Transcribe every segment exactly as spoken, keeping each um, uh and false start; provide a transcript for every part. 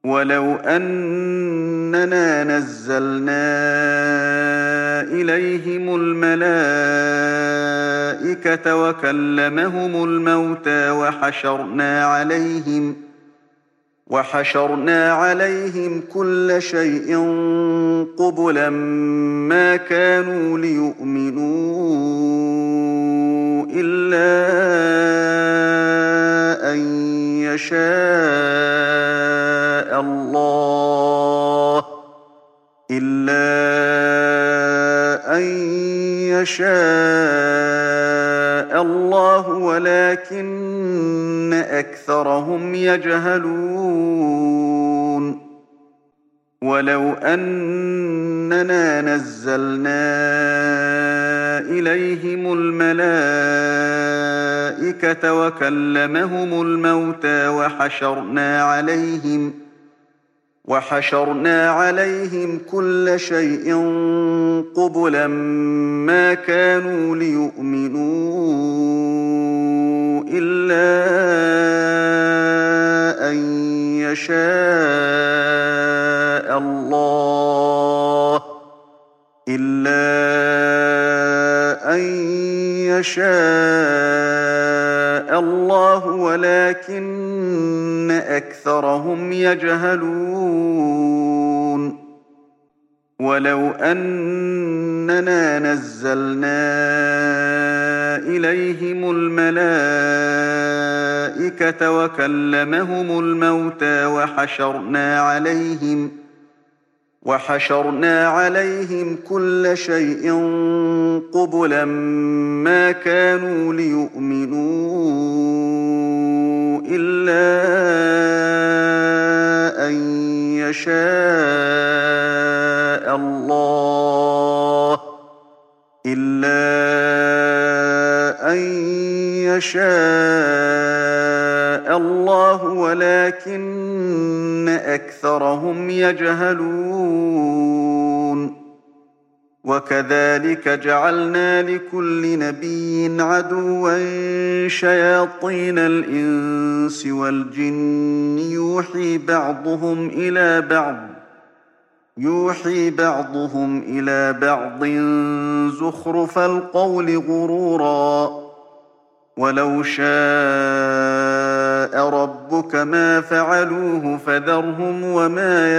ولو أننا نزلنا إليهم الملائكة وكلمهم الموتى وحشرنا عليهم وحشرنا عليهم كل شيء قبلا ما كانوا ليؤمنوا إلا أن يشاء الله إلا أن يشاء الله ولكن أكثرهم يجهلون ولو أننا نزلنا إليهم الملائكة وكلمهم الموتى وحشرنا عليهم وحشرنا عليهم كل شيء قبلا ما كانوا ليؤمنوا إلا أن يشاء الله إلا أن يشاء الله ولكن أكثرهم يجهلون ولو أننا نزلنا إليهم الملائكة وكلمهم الموتى وحشرنا عليهم وحشرنا عليهم كل شيء قبلا ما كانوا ليؤمنوا إلا أن يشاء الله إلا أن يشاء الله ولكن أكثرهم يجهلون وكذلك جعلنا لكل نبي عدوا شياطين الإنس والجن يوحي بعضهم إلى بعض يوحي بعضهم إلى بعض زخرف القول غرورا ولو شاء ربك ما فعلوه فذرهم وما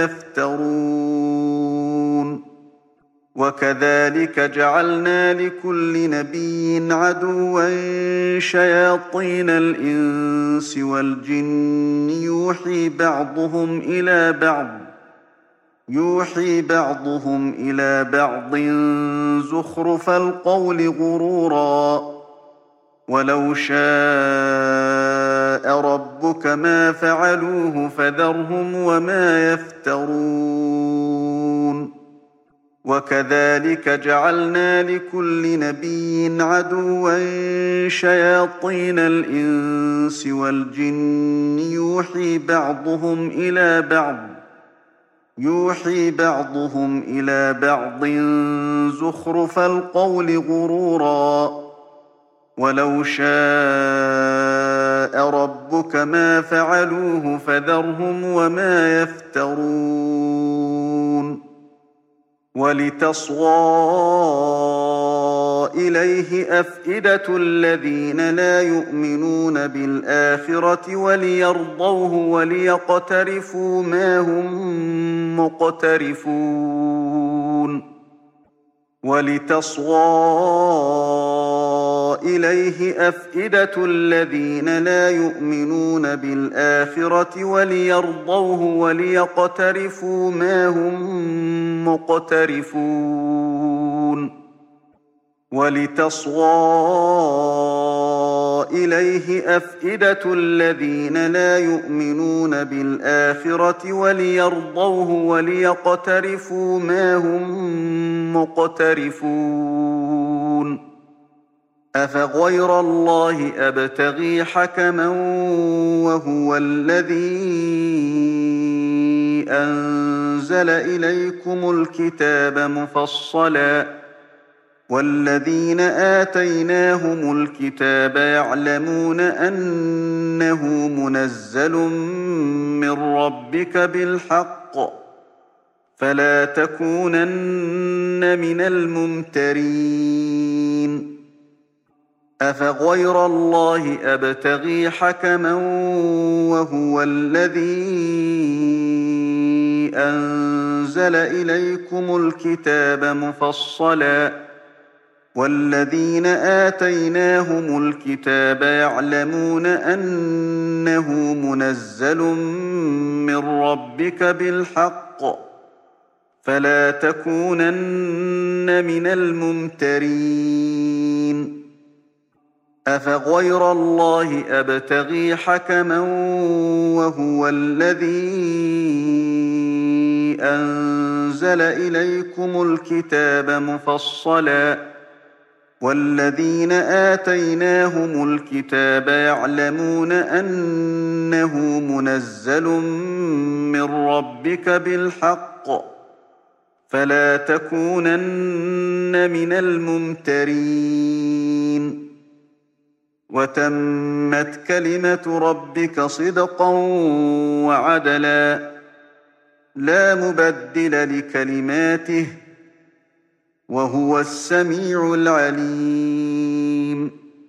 يفترون وكذلك جعلنا لكل نبي عدوا شياطين الإنس والجن يوحي بعضهم إلى بعض يوحي بعضهم إلى بعض زخرف القول غرورا ولو شاء ربك ما فعلوه فذرهم وما يفترون وكذلك جعلنا لكل نبي عدوا شياطين الإنس والجن يوحي بعضهم إلى بعض يوحي بعضهم إلى بعض زخرف القول غرورا ولو شاء ربك ما فعلوه فذرهم وما يفترون ولتصغى إليه أفئدة الذين لا يؤمنون بالآخرة وليرضوه وليقترفوا ما هم مقترفون ولتصغى إليه أفئدة الذين لا يؤمنون بالآخرة وليرضوه وليقترفوا ما هم مقترفون ولتصغى إليه أفئدة الذين لا يؤمنون بالآخرة وليرضوه وليقترفوا ما هم مقترفون أفغير الله أبتغي حكما وهو الذي أنزل إليكم الكتاب مفصلا والذين آتيناهم الكتاب يعلمون أنه منزل من ربك بالحق فلا تكونن من الممترين أفغير الله أبتغي حكما وهو الذي أنزل إليكم الكتاب مفصلا والذين آتيناهم الكتاب يعلمون أنه منزل من ربك بالحق فلا تكونن من الممترين أفغير الله أبتغي حكما وهو الذي أنزل إليكم الكتاب مفصلا والذين آتيناهم الكتاب يعلمون أنه منزل من ربك بالحق فلا تكونن من الممترين وتمت كلمة ربك صدقا وعدلا لا مبدل لكلماته وهو السميع العليم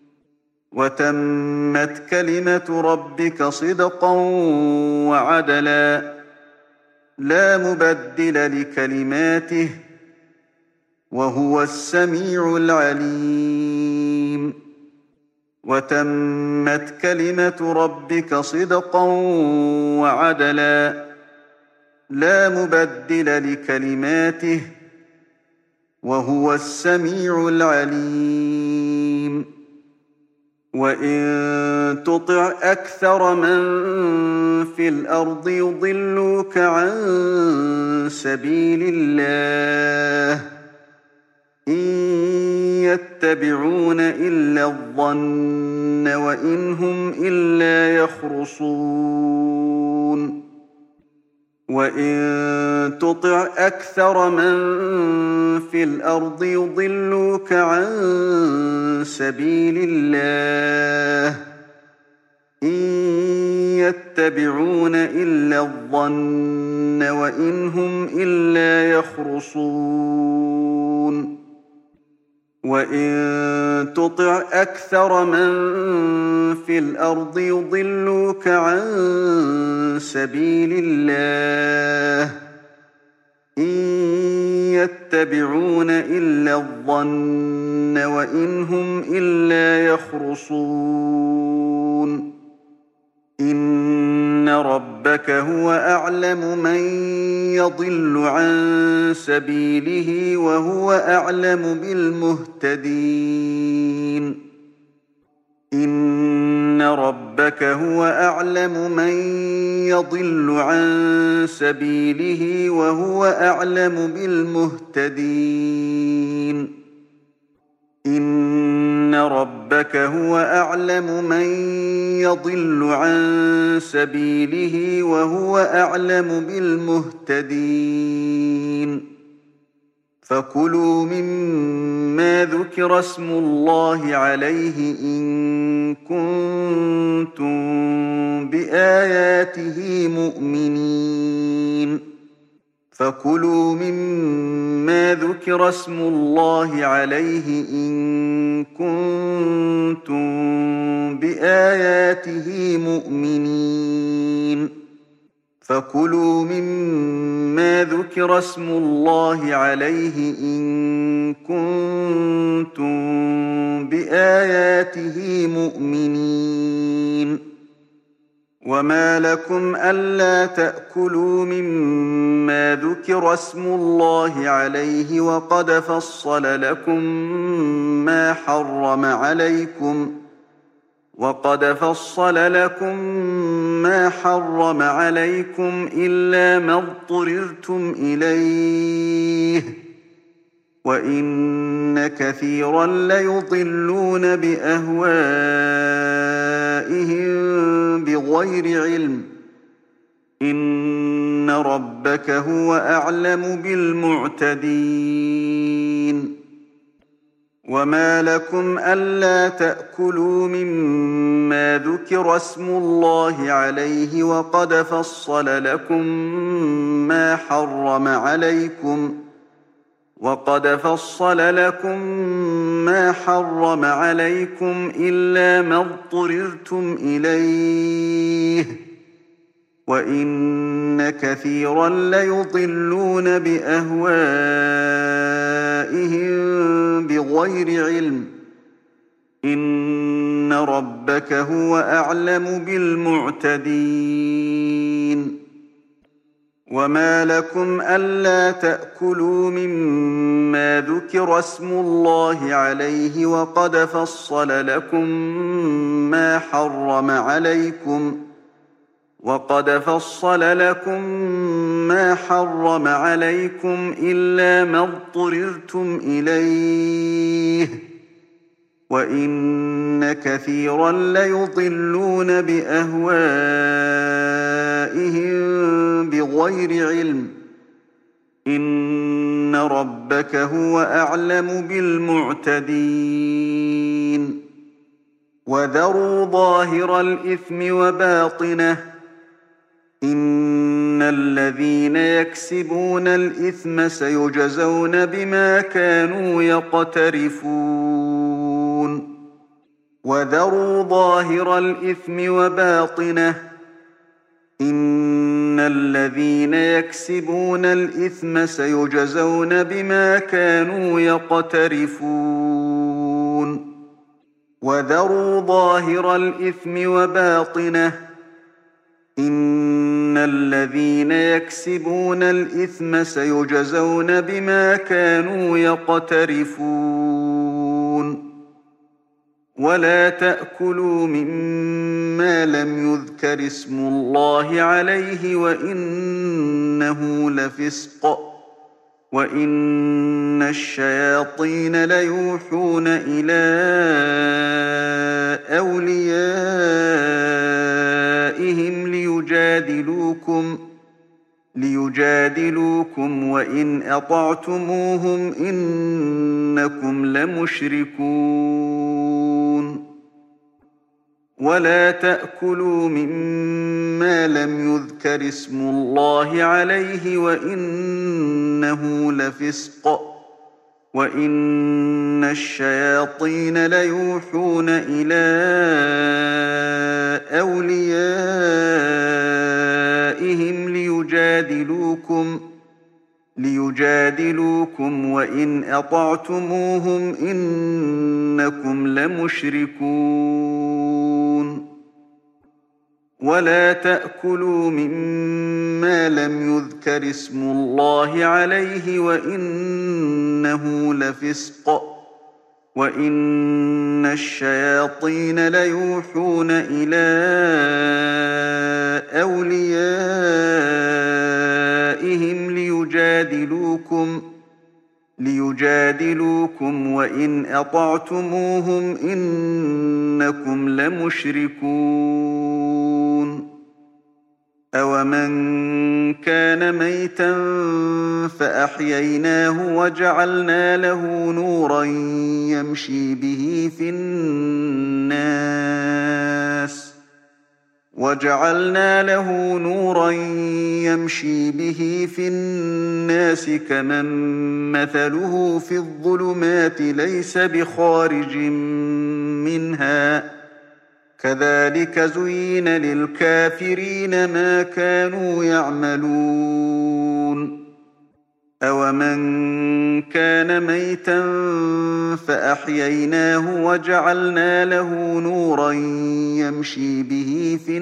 وتمت كلمة ربك صدقا وعدلا لا مبدل لكلماته وهو السميع العليم وتمت كلمة ربك صدقا وعدلا لا مبدل لكلماته وهو السميع العليم وإن تطع أكثر من في الأرض يضلوك عن سبيل الله إن يتبعون إلا الظن وإن هم إلا يخرصون وإن تطع أكثر من في الأرض يضلوك عن سبيل الله إن يتبعون إلا الظن وإن هم إلا يخرصون وإن تطع أكثر من في الأرض يضلوك عن سبيل الله إن يتبعون إلا الظن وإن هم إلا يخرصون إن ربك هو أعلم من يضل عن سبيله وهو أعلم بالمهتدين إن ربك هو أعلم من يضل عن سبيله وهو أعلم بالمهتدين إن ربك هو أعلم من يضل عن سبيله وهو أعلم بالمهتدين فكلوا مما ذكر اسم الله عليه إن كنتم بآياته مؤمنين فكلوا مما ذكر اسم الله عليه إن كنتم بآياته مؤمنين فكلوا مما ذكر اسم الله عليه إن كنتم بآياته مؤمنين وما لكم ألا تأكلوا مما ذكر اسم الله عليه وقد فصل لكم ما حرم عليكم وقد فصل لكم ما حرم عليكم إلا ما اضطررتم إليه وإن كثيرا ليضلون بأهوائهم بغير علم إن ربك هو أعلم بالمعتدين وما لكم ألا تأكلوا مما ذكر اسم الله عليه وقد فصل لكم ما حرم عليكم وقد فصل لكم ما حرم عليكم إلا ما اضطررتم إليه وإن كثيرا ليضلون بأهوائهم بغير علم إن ربك هو أعلم بالمعتدين وما لكم ألا تأكلوا مما ذكر اسم الله عليه وقد فصل لكم ما حرم عليكم وقد فصل لكم ما حرم عليكم إلا ما اضطررتم إليه وإن كثيرا ليضلون بأهوائهم بغير علم إن ربك هو أعلم بالمعتدين وذروا ظاهر الإثم وباطنه إن الذين يكسبون الإثم سيجزون بما كانوا يقترفون وذروا ظاهر الإثم وباطنه إن الذين يكسبون الإثم سيجزون بما كانوا يقترفون وذروا ظاهر الإثم وباطنه إن الذين يكسبون الإثم سيجزون بما كانوا يقترفون ولا تأكلوا مما لم يذكر اسم الله عليه وإنه لفسق وإن الشياطين ليوحون إلى أوليائهم ليجادلوكم ليجادلوكم وإن أطعتموهم إنكم لمشركون ولا تأكلوا مما لم يذكر اسم الله عليه وإنه لفسق وإن الشياطين ليوحون إلى أوليائهم ليجادلوكم ليجادلوكم وإن أطعتموهم إنكم لمشركون ولا تأكلوا مما لم يذكر اسم الله عليه وإنه لفسق وإن الشياطين ليوحون إلى أوليائهم ليجادلوكم ليجادلوكم وإن أطعتموهم إنكم لمشركون أومن كان ميتا فأحييناه وجعلنا له نورا يمشي به في الناس وجعلنا له نورا يمشي به في الناس كمن مثله في الظلمات ليس بخارج منها كذلك زين للكافرين ما كانوا يعملون أومن كان ميتا فأحييناه وجعلنا له نورا يمشي به في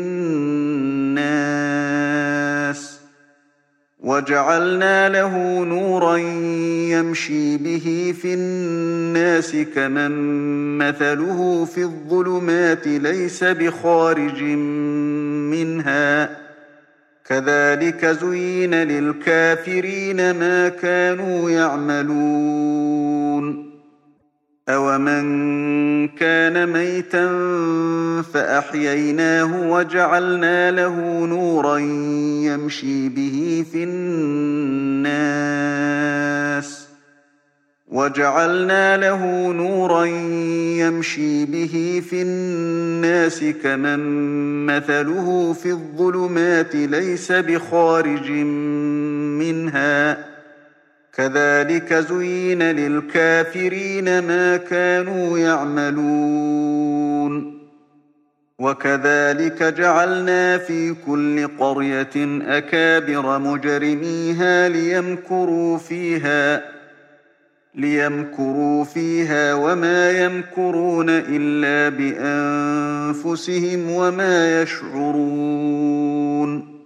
الناس وجعلنا له نورا يمشي به في الناس كمن مثله في الظلمات ليس بخارج منها كذلك زين للكافرين ما كانوا يعملون أومن كان ميتا فأحييناه وجعلنا له نورا يمشي به في الناس وجعلنا له نورا يمشي به في الناس كمن مثله في الظلمات ليس بخارج منها كذلك زين للكافرين ما كانوا يعملون وكذلك جعلنا في كل قرية أكابر مجرميها ليمكروا فيها ليمكروا فيها وما يمكرون إلا بأنفسهم وما يشعرون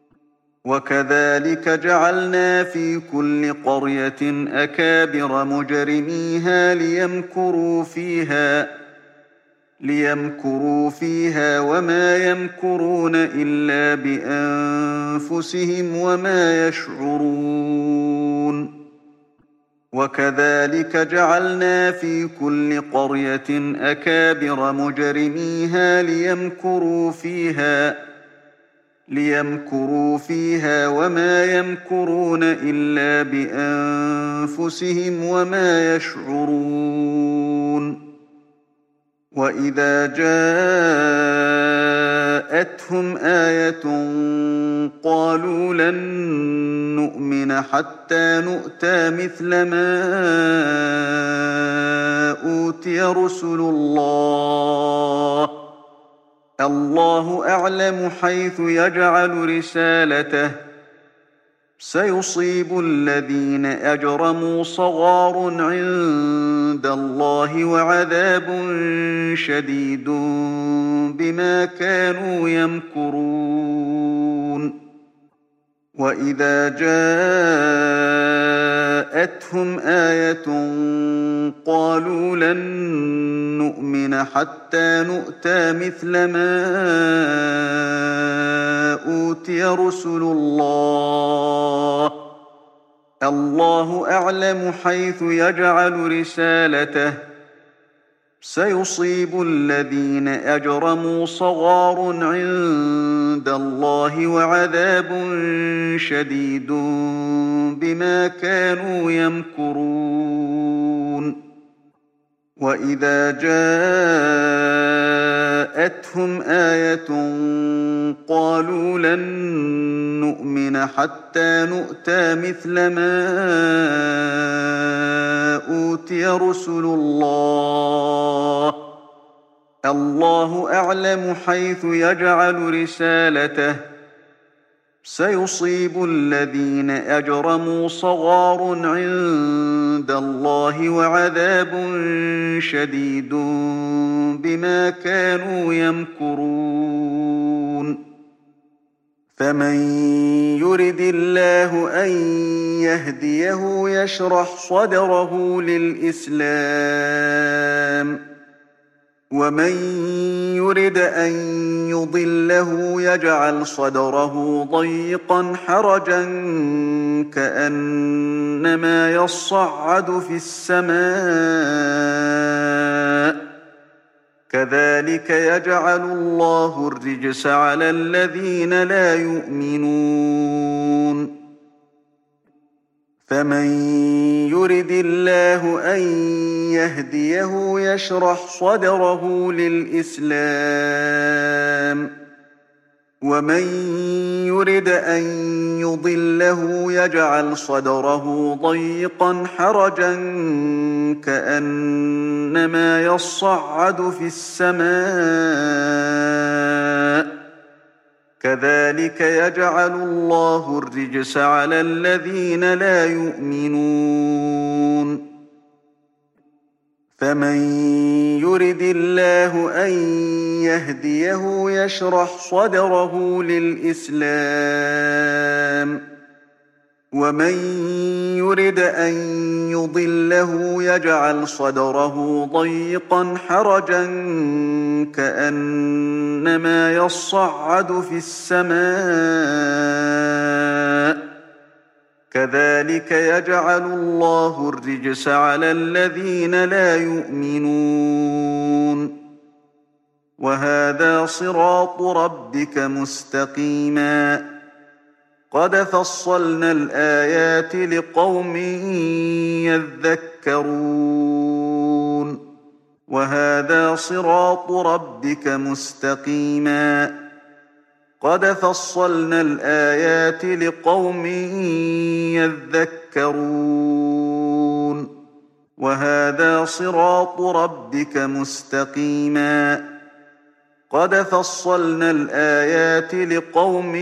وكذلك جعلنا في كل قرية أكابر مجرميها ليمكروا فيها ليمكروا فيها وما يمكرون إلا بأنفسهم وما يشعرون وكذلك جعلنا في كل قرية أكابر مجرميها ليمكروا فيها ليمكروا فيها وما يمكرون إلا بأنفسهم وما يشعرون وإذا جاءتهم آية قالوا لن نؤمن حتى نؤتى مثل ما أوتي رسل الله الله أعلم حيث يجعل رسالته سيصيب الذين أجرموا صغار عند الله وعذاب شديد بما كانوا يمكرون وإذا جاءتهم آية قالوا لن نؤمن حتى نؤتى مثل ما أوتي رسل الله الله أعلم حيث يجعل رسالته سيصيب الذين أجرموا صغار عند الله وعذاب شديد بما كانوا يمكرون وإذا جاءتهم آية قالوا لن نؤمن حتى نؤتى مثل ما أوتي رسل الله الله أعلم حيث يجعل رسالته سيصيب الذين أجرموا صغار عند الله وعذاب شديد بما كانوا يمكرون فمن يرد الله أن يهديه يشرح صدره للإسلام ومن يرد أن يضله يجعل صدره ضيقا حرجا كأنما يصعد في السماء كذلك يجعل الله الرجس على الذين لا يؤمنون فمن يرد الله أن يهديه يشرح صدره للإسلام ومن يرد أن يضله يجعل صدره ضيقا حرجا كأنما يصعد في السماء كذلك يجعل الله الرجس على الذين لا يؤمنون فمن يرد الله أن يهديه يشرح صدره للإسلام ومن يرد أن يضله يجعل صدره ضيقا حرجا كأنما يصعد في السماء كذلك يجعل الله الرجس على الذين لا يؤمنون وهذا صراط ربك مستقيما قد فصلنا الآيات لقوم يذكرون يذكرون وهذا صراط ربك مستقيما قد فصلنا الآيات لقوم يذكرون وهذا صراط ربك مستقيما قد فصلنا الآيات لقوم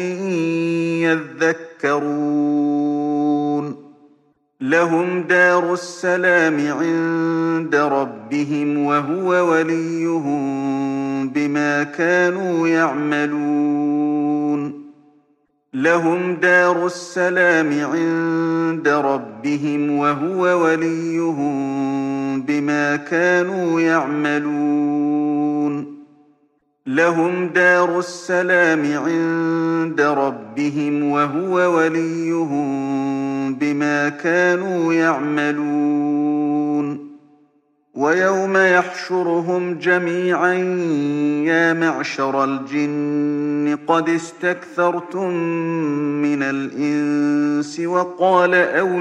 يذكرون لهم دار السلام عند ربهم وهو وليهم بما كانوا يعملون لهم دار السلام عند ربهم وهو وليهم بما كانوا يعملون لهم دار السلام عند ربهم وهو وليهم بما كانوا يعملون ويوم يحشرهم جميعا يا معشر الجن قد استكثرتم من الإنس وقال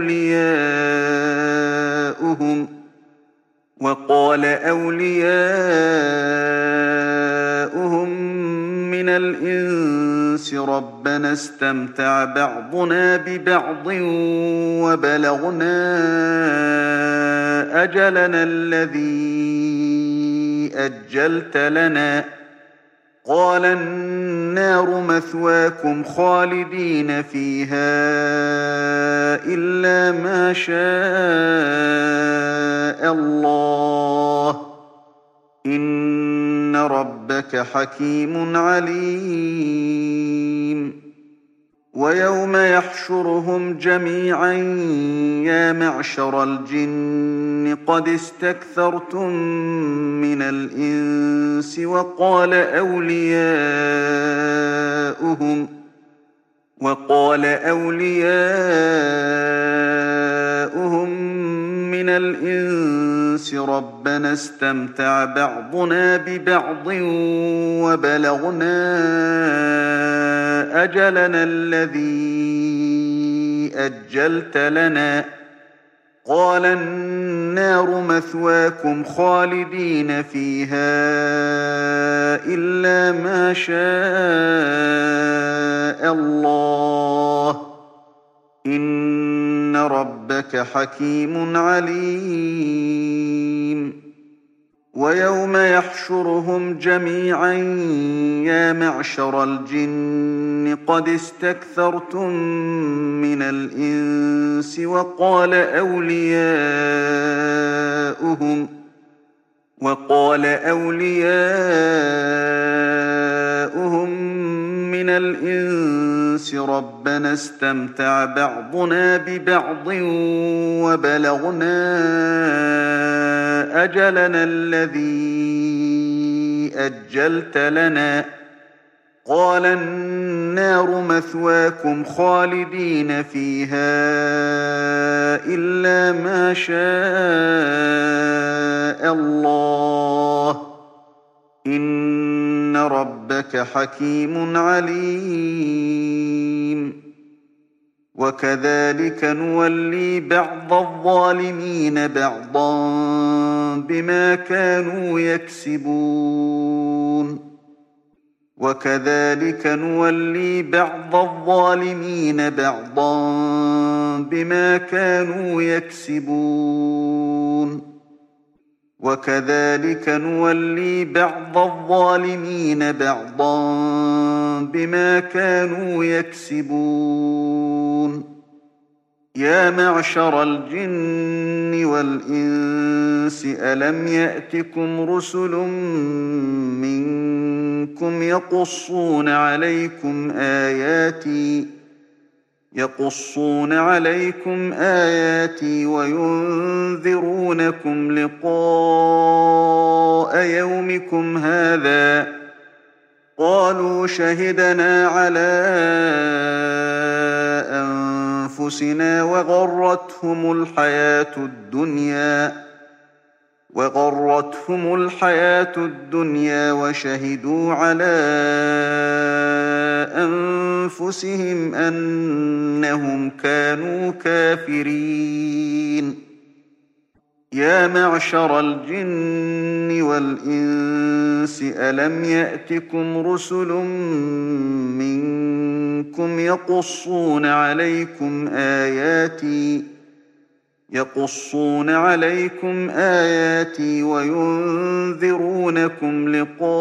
أولياؤهم وقال أولياؤهم من الإنس ربنا استمتع بعضنا ببعض وبلغنا أجلنا الذي أجلت لنا قال النار مثواكم خالدين فيها إلا ما شاء الله إن ربك حكيم عليم ويوم يحشرهم جميعا يا معشر الجن قد استكثرتم من الإنس وقال أولياؤهم وقال أولياؤهم من الإنس ربنا استمتع بعضنا ببعض وبلغنا أجلنا الذي أجلت لنا قال النار مثواكم خالدين فيها إلا ما شاء الله إن ربك حكيم عليم ويوم يحشرهم جميعا يا معشر الجن قد استكثرتم من الإنس وقال أولياؤهم وقال أولياؤهم من الإنس ربنا استمتع بعضنا ببعض وبلغنا أجلنا الذي أجلت لنا قال النار مثواكم خالدين فيها إلا ما شاء الله إن ربك حكيم عليم وكذلك نولي بعض الظالمين بعضا بما كانوا يكسبون وكذلك نولي بعض الظالمين بعضا بما كانوا يكسبون وكذلك نولي بعض الظالمين بعضا بما كانوا يكسبون يا معشر الجن والإنس ألم يأتكم رسل منكم يقصون عليكم آياتي يقصون عليكم آياتي وينذرونكم لقاء يومكم هذا قالوا شهدنا على أنفسنا وغرتهم الحياة الدنيا وغرتهم الحياة الدنيا وشهدوا على أنفسهم أنهم كانوا كافرين يا معشر الجن والإنس ألم يأتكم رسل منكم يقصون عليكم آياتي يقصون عليكم آياتي وينذرونكم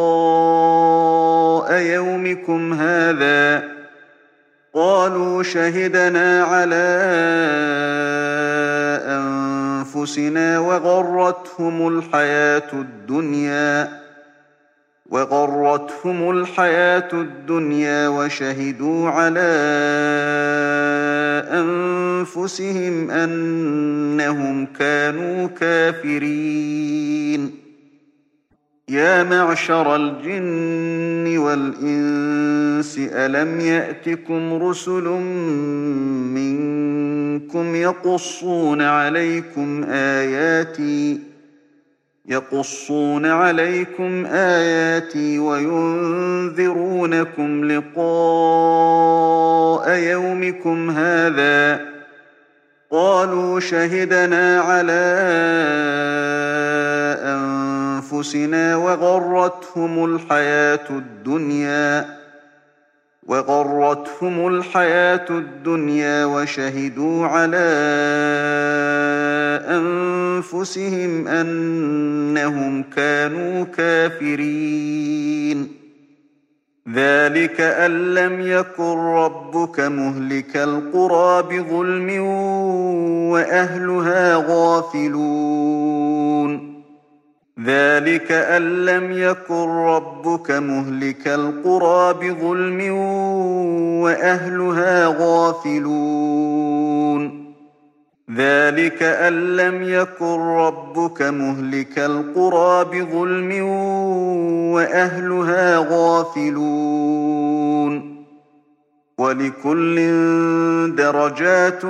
لقاء يومكم هذا قالوا شهدنا على أنفسنا وغرتهم الحياة الدنيا وغرتهم الحياة الدنيا وشهدوا على أنفسهم أنهم كانوا كافرين يا معشر الجن والإنس ألم يأتكم رسل منكم يقصون عليكم آياتي يقصون عليكم آياتي وينذرونكم لقاء يومكم هذا قالوا شهدنا على أنفسنا وغرتهم الحياة الدنيا وغرتهم الحياة الدنيا وشهدوا على أنفسهم أنهم كانوا كافرين ذلك أن لم يكن ربك مهلك القرى بظلم وأهلها غافلون ذلك أن لم يكن ربك مهلك القرى بظلم وأهلها غافلون ذلك أن لم يكن ربك مهلك القرى بظلم وأهلها غافلون ولكل درجات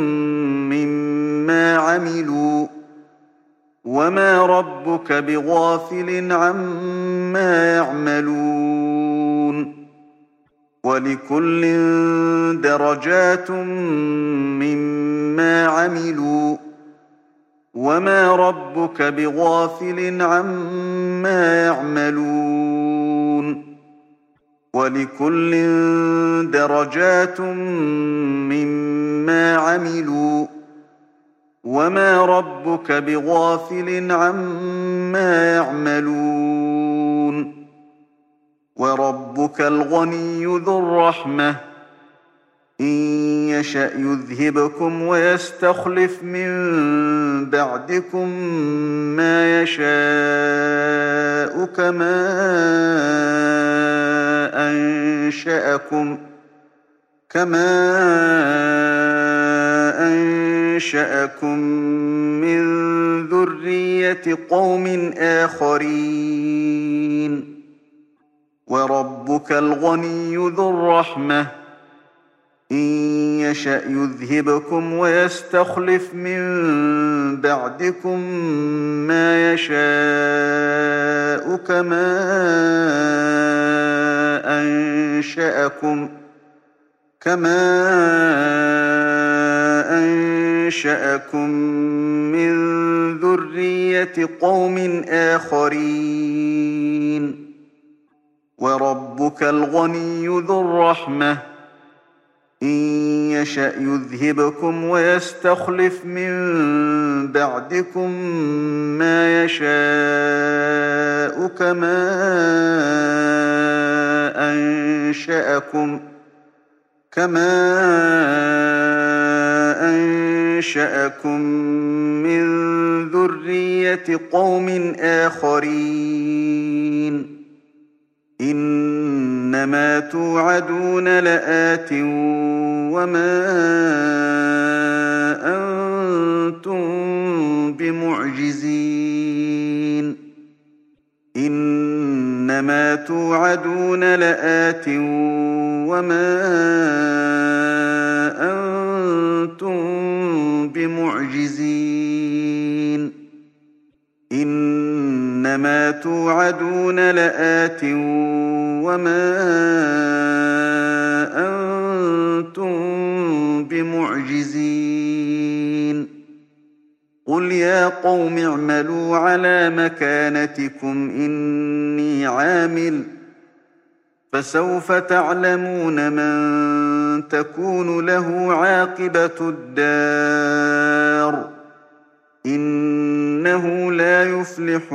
مما عملوا وما ربك بغافل عما يعملون ولكل درجات مما عملوا وما ربك بغافل عما يعملون ولكل درجات مما عملوا وما ربك بغافل عما يعملون وربك الغني ذو الرحمة إن يشأ يذهبكم ويستخلف من بعدكم ما يشاء كما أنشأكم كما أنشأكم من ذرية قوم آخرين وربك الغني ذو الرحمة إن يشأ يذهبكم ويستخلف من بعدكم ما يشاء كما أنشأكم كما أنشأكم من ذرية قوم آخرين وربك الغني ذو الرحمة إن يشأ يذهبكم ويستخلف من بعدكم ما يشاء كما أنشأكم كما أنشأكم من ذرية قوم آخرين إنما توعدون لآت وما أنتم بمعجزين إنما توعدون لآت وما أنتم بمعجزين إنما توعدون لآت وما أنتم بمعجزين قُلْ يَا قَوْمِ اعْمَلُوا عَلَىٰ مَكَانَتِكُمْ إِنِّي عَامِلٌ ۖ فَسَوْفَ تَعْلَمُونَ مَن تَكُونُ لَهُ عَاقِبَةُ الدَّارِ ۗ إِنَّهُ لَا يُفْلِحُ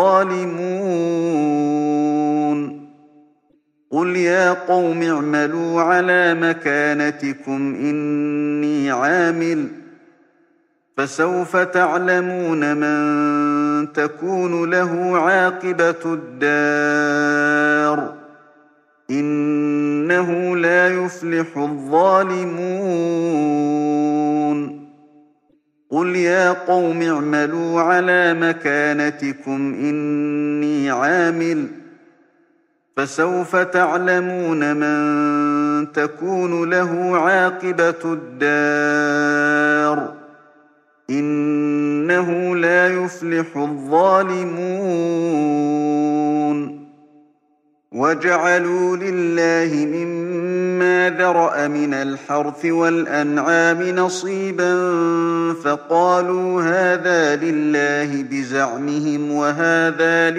الظَّالِمُونَ قُلْ يَا قَوْمِ اعْمَلُوا عَلَىٰ مَكَانَتِكُمْ إِنِّي عَامِلٌ ۖ فَسَوْفَ تَعْلَمُونَ مَن تَكُونُ لَهُ عَاقِبَةُ الدَّارِ ۗ إِنَّهُ لَا يُفْلِحُ الظَّالِمُونَ قُلْ يَا قَوْمِ اعْمَلُوا عَلَىٰ مَكَانَتِكُمْ إِنِّي عَامِلٌ ۖ فَسَوْفَ تَعْلَمُونَ مَن تَكُونُ لَهُ عَاقِبَةُ الدَّارِ ۗ إِنَّهُ لَا يُفْلِحُ الظَّالِمُونَ وَجَعَلُوا لِلَّهِ مِمَّا ذَرَأَ مِنَ الْحَرْثِ وَالْأَنْعَامِ نَصِيبًا فَقَالُوا هَٰذَا لِلَّهِ بِزَعْمِهِمْ وَهَٰذَا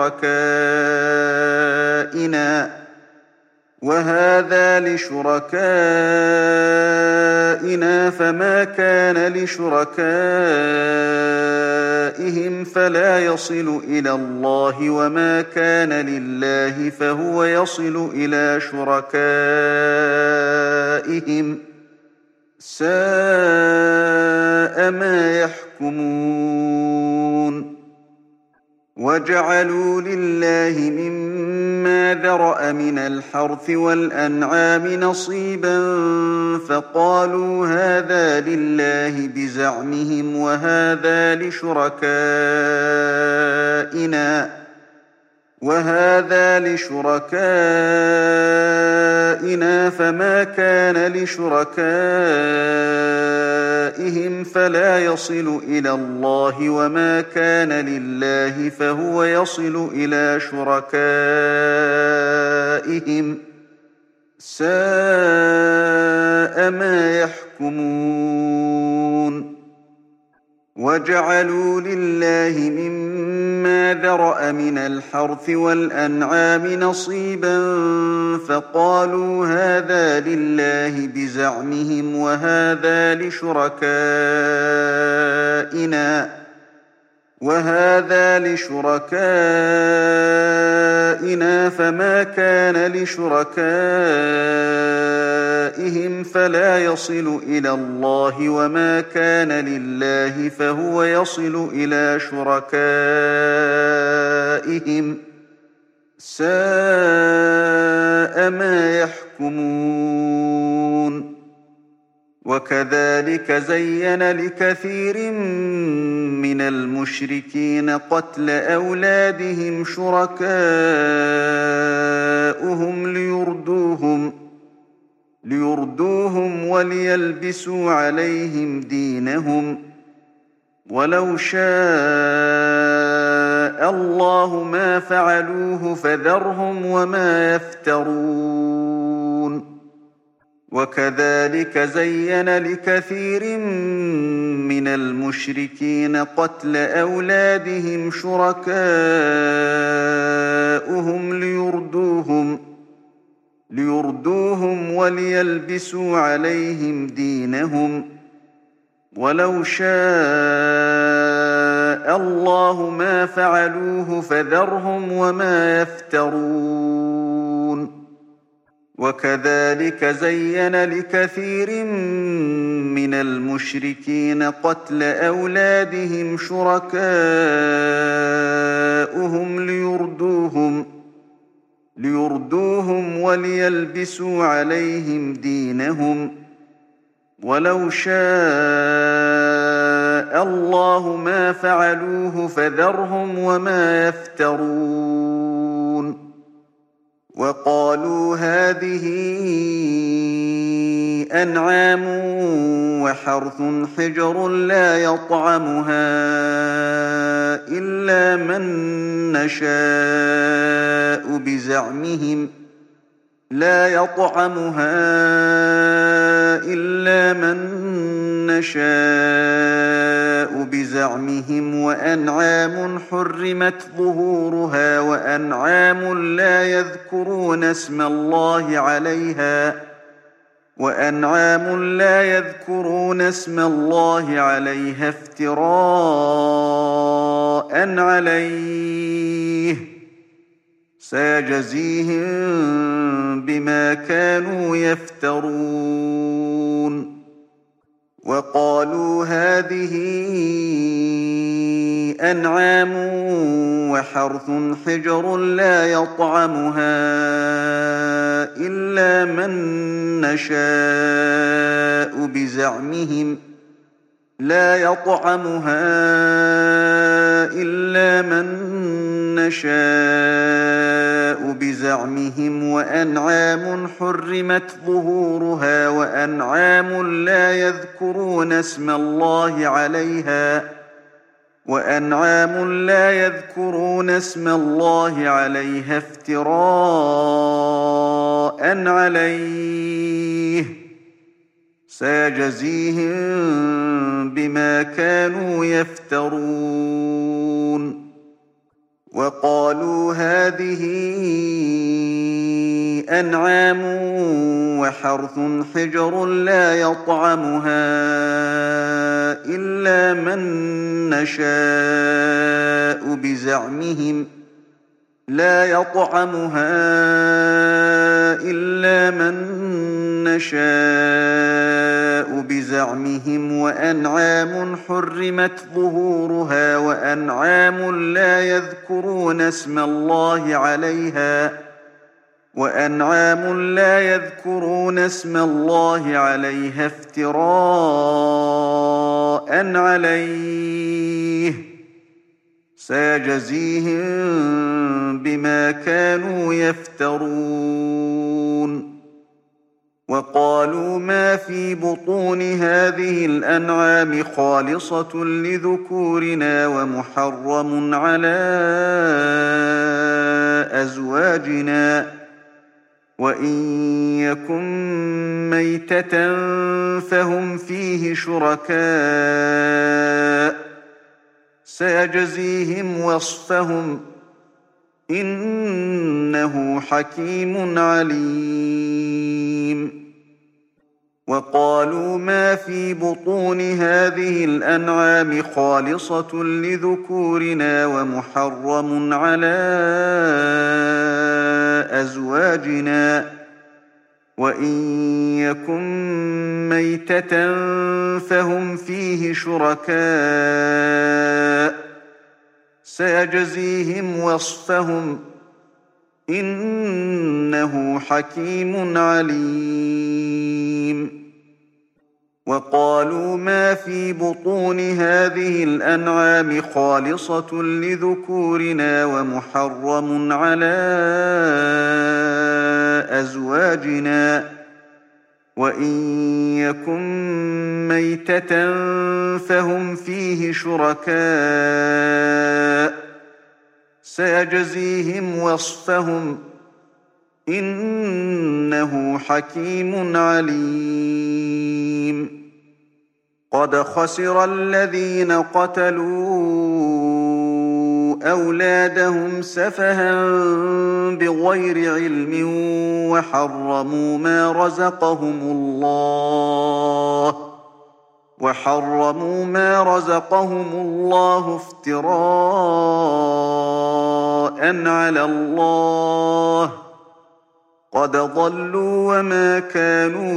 لِشُرَكَائِنَا وَهَٰذَا لِشُرَكَائِنَا فَمَا كَانَ لِشُرَكَائِهِمْ فَلَا يَصِلُ إِلَى اللَّهِ وَمَا كَانَ لِلَّهِ فَهُوَ يَصِلُ إِلَىٰ شُرَكَائِهِمْ ۗ سَاءَ مَا يَحْكُمُونَ وَجَعَلُوا لِلَّهِ مِمَّا ذَرَأَ مِنَ الْحَرْثِ وَالْأَنْعَامِ نَصِيبًا فَقَالُوا هَٰذَا لِلَّهِ بِزَعْمِهِمْ وَهَٰذَا لِشُرَكَائِنَا وَهَٰذَا لِشُرَكَائِنَا فَمَا كَانَ لِشُرَكَائِهِمْ فَلَا يَصِلُ إِلَى اللَّهِ وَمَا كَانَ لِلَّهِ فَهُوَ يَصِلُ إِلَىٰ شُرَكَائِهِمْ ۗ سَاءَ مَا يَحْكُمُونَ وَجَعَلُوا لِلَّهِ مِمَّا ذَرَأَ مِنَ الْحَرْثِ وَالْأَنْعَامِ نَصِيبًا فَقَالُوا هَٰذَا لِلَّهِ بِزَعْمِهِمْ وَهَٰذَا لِشُرَكَائِنَا وَهَٰذَا لِشُرَكَائِنَا فَمَا كَانَ لِشُرَكَائِهِمْ فَلَا يَصِلُ إِلَى اللَّهِ وَمَا كَانَ لِلَّهِ فَهُوَ يَصِلُ إِلَىٰ شُرَكَائِهِمْ ۗ سَاءَ مَا يَحْكُمُونَ وَكَذَٰلِكَ زَيَّنَ لِكَثِيرٍ مِّنَ الْمُشْرِكِينَ قَتْلَ أَوْلَادِهِمْ شُرَكَاؤُهُمْ لِيُرْدُوهُمْ لِيُرْدُوهُمْ وَلِيَلْبِسُوا عَلَيْهِمْ دِينَهُمْ ۖ وَلَوْ شَاءَ اللَّهُ مَا فَعَلُوهُ فَذَرْهُمْ وَمَا يَفْتَرُونَ وَكَذَٰلِكَ زَيَّنَ لِكَثِيرٍ مِّنَ الْمُشْرِكِينَ قَتْلَ أَوْلَادِهِمْ شُرَكَاؤُهُمْ لِيُرْدُوهُمْ لِيُرْدُوهُمْ وَلِيَلْبِسُوا عَلَيْهِمْ دِينَهُمْ ۖ وَلَوْ شَاءَ اللَّهُ مَا فَعَلُوهُ فَذَرْهُمْ وَمَا يَفْتَرُونَ وَكَذَٰلِكَ زَيَّنَ لِكَثِيرٍ مِّنَ الْمُشْرِكِينَ قَتْلَ أَوْلَادِهِمْ شُرَكَاؤُهُمْ لِيُرْدُوهُمْ لِيُرْدُوهُمْ وَلِيَلْبِسُوا عَلَيْهِمْ دِينَهُمْ ۖ وَلَوْ شَاءَ اللَّهُ مَا فَعَلُوهُ فَذَرْهُمْ وَمَا يَفْتَرُونَ وَقَالُوا هَٰذِهِ أَنْعَامٌ وَحَرْثٌ حِجْرٌ لَّا يَطْعَمُهَا إِلَّا مَن نَّشَاءُ بِزَعْمِهِمْ لَا يَطْعَمُهَا إِلَّا مَن نشاء بزعمهم وأنعام حرمت ظهورها وأنعام لا يذكرون اسم الله عليها وأنعام لا يذكرون اسم الله عليها افتراء عليه سيجزيهم بما كانوا يفترون وقالوا هذه أنعام وحرث حجر لا يطعمها إلا من نشاء بزعمهم لا يطعمها إلا من نشاء بزعمهم وأنعام حرمت ظهورها وأنعام لا يذكرون اسم الله عليها وأنعام لا يذكرون اسم الله عليها افتراء عليه سيجزيهم بما كانوا يفترون وقالوا هذه أنعام وحرث حجر لا يطعمها إلا من نشاء بزعمهم لا يطعمها إلا من نشاء بزعمهم وأنعام حرمت ظهورها وأنعام لا يذكرون اسم الله عليها وأنعام لا يذكرون اسم الله عليها افتراء عليه سيجزيهم بما كانوا يفترون وقالوا ما في بطون هذه الأنعام خالصة لذكورنا ومحرم على أزواجنا وإن يكن ميتة فهم فيه شركاء سيجزيهم وصفهم إنه حكيم عليم وقالوا ما في بطون هذه الأنعام خالصة لذكورنا ومحرم على أزواجنا وإن يكن ميتة فهم فيه شركاء سيجزيهم وصفهم إنه حكيم عليم وقالوا ما في بطون هذه الأنعام خالصة لذكورنا ومحرم على أزواجنا وإن يكن ميتة فهم فيه شركاء سيجزيهم وصفهم إنه حكيم عليم قد خسر الذين قتلوا أولادهم سفها بغير علم وحرموا ما رزقهم الله وحرموا ما رزقهم الله افتراء على الله قد ضلوا وما كانوا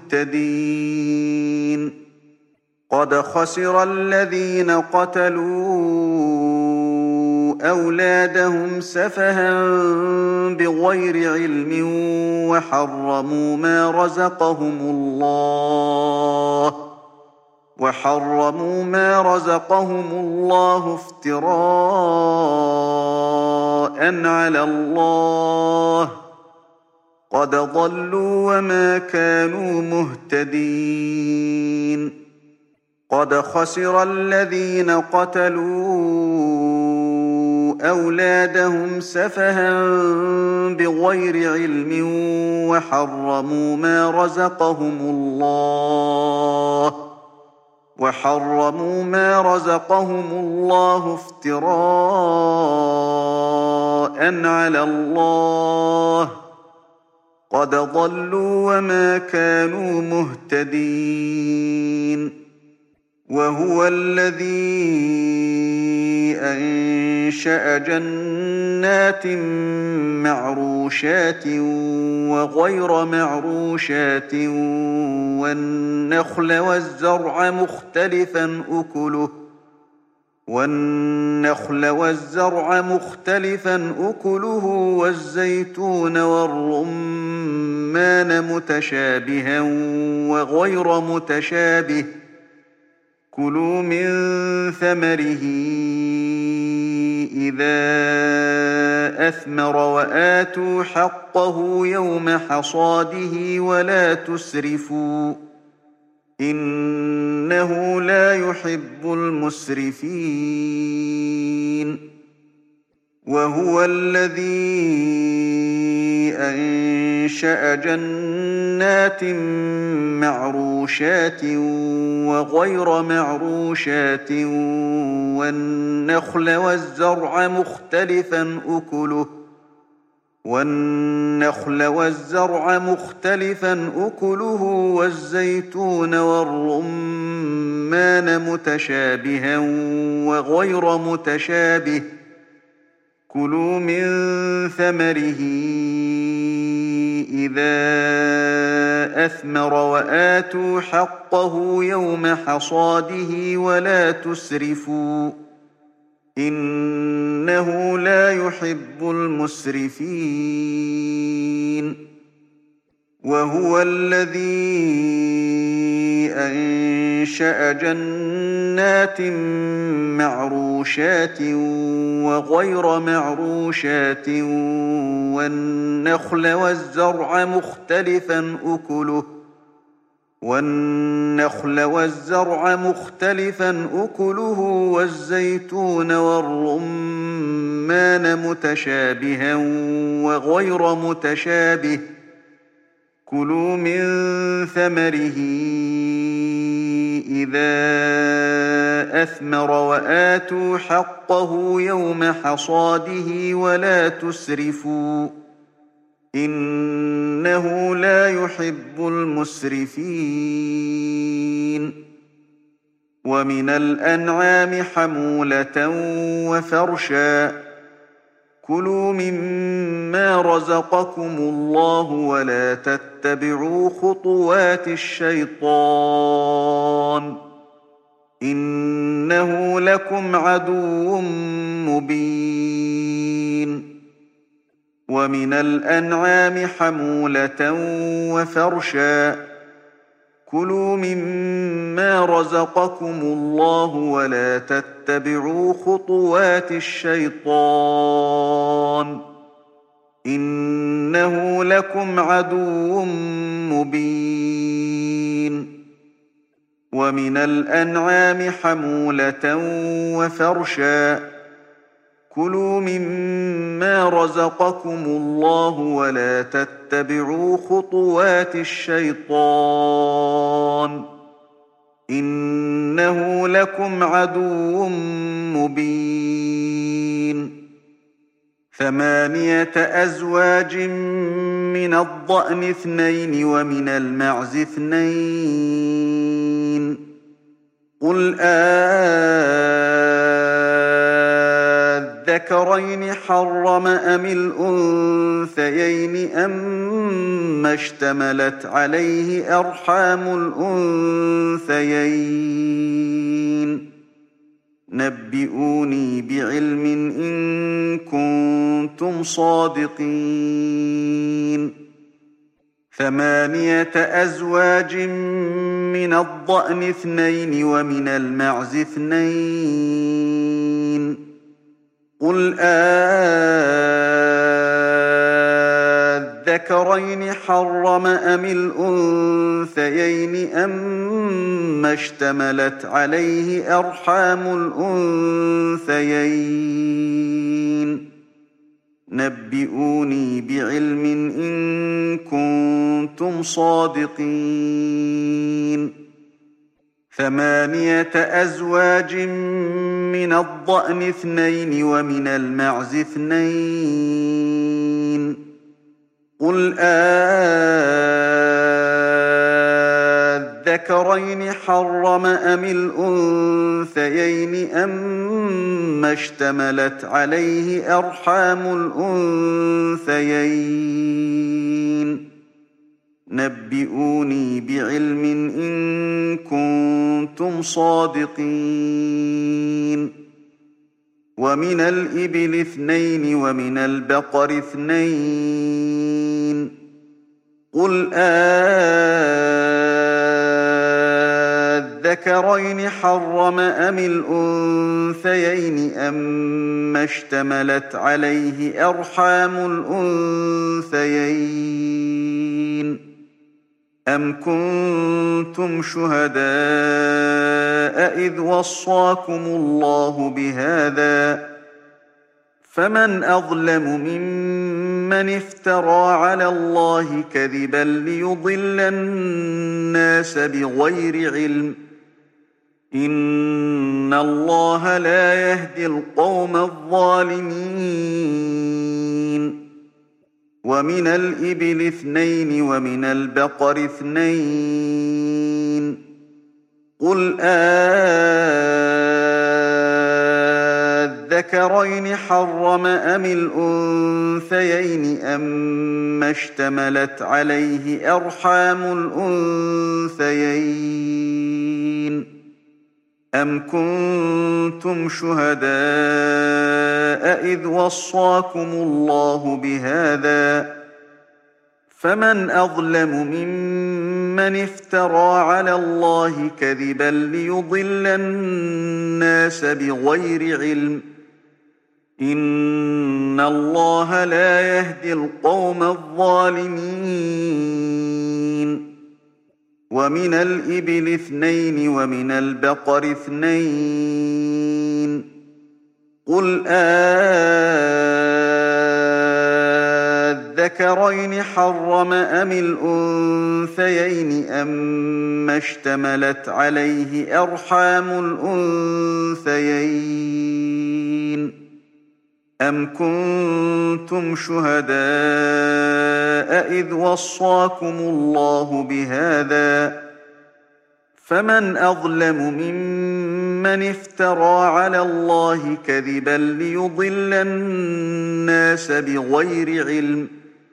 مهتدين قد خسر الذين قتلوا أولادهم سفها بغير علم وحرموا ما رزقهم الله وحرموا ما رزقهم الله افتراء على الله قد ضلوا وما كانوا مهتدين قد خسر الذين قتلوا أولادهم سفها بغير علم وحرموا ما رزقهم الله وحرموا ما رزقهم الله افتراء على الله قد ضلوا وما كانوا مهتدين. وهو الذي أنشأ جنات معروشات وغير معروشات والنخل والزرع مختلفا أكله والنخل والزرع مختلفا أكله والزيتون والرمان متشابها وغير متشابه كلوا من ثمره إذا أثمر وآتوا حقه يوم حصاده ولا تسرفوا إنه لا يحب المسرفين. وهو الذي أنشأ جنات معروشات وغير معروشات والنخل والزرع مختلفا أكله والنخل والزرع مختلفا أكله والزيتون والرمان متشابها وغير متشابه كلوا من ثمره إذا أثمر وآتوا حقه يوم حصاده ولا تسرفوا إنه لا يحب المسرفين. وهو الذي أنشأ جنات معروشات وغير معروشات والنخل والزرع مختلفا أكله والنخل والزرع مختلفا أكله والزيتون والرمان متشابها وغير متشابه كلوا من ثمره إذا أثمر وآتوا حقه يوم حصاده ولا تسرفوا إنه لا يحب المسرفين. ومن الأنعام حمولة وفرشا كلوا مما رزقكم الله ولا تتبعوا خطوات الشيطان إنه لكم عدو مبين. ومن الأنعام حمولة وفرشا كلوا مما رزقكم الله ولا تتبعوا خطوات الشيطان إنه لكم عدو مبين. ومن الأنعام حمولة وفرشا كلوا مما رزقكم الله ولا تتبعوا خطوات الشيطان إنه لكم عدو مبين. ثمانية أزواج من الضأن اثنين ومن المعز اثنين قل أذكرين حرم أم الأنثيين أما اشتملت عليه أرحام الأنثيين نبئوني بعلم إن كنتم صادقين. ثمانية أزواج من الضأن اثنين ومن المعز اثنين قل أذكرين حرم أم الأنثيين أما اشتملت عليه أرحام الأنثيين نبئوني بعلم إن كنتم صادقين. ثمانية أزواج من الضأن اثنين ومن المعز اثنين قل أذكرين حرم أم الأنثيين أما اشتملت عليه أرحام الأنثيين نبئوني بعلم إن كنتم صادقين ومن الإبل اثنين ومن البقر اثنين قل أذكرين حرم أم الأنثيين أما اشتملت عليه أرحام الأنثيين أم كنتم شهداء إذ وصاكم الله بهذا فمن أظلم ممن افترى على الله كذبا ليضل الناس بغير علم إن الله لا يهدي القوم الظالمين ومن الإبل اثنين ومن البقر اثنين قل أذكرين حرم أم الأنثيين أما اشتملت عليه أرحام الأنثيين أم كنتم شهداء إذ وصاكم الله بهذا فمن أظلم ممن افترى على الله كذبا ليضل الناس بغير علم إن الله لا يهدي القوم الظالمين ومن الإبل اثنين ومن البقر اثنين قل أذكرين حرم أم الأنثيين أما اشتملت عليه أرحام الأنثيين أم كنتم شهداء إذ وصاكم الله بهذا فمن أظلم ممن افترى على الله كذبا ليضل الناس بغير علم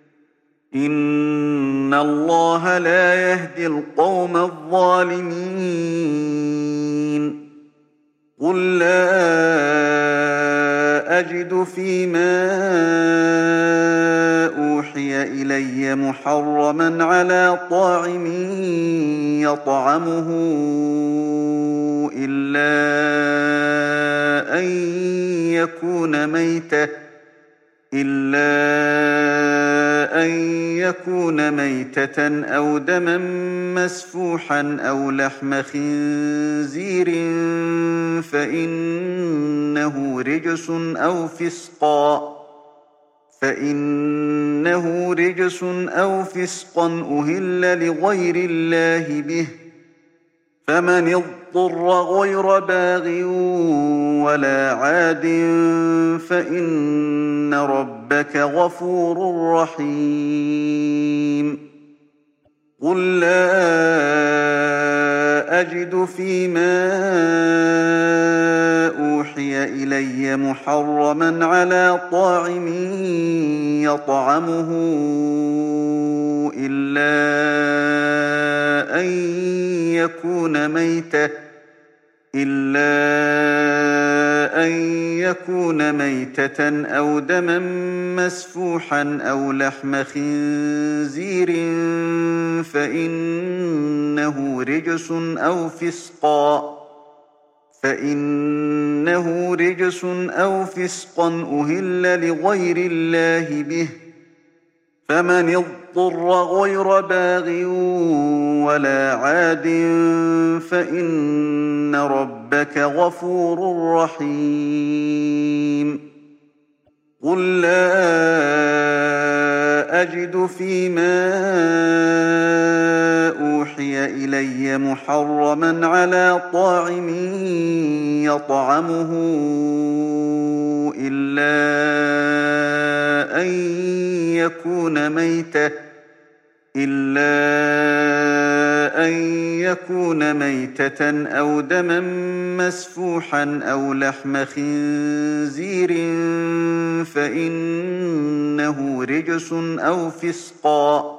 إن الله لا يهدي القوم الظالمين قل لا أجد فيما أوحي إلي محرما على طاعم يطعمه إلا أن يكون ميتة إلا أن يكون ميتة أو دما مسفوحا أو لحم خنزير فإنه رجس أو فسقا فإنه رجس أو فسقا أهل لغير الله به فمن اضطر غير باغ ولا عاد فإن ربك غفور رحيم قل لا أجد فيما أوحي إلي محرما على طاعم يطعمه إلا أن يكون ميتة إلا أن يكون ميتة أو دما مسفوحا أو لحم خنزير فإنه رجس أو فسقا فإنه رجس أو فسقا أهل لغير الله به فمن اضطر غير باغ ولا عاد فإن ربك غفور رحيم قُل لَّا أَجِدُ فِيمَا أُوحِيَ إِلَيَّ مُحَرَّمًا عَلَىٰ طَاعِمٍ يَطْعَمُهُ إِلَّا أَن يَكُونَ مَيْتَةً إِلَّا أَن يَكُونَ مَيْتَةً أَوْ دَمًا مَّسْفُوحًا أَوْ لَحْمَ خِنزِيرٍ فَإِنَّهُ رِجْسٌ أَوْ فِسْقًا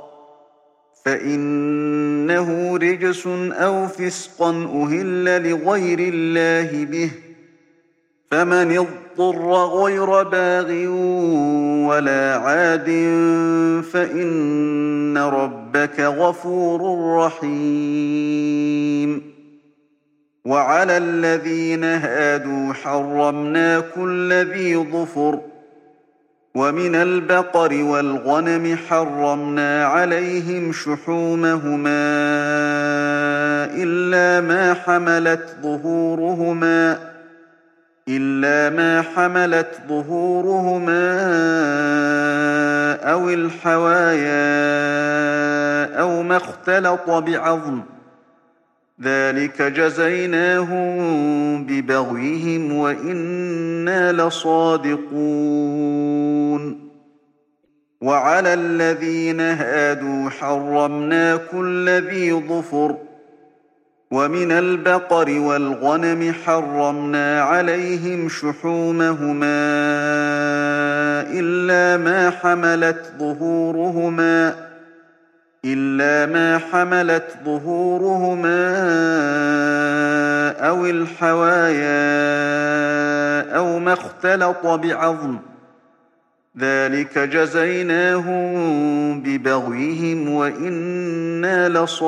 فَإِنَّهُ رِجْسٌ أَوْ فِسْقًا أُهِلَّ لِغَيْرِ اللَّهِ بِهِ ۚ فَمَنِ اضْطُرَّ غَيْرَ بَاغٍ وَلَا عَادٍ فَإِنَّ رَبَّكَ غَفُورٌ رَّحِيمٌ وَعَلَى الَّذِينَ هَادُوا حَرَّمْنَا كُلَّ ذِي ظُفُرٍ ۖ وَمِنَ الْبَقَرِ وَالْغَنَمِ حَرَّمْنَا عَلَيْهِمْ شُحُومَهُمَا إِلَّا مَا حَمَلَتْ ظُهُورُهُمَا إِلَّا مَا حَمَلَتْ ظُهُورُهُمَا أَوِ الْحَوَايَا أَوْ مَا اخْتَلَطَ بِعَظْمٍ ۚ ذَٰلِكَ جَزَيْنَاهُم بِبَغْيِهِمْ وَإِنَّا لَصَادِقُونَ وَعَلَى الَّذِينَ هَادُوا حَرَّمْنَا كُلَّ ذِي ظُفُرٍ ۖ وَمِنَ الْبَقَرِ وَالْغَنَمِ حَرَّمْنَا عَلَيْهِمْ شُحُومَهُمَا إِلَّا مَا حَمَلَتْ ظُهُورُهُمَا إِلَّا مَا حَمَلَتْ ظُهُورُهُمَا أَوِ الْحَوَايَا أَوْ مَا اخْتَلَطَ بِعَظْمٍ ۚ ذَٰلِكَ جَزَيْنَاهُم بِبَغْيِهِمْ وَإِنَّا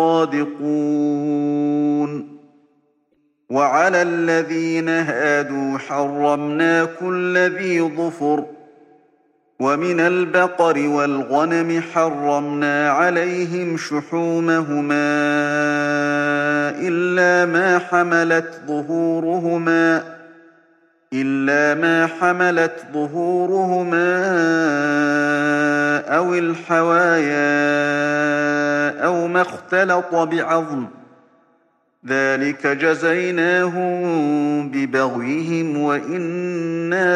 لَصَادِقُونَ وَعَلَى الَّذِينَ هَادُوا حَرَّمْنَا كُلَّ ذِي ظُفُرٍ ۖ وَمِنَ الْبَقَرِ وَالْغَنَمِ حَرَّمْنَا عَلَيْهِمْ شُحُومَهُمَا إِلَّا مَا حَمَلَتْ ظُهُورُهُمَا إِلَّا مَا حَمَلَتْ ظُهُورُهُمَا أَوِ الْحَوَايَا أَوْ مَا اخْتَلَطَ بِعَظْمٍ ۚ ذَٰلِكَ جَزَيْنَاهُم بِبَغْيِهِمْ وَإِنَّا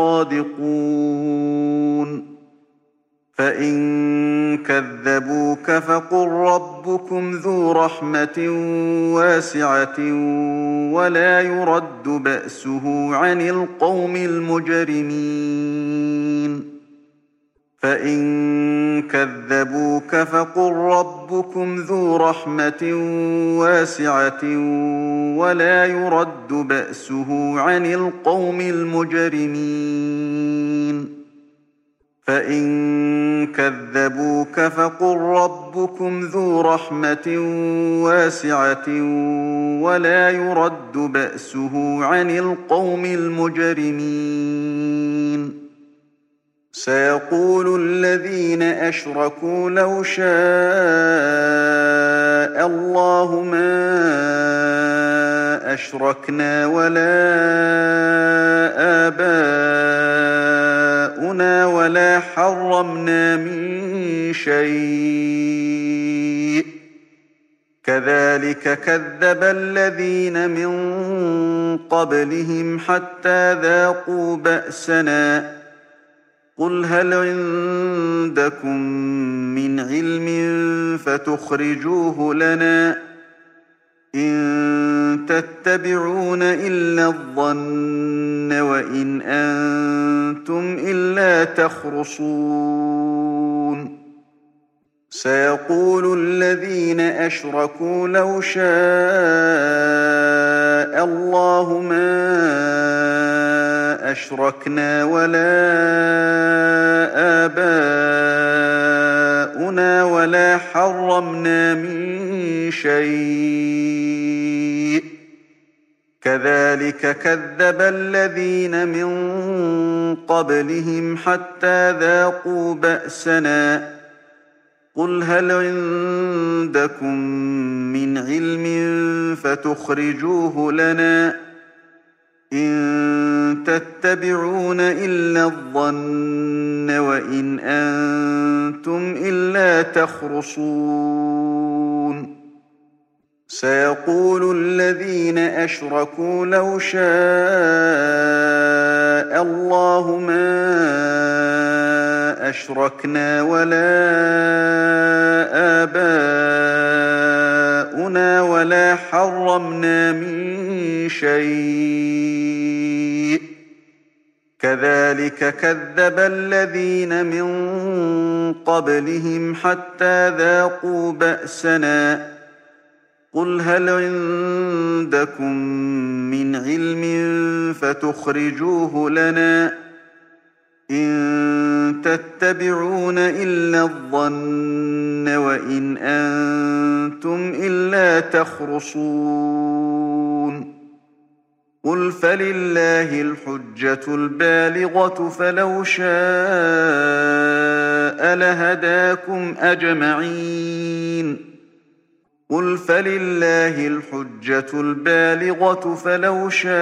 لَصَادِقُونَ فَإِن كَذَّبُوكَ فَقُل رَّبُّكُمْ ذُو رَحْمَةٍ وَاسِعَةٍ وَلَا يُرَدُّ بَأْسُهُ عَنِ الْقَوْمِ الْمُجْرِمِينَ فَإِن كَذَّبُوكَ فَقُل رَّبُّكُمْ ذُو رَحْمَةٍ وَاسِعَةٍ وَلَا يُرَدُّ بَأْسُهُ عَنِ الْقَوْمِ الْمُجْرِمِينَ فَإِن كَذَّبُوكَ فَقُل رَّبُّكُمْ ذُو رَحْمَةٍ وَاسِعَةٍ وَلَا يُرَدُّ بَأْسُهُ عَنِ الْقَوْمِ الْمُجْرِمِينَ سَيَقُولُ الَّذِينَ أَشْرَكُوا لَوْ شَاءَ اللَّهُ مَا أَشْرَكْنَا وَلَا آبَاؤُنَا وَلَا حَرَّمْنَا مِن شَيْءٍ ۚ كَذَٰلِكَ كَذَّبَ الَّذِينَ مِن قَبْلِهِمْ حَتَّىٰ ذَاقُوا بَأْسَنَا ۗ قُلْ هَلْ عِندَكُم مِّنْ عِلْمٍ فَتُخْرِجُوهُ لَنَا ۖ إِن تَتَّبِعُونَ إِلَّا الظَّنَّ وَإِنْ أَنتُمْ إِلَّا تَخْرُصُونَ سَيَقُولُ الَّذِينَ أَشْرَكُوا لَوْ شَاءَ اللَّهُ مَا أَشْرَكْنَا وَلَا آبَاؤُنَا وَلَا حَرَّمْنَا مِن شَيْءٍ ۚ كَذَٰلِكَ كَذَّبَ الَّذِينَ مِن قَبْلِهِمْ حَتَّىٰ ذَاقُوا بَأْسَنَا ۗ قُلْ هَلْ عِندَكُم مِّنْ عِلْمٍ فَتُخْرِجُوهُ لَنَا ۖ إِن تتبعون إلا الظن وإن أنتم إلا تخرصون سيقول الذين أشركوا لو شاء الله ما أشركنا ولا آباؤنا ولا حرمنا من شيء كذلك كذب الذين من قبلهم حتى ذاقوا بأسنا قل هل عندكم من علم فتخرجوه لنا إن تتبعون إلا الظن وإن أنتم إلا تخرصون قل فلله الحجة البالغة فلو شاء لهداكم أجمعين قل فلله الحجة البالغة فلو شاء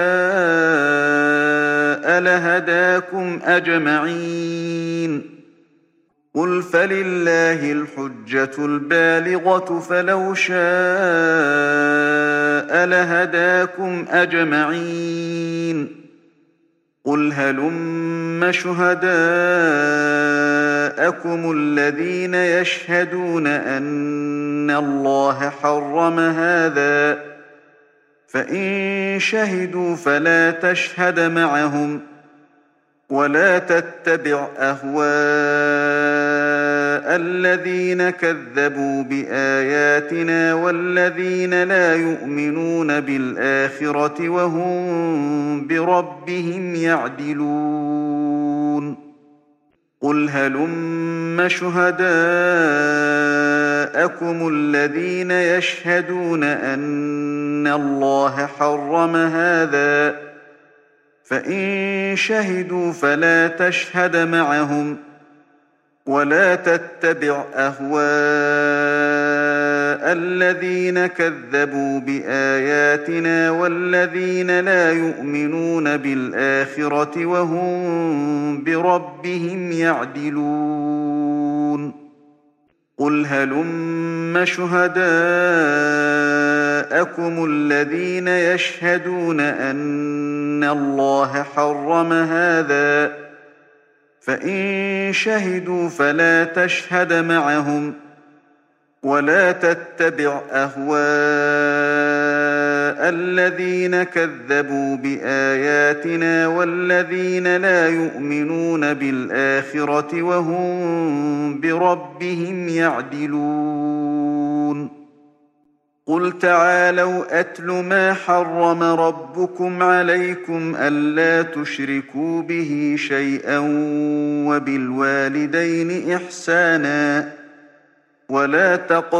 لهداكم أجمعين قل فلله الحجة البالغة فلو شاء لهداكم أجمعين قل هلم شهداءكم الذين يشهدون أن الله حرم هذا فإن شهدوا فلا تشهد معهم ولا تتبع أهواء الذين كذبوا بآياتنا والذين لا يؤمنون بالآخرة وهم بربهم يعدلون قل هلم شهداءكم الذين يشهدون أن الله حرم هذا فإن شهدوا فلا تشهد معهم ولا تتبع أهواء الذين كذبوا بآياتنا والذين لا يؤمنون بالآخرة وهم بربهم يعدلون قل هلم شهداءكم الذين يشهدون أن الله حرم هذا فإن شهدوا فلا تشهد معهم ولا تتبع أهواء الذين كذبوا بآياتنا والذين لا يؤمنون بالآخرة وهم بربهم يعدلون قل تعالوا أتل ما حرم ربكم عليكم ألا تشركوا به شيئا وبالوالدين إحسانا ولا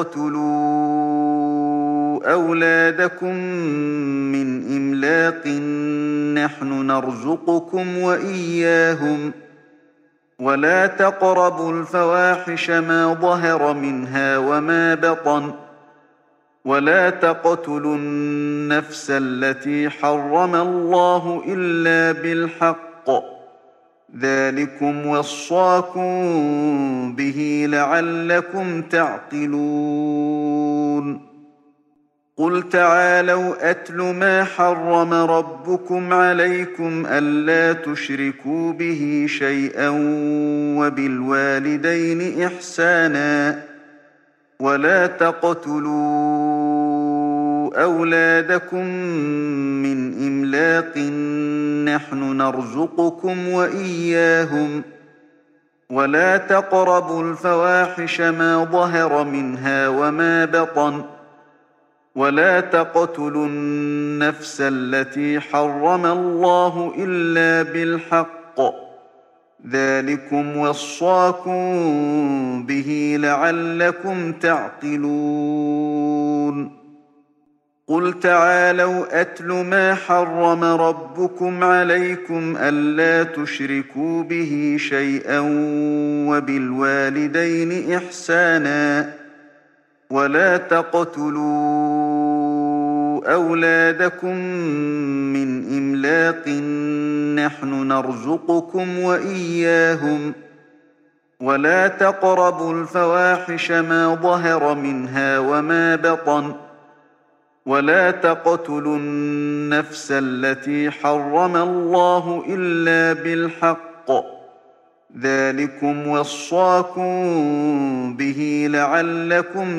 تقتلوا أولادكم من إملاق نحن نرزقكم وإياهم ولا تقربوا الفواحش ما ظهر منها وما بطن ولا تقتلوا النفس التي حرم الله إلا بالحق ذلكم وصاكم به لعلكم تعقلون قل تعالوا أتل ما حرم ربكم عليكم ألا تشركوا به شيئا وبالوالدين إحسانا ولا تقتلوا أولادكم من إملاق نحن نرزقكم وإياهم ولا تقربوا الفواحش ما ظهر منها وما بطن ولا تقتلوا النفس التي حرم الله إلا بالحق ذلكم وصاكم به لعلكم تعقلون قل تعالوا أتل ما حرم ربكم عليكم ألا تشركوا به شيئا وبالوالدين إحسانا ولا تقتلوا أولادكم من إملاق نحن نرزقكم وإياهم ولا تقربوا الفواحش ما ظهر منها وما بطن ولا تقتلوا النفس التي حرم الله إلا بالحق ذلكم وصاكم به لعلكم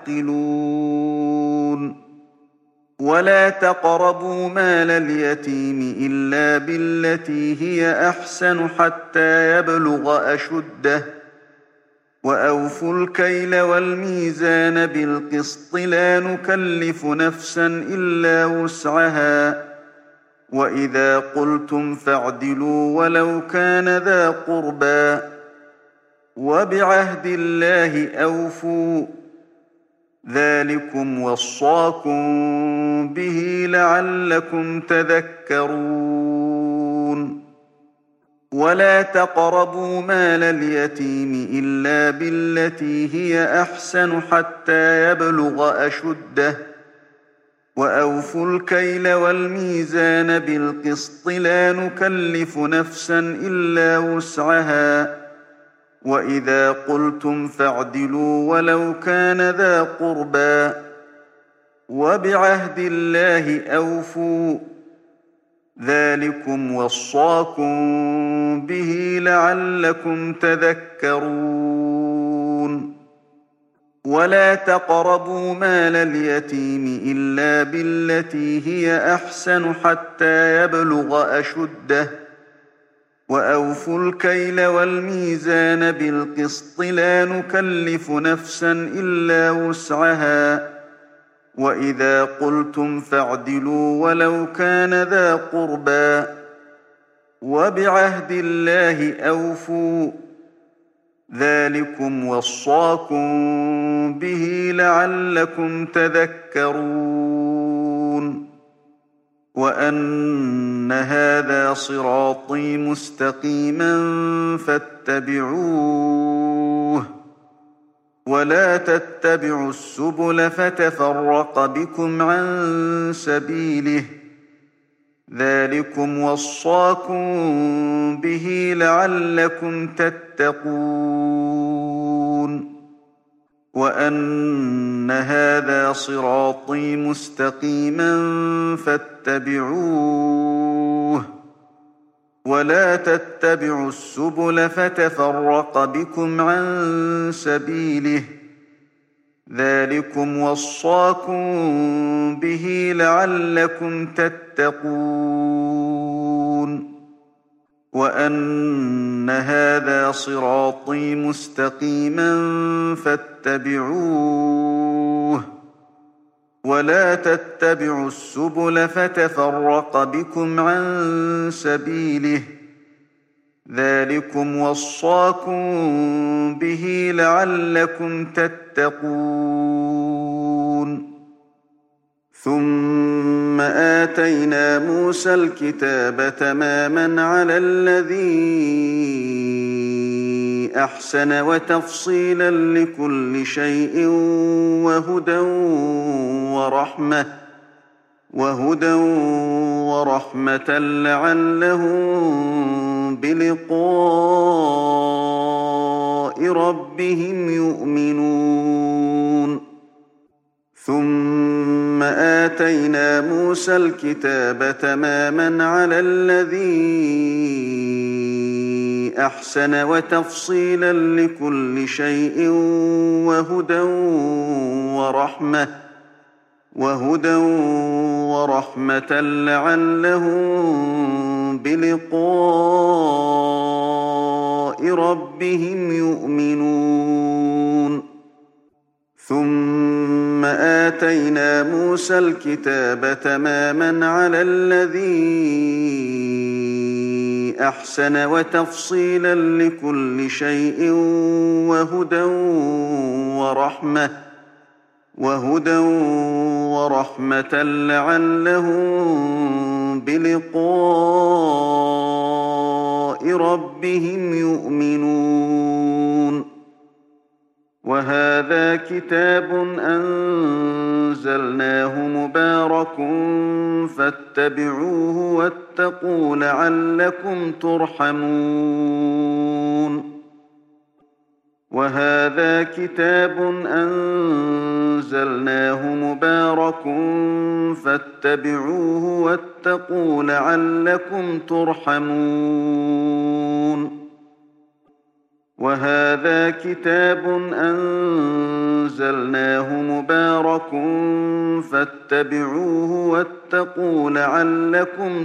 تعقلون ولا تقربوا مال اليتيم إلا بالتي هي أحسن حتى يبلغ أشده وأوفوا الكيل والميزان بالقسط لا نكلف نفسا إلا وسعها وإذا قلتم فاعدلوا ولو كان ذا قربى وبعهد الله أوفوا ذلكم وصاكم به لعلكم تذكرون ولا تقربوا مال اليتيم إلا بالتي هي أحسن حتى يبلغ أشده وأوفوا الكيل والميزان بالقسط لا نكلف نفسا إلا وسعها وإذا قلتم فاعدلوا ولو كان ذا قربى وبعهد الله أوفوا ذلكم وصاكم به لعلكم تذكرون ولا تقربوا مال اليتيم إلا بالتي هي أحسن حتى يبلغ أشده وأوفوا الكيل والميزان بالقسط لا نكلف نفسا إلا وسعها وإذا قلتم فاعدلوا ولو كان ذا قربى وبعهد الله أوفوا ذلكم وصاكم به لعلكم تذكرون وأن هذا صراطي مستقيما فاتبعوه ولا تتبعوا السبل فتفرق بكم عن سبيله ذلكم وصاكم به لعلكم تتقون وأن هذا صراطي مستقيما فاتبعوه ولا تتبعوا السبل فتفرق بكم عن سبيله ذلكم وصاكم به لعلكم تتقون وأن هذا صراطي مستقيما فاتبعوه ولا تتبعوا السبل فتفرق بكم عن سبيله ذلكم وصاكم به لعلكم تتقون ثم آتينا موسى الكتاب تماما على الذي أحسن وتفصيلا لكل شيء وهدى ورحمة وهدى ورحمة لعلهم بلقاء ربهم يؤمنون ثم آتينا موسى الكتاب تماما على الذي أحسن وتفصيلا لكل شيء وهدى ورحمة وهدى ورحمة لعلهم بلقاء ربهم يؤمنون ثم آتينا موسى الكتاب تماما على الذي أحسن وتفصيلا لكل شيء وهدى ورحمة وهدى ورحمة لعلهم بلقاء ربهم يؤمنون وهذا كتاب أنزلناه مبارك فاتبعوه واتقوا لعلكم ترحمون وهذا كتاب أنزلناه مبارك فاتبعوه واتقوا لعلكم ترحمون وهذا كتاب أنزلناه مبارك فاتبعوه واتقوا لعلكم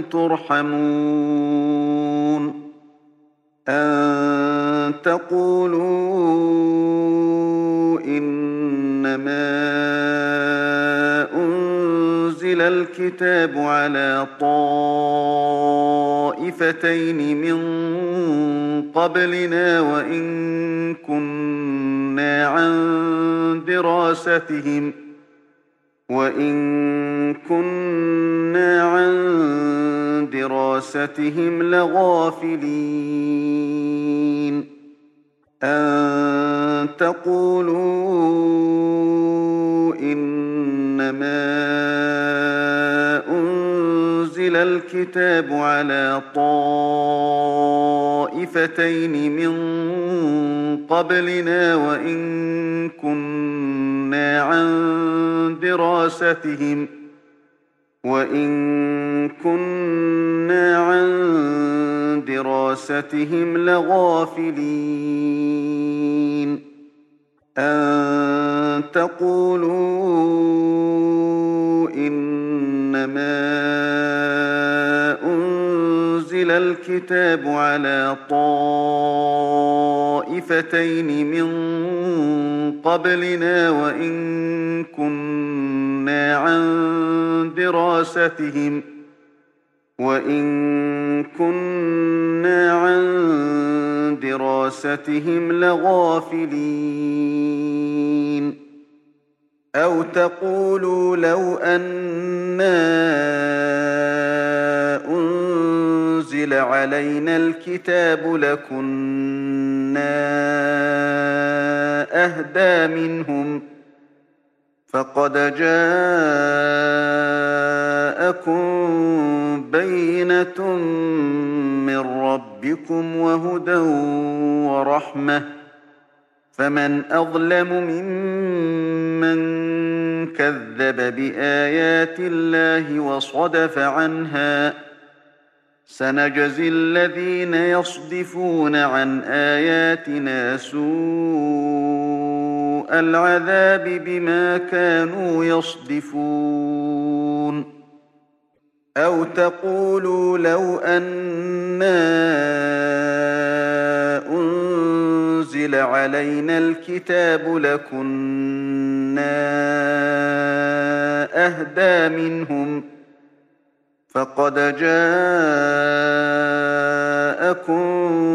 ترحمون أن تقولوا إنما أنزل الكتاب على طائفتين من قبلنا وإن كنا عن دراستهم وإن كنا عن دراستهم لغافلين أن تقولوا إنما أنزل الكتاب على طائفتين من قبلنا وإن كنا عن دراستهم وإن كنا عن دراستهم لغافلين أن تقولوا إنما أنزل الكتاب على طائفتين من قبلنا وإن كنا عن دراستهم وإن كنا عن دراستهم لغافلين أو تقولوا لو أنا أنزل علينا الكتاب لكنا أهدى منهم فقد جاءكم بينة من ربكم وهدى ورحمة فمن أظلم ممن كذب بآيات الله وصدف عنها سنجزي الذين يصدفون عن آياتنا سوء العذاب بما كانوا يصدفون أو تقولوا لو أنا أنزل علينا الكتاب لكنا أهدى منهم فقد جاءكم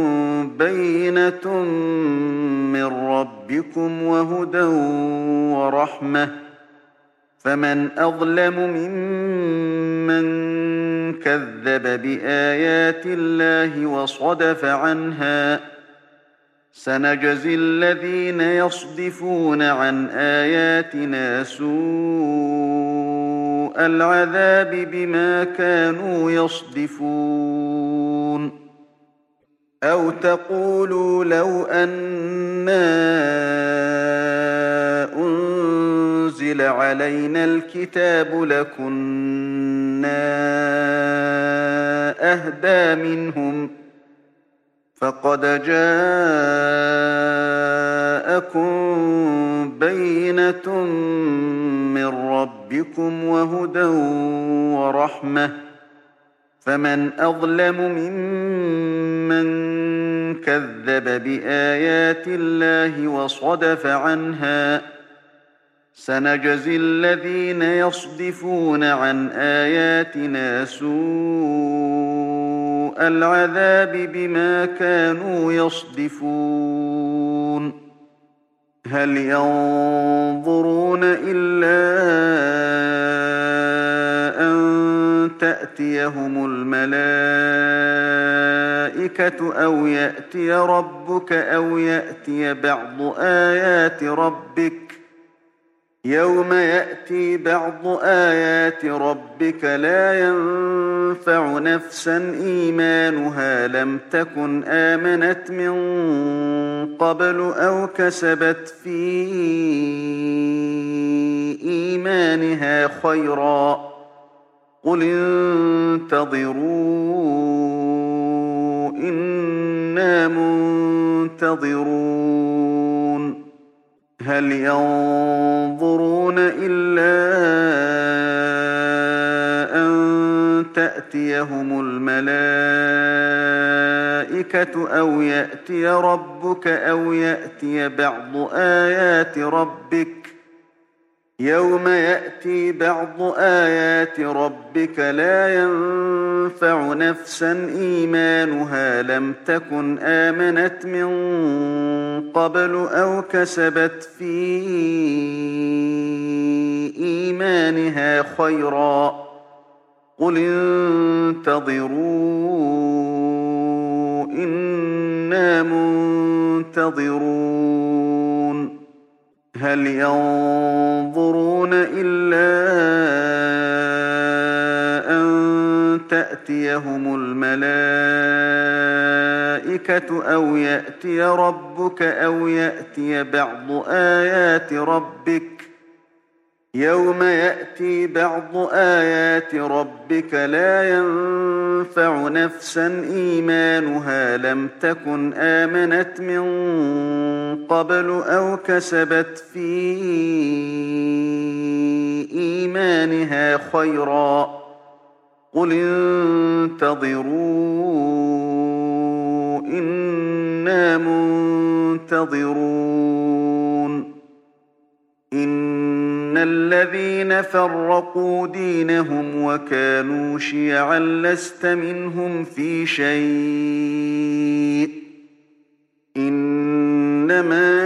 بينة من ربكم وهدى ورحمة فمن أظلم ممن كذب بآيات الله وصدف عنها سنجزي الذين يصدفون عن آياتنا سوء العذاب بما كانوا يصدفون أو تقولوا لو أنا أنزل علينا الكتاب لكنا أهدى منهم فقد جاءكم بينة من ربكم وهدى ورحمة فمن أظلم ممن كذب بآيات الله وصدف عنها سنجزي الذين يصدفون عن آياتنا سوء العذاب بما كانوا يصدفون هل ينظرون إلا أن تأتيهم الملائكة أو يأتي ربك أو يأتي بعض آيات ربك يوم يأتي بعض آيات ربك لا ينفع نفسا إيمانها لم تكن آمنت من قبل أو كسبت في إيمانها خيرا قل انتظروا إنا منتظرون هل ينظرون إلا أن تأتيهم الملائكة أو يأتي ربك أو يأتي بعض آيات ربك يوم يأتي بعض آيات ربك لا ينفع نفسا إيمانها لم تكن آمنت من قبل أو كسبت في إيمانها خيرا قل انتظروا إنا منتظرون هل ينظرون إلا أن تأتيهم الملائكة أو يأتي ربك أو يأتي بعض آيات ربك يوم يأتي بعض آيات ربك لا ينفع نفسا إيمانها لم تكن آمنت من قبل أو كسبت في إيمانها خيرا قل انتظروا إنا منتظرون إن الذين فرقوا دينهم وكانوا شيعا لست منهم في شيء إنما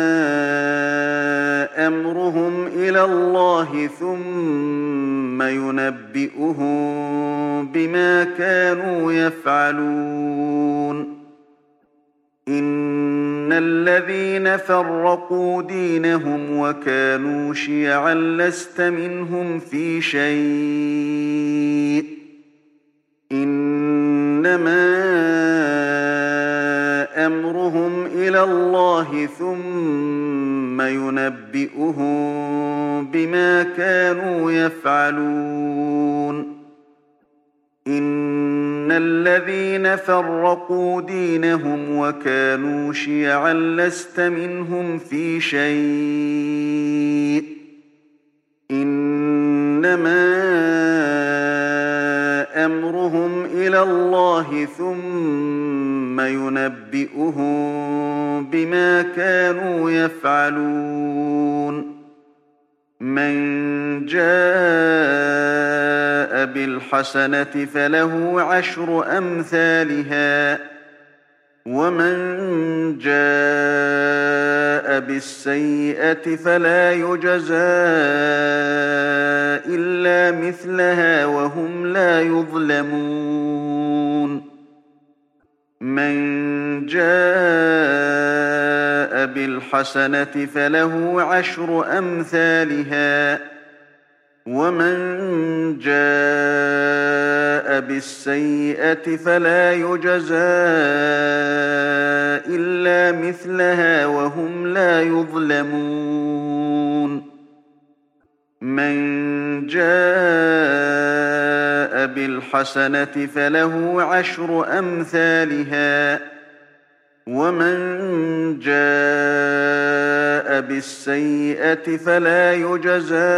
أمرهم إلى الله ثم ينبئهم بما كانوا يفعلون إن الذين فرقوا دينهم وكانوا شيعا لست منهم في شيء إنما أمرهم إلى الله ثم ينبئهم بما كانوا يفعلون إن الذين فرقوا دينهم وكانوا شيعا لست منهم في شيء إنما أمرهم إلى الله ثم ينبئهم بما كانوا يفعلون من جاء بالحسنة فله عشر أمثالها ومن جاء بالسيئة فلا يجزى إلا مثلها وهم لا يظلمون من جاء بالحسنة فله عشر أمثالها ومن جاء بالسيئة فلا يجزى إلا مثلها وهم لا يظلمون من جاء بالحسنة فله عشر أمثالها ومن جاء بالسيئة فلا يجزى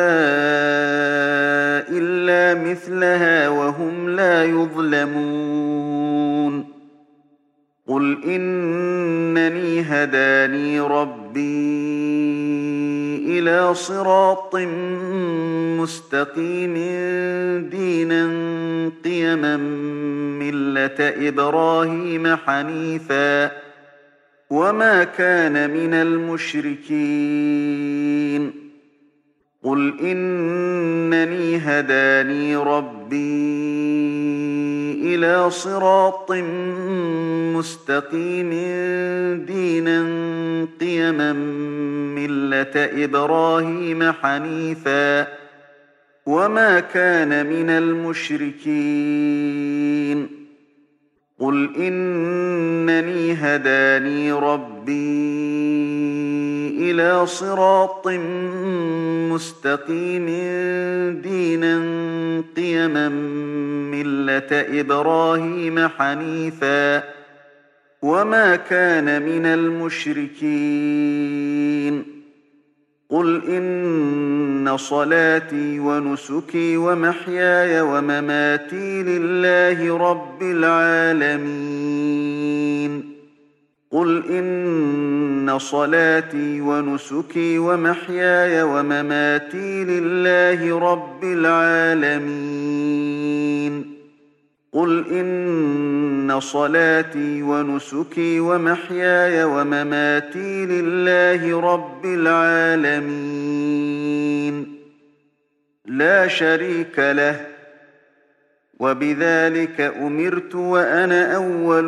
إلا مثلها وهم لا يظلمون قل إنني هداني ربي إلى صراط مستقيم دينا قيما ملة إبراهيم حنيفا وما كان من المشركين قُلْ إِنَّنِي هَدَانِي رَبِّي إِلَىٰ صِرَاطٍ مُّسْتَقِيمٍ دِينًا قِيَمًا مِّلَّةَ إِبْرَاهِيمَ حَنِيفًا وَمَا كَانَ مِنَ الْمُشْرِكِينَ قُلْ إِنَّنِي هَدَانِي رَبِّي إِلَىٰ صِرَاطٍ مُّسْتَقِيمٍ دِينًا قِيَمًا مِّلَّةَ إِبْرَاهِيمَ حَنِيفًا وَمَا كَانَ مِنَ الْمُشْرِكِينَ قُلْ إِنَّ صَلَاتِي وَنُسُكِي وَمَحْيَايَ وَمَمَاتِي لِلَّهِ رَبِّ الْعَالَمِينَ قُلْ إِنَّ صَلَاتِي وَنُسُكِي وَمَحْيَايَ وَمَمَاتِي لِلَّهِ رَبِّ الْعَالَمِينَ قُلْ إِنَّ صَلَاتِي وَنُسُكِي وَمَحْيَايَ وَمَمَاتِي لِلَّهِ رَبِّ الْعَالَمِينَ لَا شَرِيكَ لَهُ وَبِذَٰلِكَ أُمِرْتُ وَأَنَا أَوَّلُ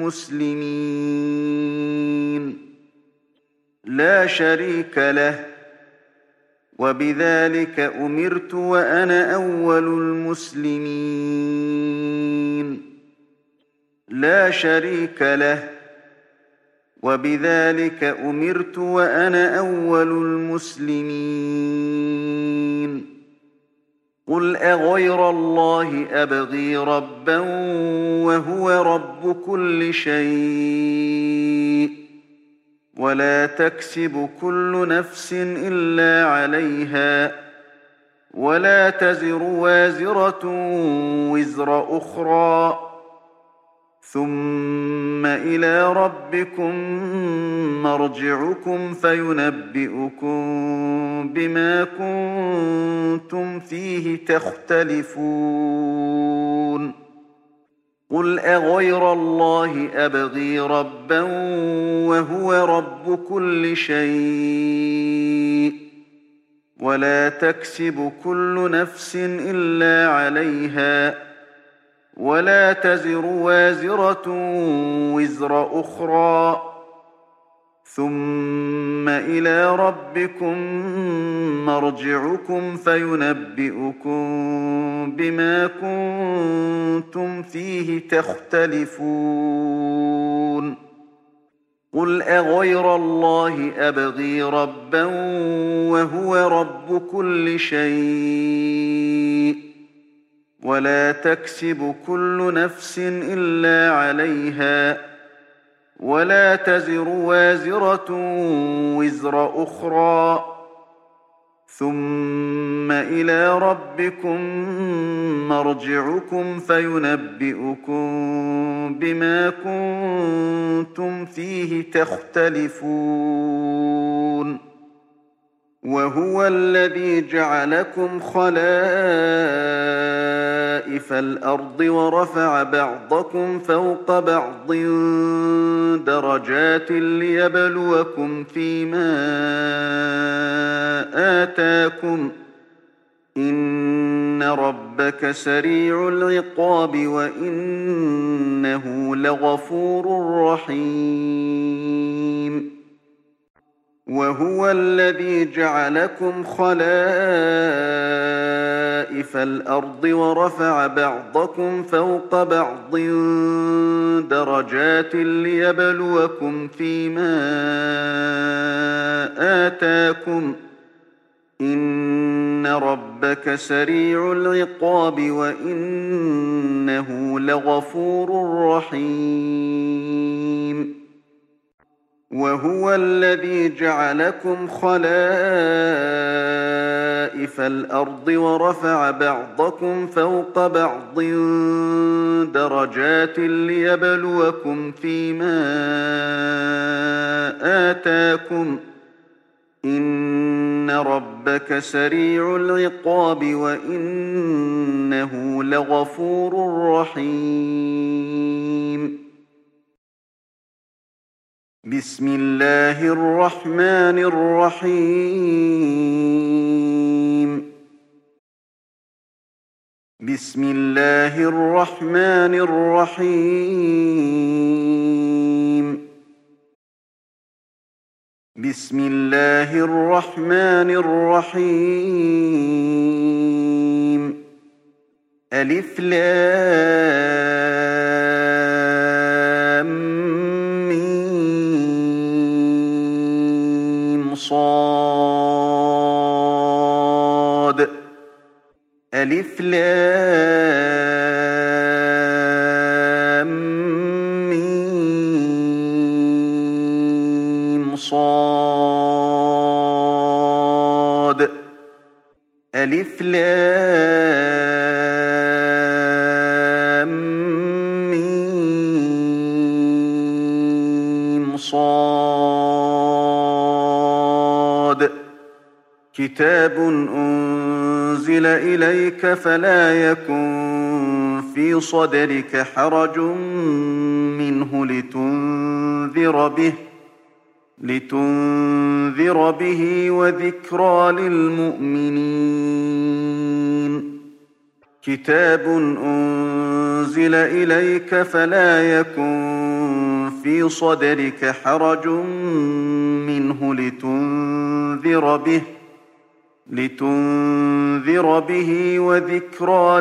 الْمُسْلِمِينَ لَا شَرِيكَ لَهُ وَبِذَٰلِكَ أُمِرْتُ وَأَنَا أَوَّلُ الْمُسْلِمِينَ لَا شَرِيكَ لَهُ وَبِذَٰلِكَ أُمِرْتُ وَأَنَا أَوَّلُ الْمُسْلِمِينَ قُلْ أَغَيْرَ اللَّهِ أَبْغِي رَبًّا وَهُوَ رَبُّ كُلِّ شَيْءٍ وَلَا تَكْسِبُ كُلُّ نَفْسٍ إِلَّا عَلَيْهَا وَلَا تَزِرُ وَازِرَةٌ وِزْرَ أُخْرَىٰ ثُمَّ إِلَىٰ رَبِّكُم مَّرْجِعُكُمْ فَيُنَبِّئُكُم بِمَا كُنتُمْ فِيهِ تَخْتَلِفُونَ قُلْ أَغَيْرَ اللَّهِ أَبْغِي رَبًّا وَهُوَ رَبُّ كُلِّ شَيْءٍ وَلَا تَكْسِبُ كُلُّ نَفْسٍ إِلَّا عَلَيْهَا وَلَا تَزِرُ وَازِرَةٌ وِزْرَ أُخْرَىٰ ثُمَّ إِلَىٰ رَبِّكُم مَّرْجِعُكُمْ فَيُنَبِّئُكُم بِمَا كُنتُمْ فِيهِ تَخْتَلِفُونَ قُلْ أَغَيْرَ اللَّهِ أَبْغِي رَبًّا وَهُوَ رَبُّ كُلِّ شَيْءٍ وَلَا تَكْسِبُ كُلُّ نَفْسٍ إِلَّا عَلَيْهَا وَلَا تَزِرُ وَازِرَةٌ وِزْرَ أُخْرَىٰ ثُمَّ إِلَىٰ رَبِّكُم مَّرْجِعُكُمْ فَيُنَبِّئُكُم بِمَا كُنتُمْ فِيهِ تَخْتَلِفُونَ وَهُوَ الَّذِي جَعَلَكُمْ خَلَائِفَ الْأَرْضِ وَرَفَعَ بَعْضَكُمْ فَوْقَ بَعْضٍ دَرَجَاتٍ لِّيَبْلُوَكُمْ فِي مَا آتَاكُمْ ۗ إِنَّ رَبَّكَ سَرِيعُ الْعِقَابِ وَإِنَّهُ لَغَفُورٌ رَّحِيمٌ وَهُوَ الَّذِي جَعَلَكُمْ خَلَائِفَ الْأَرْضِ وَرَفَعَ بَعْضَكُمْ فَوْقَ بَعْضٍ دَرَجَاتٍ لِّيَبْلُوَكُمْ فِي مَا آتَاكُمْ ۗ إِنَّ رَبَّكَ سَرِيعُ الْعِقَابِ وَإِنَّهُ لَغَفُورٌ رَّحِيمٌ وَهُوَ الَّذِي جَعَلَكُمْ خَلَائِفَ الْأَرْضِ وَرَفَعَ بَعْضَكُمْ فَوْقَ بَعْضٍ دَرَجَاتٍ لِّيَبْلُوَكُمْ فِي مَا آتَاكُمْ ۗ إِنَّ رَبَّكَ سَرِيعُ الْعِقَابِ وَإِنَّهُ لَغَفُورٌ رَّحِيمٌ بسم الله الرحمن الرحيم بسم الله الرحمن الرحيم بسم الله الرحمن الرحيم ألف لام ميم صاد ألف لام ميم صاد ألف لام ميم صاد كتاب أنزل إليك فلا يكن في صدرك حرج منه لتنذر به لتنذر به وذكرى للمؤمنين كتاب أنزل إليك فلا يكن في صدرك حرج منه لتنذر به لتنذر به وذكرى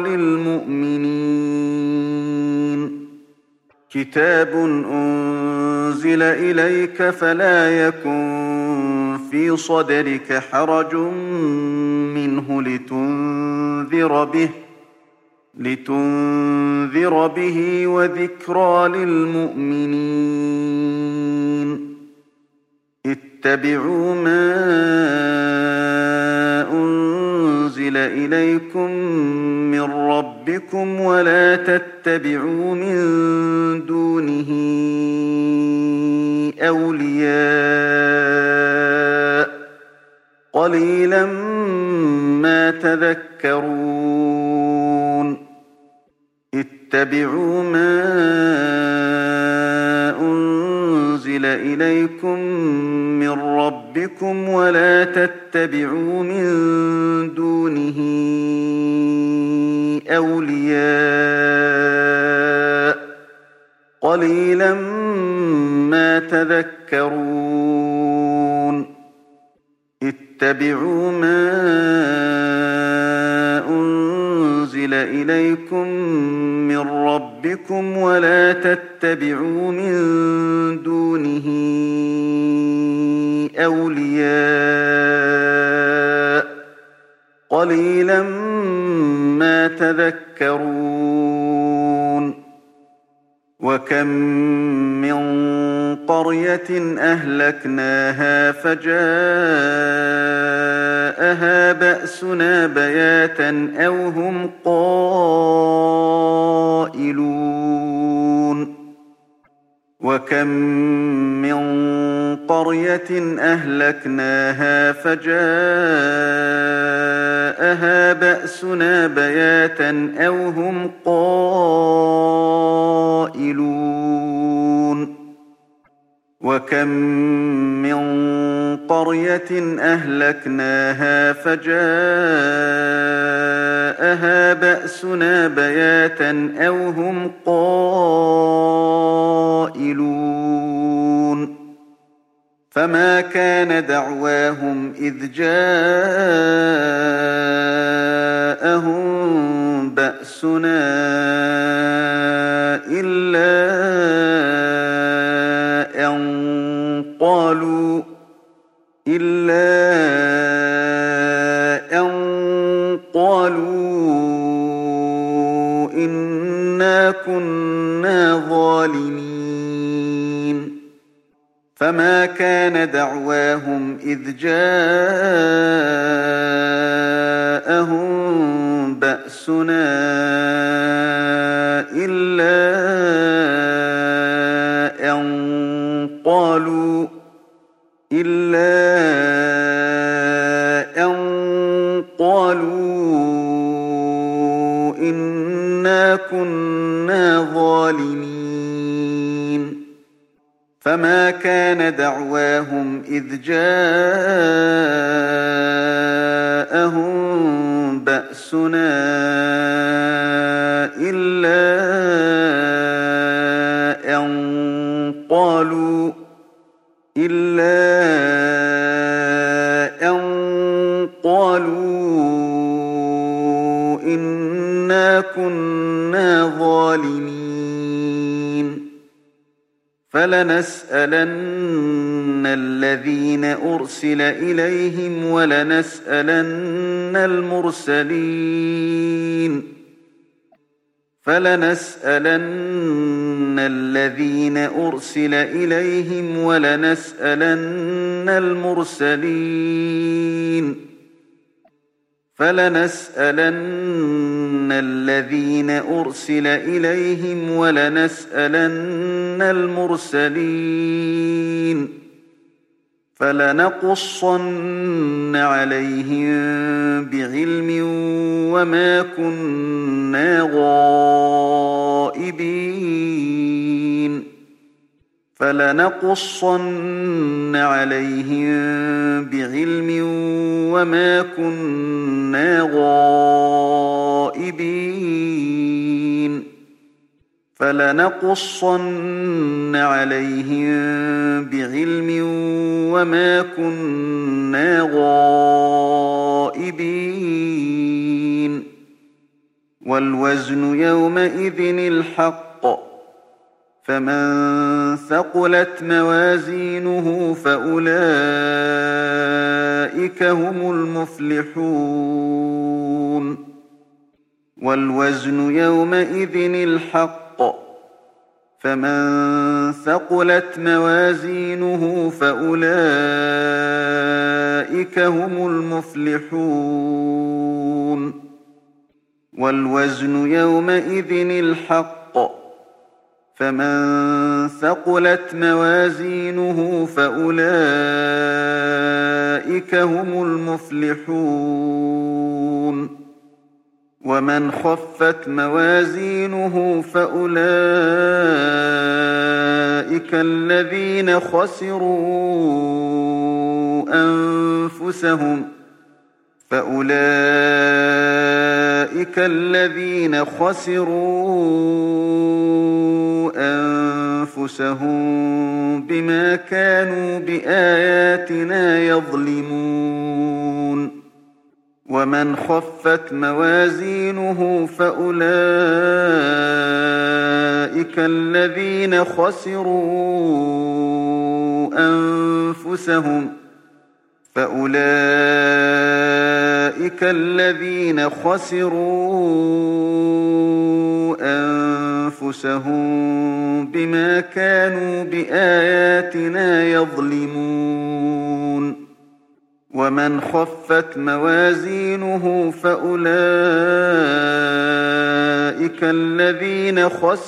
للمؤمنين كتاب أنزل إليك فلا يكن في صدرك حرج منه لتنذر به لتنذر به وذكرى للمؤمنين اتبعوا ما أنزل إليكم من ربكم ولا تتبعوا من دونه أولياء قليلا ما تذكرون اتبعوا ما أنزل إليكم من ربكم ولا تتبعوا من دونه أولياء قليلا ما تذكرون اتبعوا ما أنزل إليكم من ربكم ولا تتبعوا من دونه أولياء قليلا ما تذكرون وكم من قرية أهلكناها فجاءها بأسنا بياتا أو هم قائلون وكم من قرية أهلكناها فجاءها بأسنا بياتا أو هم قائلون وكم من قرية أهلكناها فجاءها بأسنا بياتا أو هم قائلون فما كان دعواهم إذ جاءهم بأسنا إلا أن قالوا إلا أن قالوا إنا كنا ظالمين فما كان دعواهم إذ جاءهم بأسنا إلا أن قالوا إلا أن قالوا إنا كنا ظالمين فما كان دعواهم إذ جاءهم بأسنا إلا أن قالوا إلا أن قالوا إنا كنا ظالمين فلنسألن الذين أرسل إليهم ولنسألن المرسلين فلنسألن الذين أرسل إليهم ولنسألن المرسلين فلنسألن الذين أرسل إليهم ولنسألن المرسلين فلنقصن عليهم بعلم وما كنا غائبين فلنقصن عليهم بعلم وما كنا غائبين فلنقصن عليهم بعلم وما كنا غائبين والوزن يومئذ الحق فمن ثقلت موازينه فأولئك هم المفلحون والوزن يومئذ الحق فمن ثقلت موازينه فأولئك هم المفلحون والوزن يومئذ الحق فمن ثقلت موازينه فأولئك هم المفلحون ومن خفت موازينه فأولئك الذين خسروا أنفسهم فأولئك الذين خسروا أنفسهم بما كانوا بآياتنا يظلمون ومن خفت موازينه فأولئك الذين خسروا أنفسهم فأولئك الذين خسروا أنفسهم بما كانوا بآياتنا يظلمون ومن خفت موازينه فأولئك الذين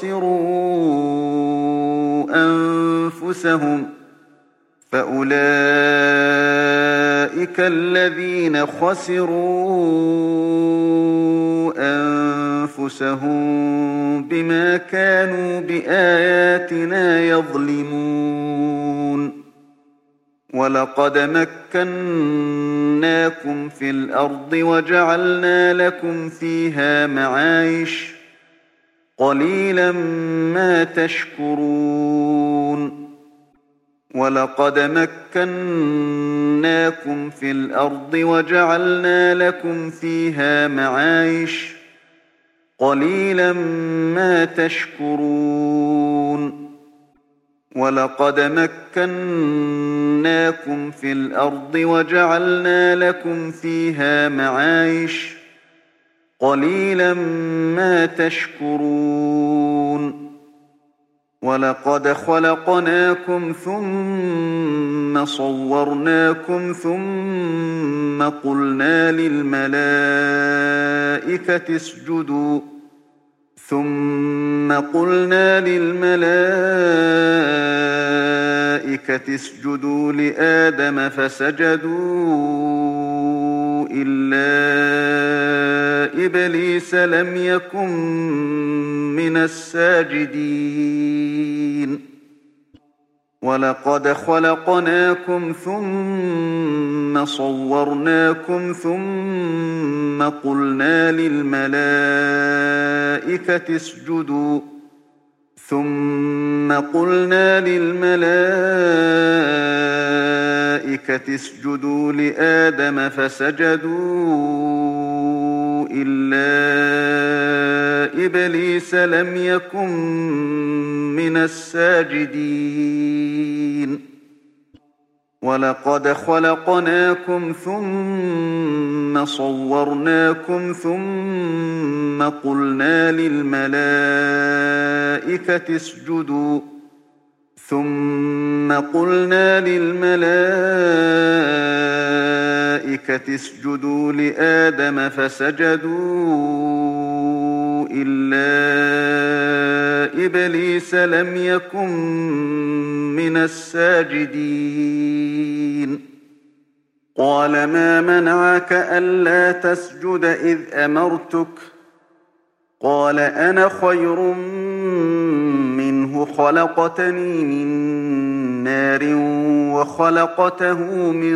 خسروا أنفسهم فأولئك الذين خسروا أنفسهم بما كانوا بآياتنا يظلمون ولقد مكناكم في الأرض وجعلنا لكم فيها معايش قليلا ما تشكرون ولقد مكناكم في الأرض وجعلنا لكم فيها معايش قليلا ما تشكرون ولقد مكناكم في الأرض وجعلنا لكم فيها معايش قليلا ما تشكرون ولقد خلقناكم ثم صورناكم ثم قلنا للملائكة اسجدوا ثم قلنا للملائكة اسجدوا لآدم فسجدوا إلا إبليس لم يكن من الساجدين وَلَقَدْ خَلَقْنَاكُمْ ثُمَّ صَوَّرْنَاكُمْ ثُمَّ قُلْنَا لِلْمَلَائِكَةِ اسْجُدُوا ثُمَّ قُلْنَا لِلْمَلَائِكَةِ اسْجُدُوا لِآدَمَ فَسَجَدُوا إِلَّا إِبْلِيسَ لَمْ يَكُنْ مِنَ السَّاجِدِينَ وَلَقَدْ خَلَقْنَاكُمْ ثُمَّ صَوَّرْنَاكُمْ ثُمَّ قُلْنَا لِلْمَلَائِكَةِ اسْجُدُوا ثُمَّ قُلْنَا لِلْمَلَائِكَةِ اسْجُدُوا لِآدَمَ فَسَجَدُوا إِلَّا إِبْلِيسَ لَمْ يَكُنْ مِنَ السَّاجِدِينَ قَالَ مَا مَنَعَكَ أَلَّا تَسْجُدَ إِذْ أَمَرْتُكَ قَالَ أَنَا خَيْرٌ مِّنْهُ خَلَقْتَنِي مِن نَّارٍ وَخَلَقْتَهُ مِن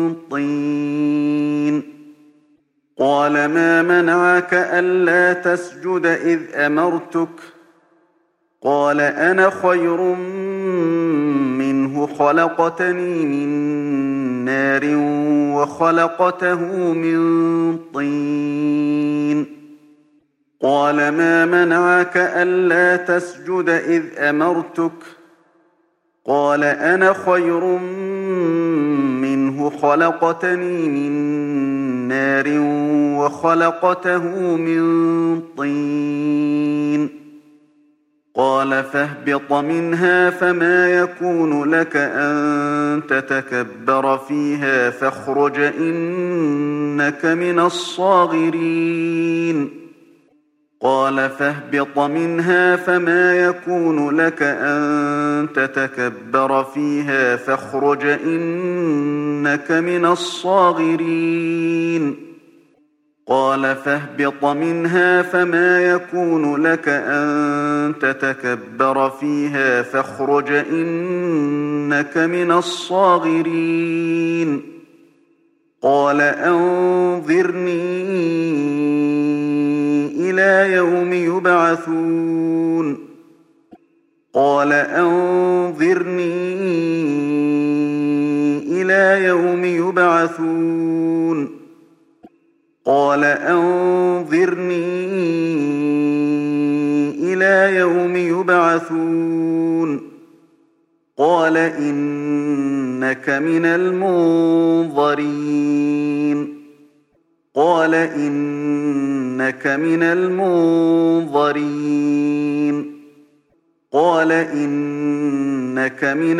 طِينٍ قَالَ مَا مَنَعَكَ أَلَّا تَسْجُدَ إِذْ أَمَرْتُكَ قَالَ أَنَا خَيْرٌ مِّنْهُ خَلَقْتَنِي مِن نَّارٍ وَخَلَقْتَهُ مِن طِينٍ قَالَ مَا مَنَعَكَ أَلَّا تَسْجُدَ إِذْ أَمَرْتُكَ قَالَ أَنَا خَيْرٌ مِّنْهُ خَلَقْتَنِي مِن نَّارٍ وَخَلَقْتَهُ مِن طِينٍ قَالَ فَاهْبِطْ مِنْهَا فَمَا يَكُونُ لَكَ أَن تَتَكَبَّرَ فِيهَا فَاخْرُجْ إِنَّكَ مِنَ الصَّاغِرِينَ قَالَ فَاهْبِطْ مِنْهَا فَمَا يَكُونُ لَكَ أَن تَتَكَبَّرَ فِيهَا فَاخْرُجْ إِنَّكَ مِنَ الصَّاغِرِينَ قَالَ فَاهْبِطْ مِنْهَا فَمَا يَكُونُ لَكَ أَن تَتَكَبَّرَ فِيهَا فَاخْرُجْ إِنَّكَ مِنَ الصَّاغِرِينَ قَالَ أَنظِرْنِي إِلَىٰ يَوْمِ يُبْعَثُونَ قَالَ أَنظِرْنِي إِلَىٰ يَوْمِ يُبْعَثُونَ قَالَ أَنظِرْنِي إِلَىٰ يَوْمِ يُبْعَثُونَ قَالَ إِنَّكَ مِنَ الْمُنظَرِينَ قَالَ إِنَّكَ مِنَ الْمُنظَرِينَ قَالَ إِنَّكَ مِنَ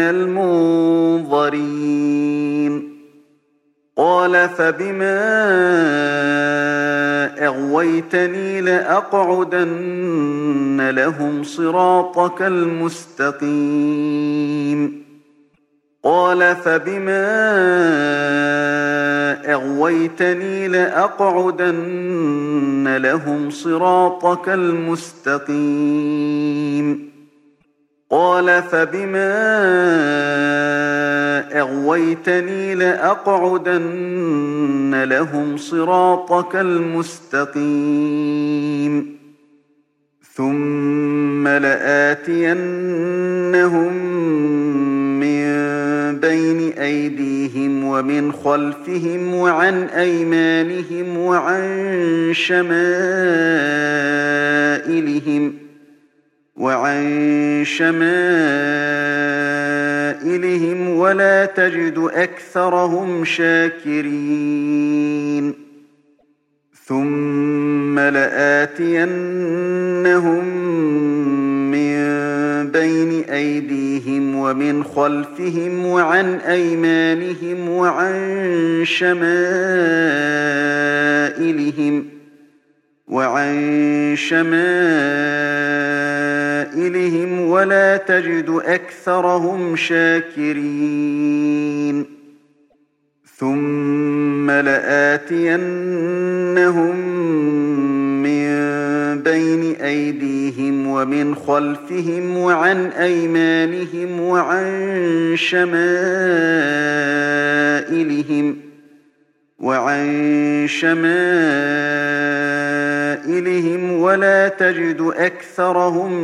الْمُنظَرِينَ قَالَ فَبِمَا أَغْوَيْتَنِي لَأَقْعُدَنَّ لَهُمْ صِرَاطَكَ الْمُسْتَقِيمَ قَالَ فَبِمَا أَغْوَيْتَنِي لَأَقْعُدَنَّ لَهُمْ صِرَاطَكَ الْمُسْتَقِيمَ قَالَ فَبِمَا أَغْوَيْتَنِي لَأَقْعُدَنَّ لَهُمْ صِرَاطَكَ الْمُسْتَقِيمَ ثُمَّ لَآتِيَنَّهُم مِّن بَيْنِ أَيْدِيهِمْ وَمِنْ خَلْفِهِمْ وَعَنْ أَيْمَانِهِمْ وَعَنْ شَمَائِلِهِمْ وَعَنْ شَمَائِلِهِمْ وَلَا تَجِدُ أَكْثَرَهُمْ شَاكِرِينَ ثُمَّ لَآتِيَنَّهُم مِّن بَيْنِ أَيْدِيهِمْ وَمِنْ خَلْفِهِمْ وَعَنْ أَيْمَانِهِمْ وَعَنْ شَمَائِلِهِمْ وَعَنْ شَمَائِلِهِمْ وَلَا تَجِدُ أَكْثَرَهُمْ شَاكِرِينَ ثُمَّ لَآتِيَنَّهُم مِّن بَيْنِ أَيْدِيهِمْ ومن خلفهم وعن أيمانهم وعن شمائلهم وعن شمائلهم ولا تجد أكثرهم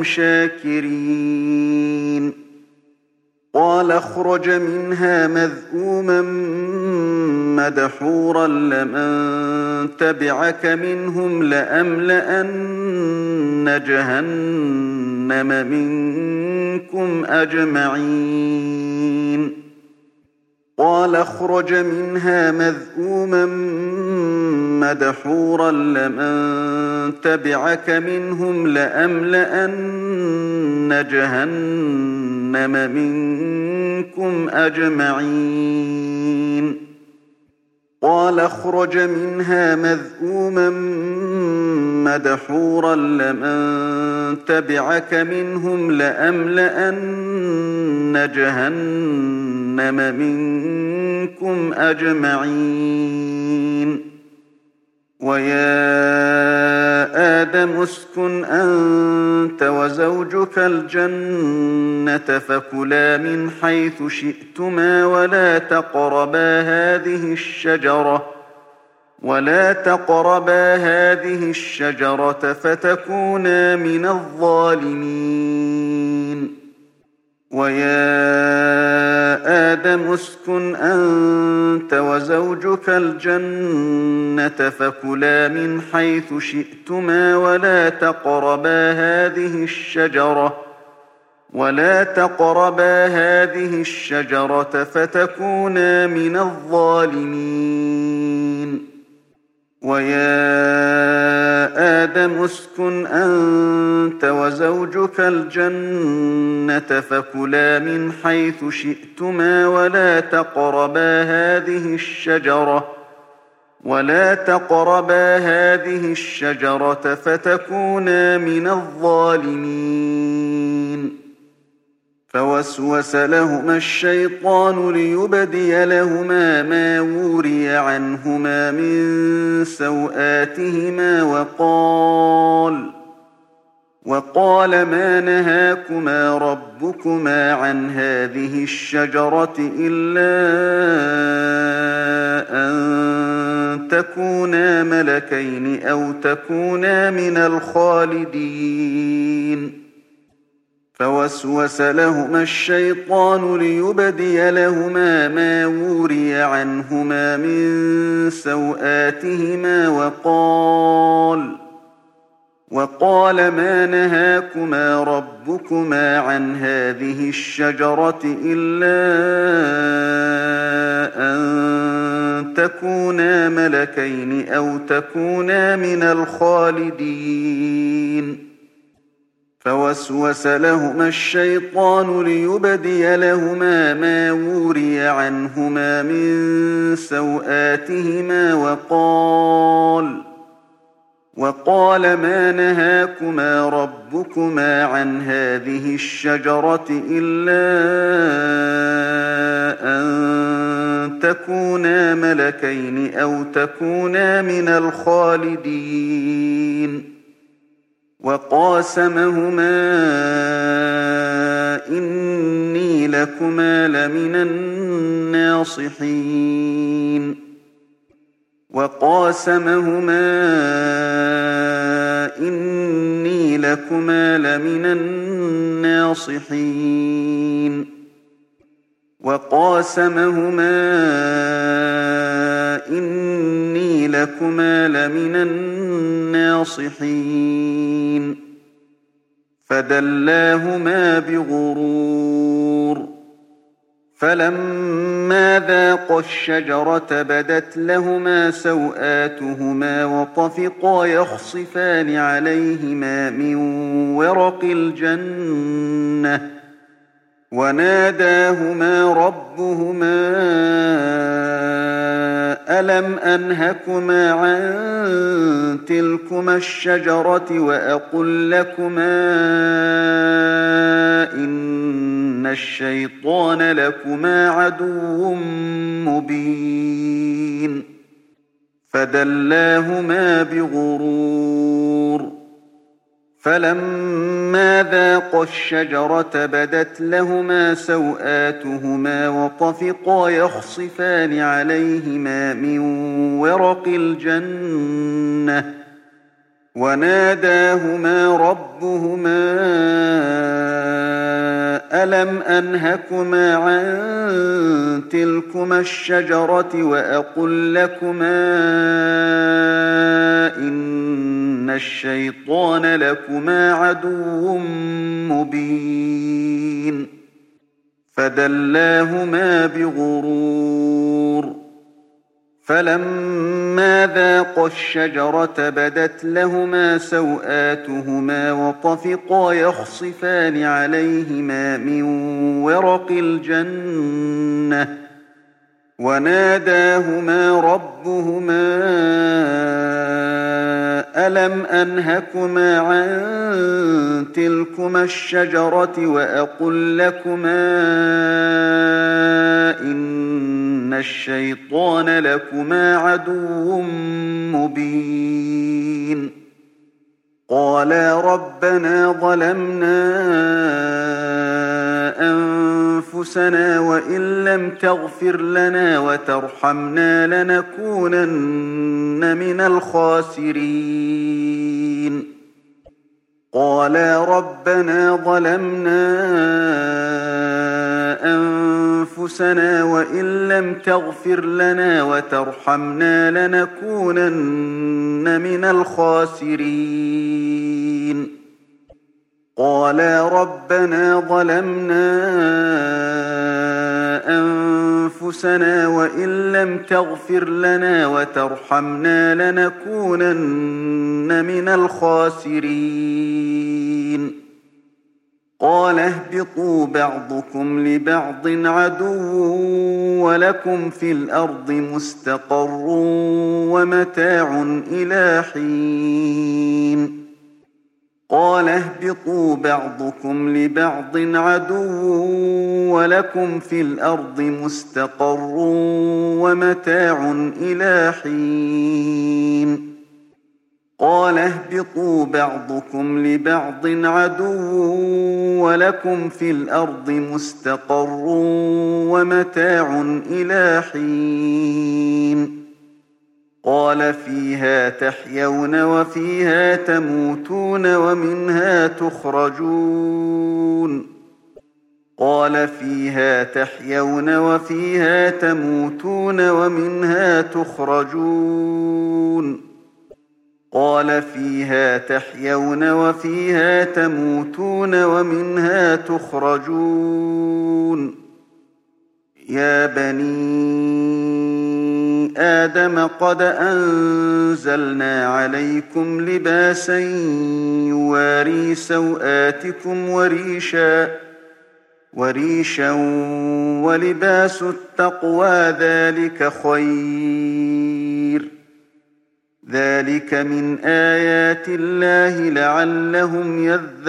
شاكرين قال اخرج منها مذءوما مدحورا لمن تبعك منهم لأملأن جهنم منكم أجمعين قال اخرج منها مذءوما مدحورا لمن تبعك منهم لأملأن جهنم منكم أجمعين قال اخرج منها مذءوما مدحورا لمن تبعك منهم لأملأن جهنم منكم أجمعين ويا آدم اسكن أنت وزوجك الجنة فكلا من حيث شئتما ولا تقربا هذه الشجرة ولا تقربا هذه الشجرة فتكونا من الظالمين ويا آدم اسكن أنت وزوجك الجنة فكلا من حيث شئتما ولا تقربا هذه الشجرة ولا تقربا هذه الشجرة فتكونا من الظالمين ويا آدم اسكن أنت وزوجك الجنة فكلا من حيث شئتما ولا تقربا هذه الشجرة ولا تقربا هذه الشجرة فتكونا من الظالمين فوسوس لهما الشيطان ليبدي لهما ما وري عنهما من سوآتهما وقال وقال ما نهاكما ربكما عن هذه الشجرة إلا أن تكونا ملكين أو تكونا من الخالدين فوسوس لهما الشيطان ليبدي لهما ما وري عنهما من سوآتهما وقال وقال ما نهاكما ربكما عن هذه الشجرة إلا أن تكونا ملكين أو تكونا من الخالدين فوسوس لهما الشيطان ليبدي لهما ما وري عنهما من سوآتهما وقال وقال ما نهاكما ربكما عن هذه الشجرة إلا أن تكونا ملكين أو تكونا من الخالدين وقاسمهما إني لكما لمن الناصحين وقاسمهما إني لكما لمن الناصحين وقاسمهما إني لكما لمن الناصحين فدلاهما بغرور فلما ذاقا الشجرة بدت لهما سوآتهما وطفقا يخصفان عليهما من ورق الجنة وناداهما ربهما ألم أنهكما عن تلكما الشجرة وأقل لكما إن الشيطان لكما عدو مبين فدلاهما بغرور فلما فلما ذاقا الشجرة بدت لهما سوآتهما وطفقا يخصفان عليهما من ورق الجنة وناداهما ربهما ألم أنهكما عن تلكما الشجرة وأقل لكما إن الشيطان لكما عدو مبين فدلاهما بغرور فلما ذاقا الشجرة بدت لهما سوآتهما وطفقا يخصفان عليهما من ورق الجنة وناداهما ربهما ألم أنهكما عن تلكما الشجرة وأقل لكما إن الشيطان لكما عدو مبين قالا ربنا ظلمنا أنفسنا وإن لم تغفر لنا وترحمنا لنكونن من الخاسرين قالا ربنا ظلمنا أنفسنا وإن لم تغفر لنا وترحمنا لنكونن من الخاسرين قالا ربنا ظلمنا أنفسنا وإن لم تغفر لنا وترحمنا لنكونن من الخاسرين قال اهبطوا بعضكم لبعض عدو ولكم في الأرض مستقر ومتاع إلى حين قال اهبطوا بعضكم لبعض عدو ولكم في الأرض مستقر ومتاع إلى حين قال اهبطوا بعضكم لبعض عدو ولكم في الأرض مستقر ومتاع إلى حين قال فيها تحيون وفيها تموتون ومنها تخرجون قال فيها تحيون وفيها تموتون ومنها تخرجون قال فيها تحيون وفيها تموتون ومنها تخرجون يا بني آدم قد أنزلنا عليكم لباسا يواري سوآتكم وريشا وريشا ولباس التقوى ذلك خير ذلك من آيات الله لعلهم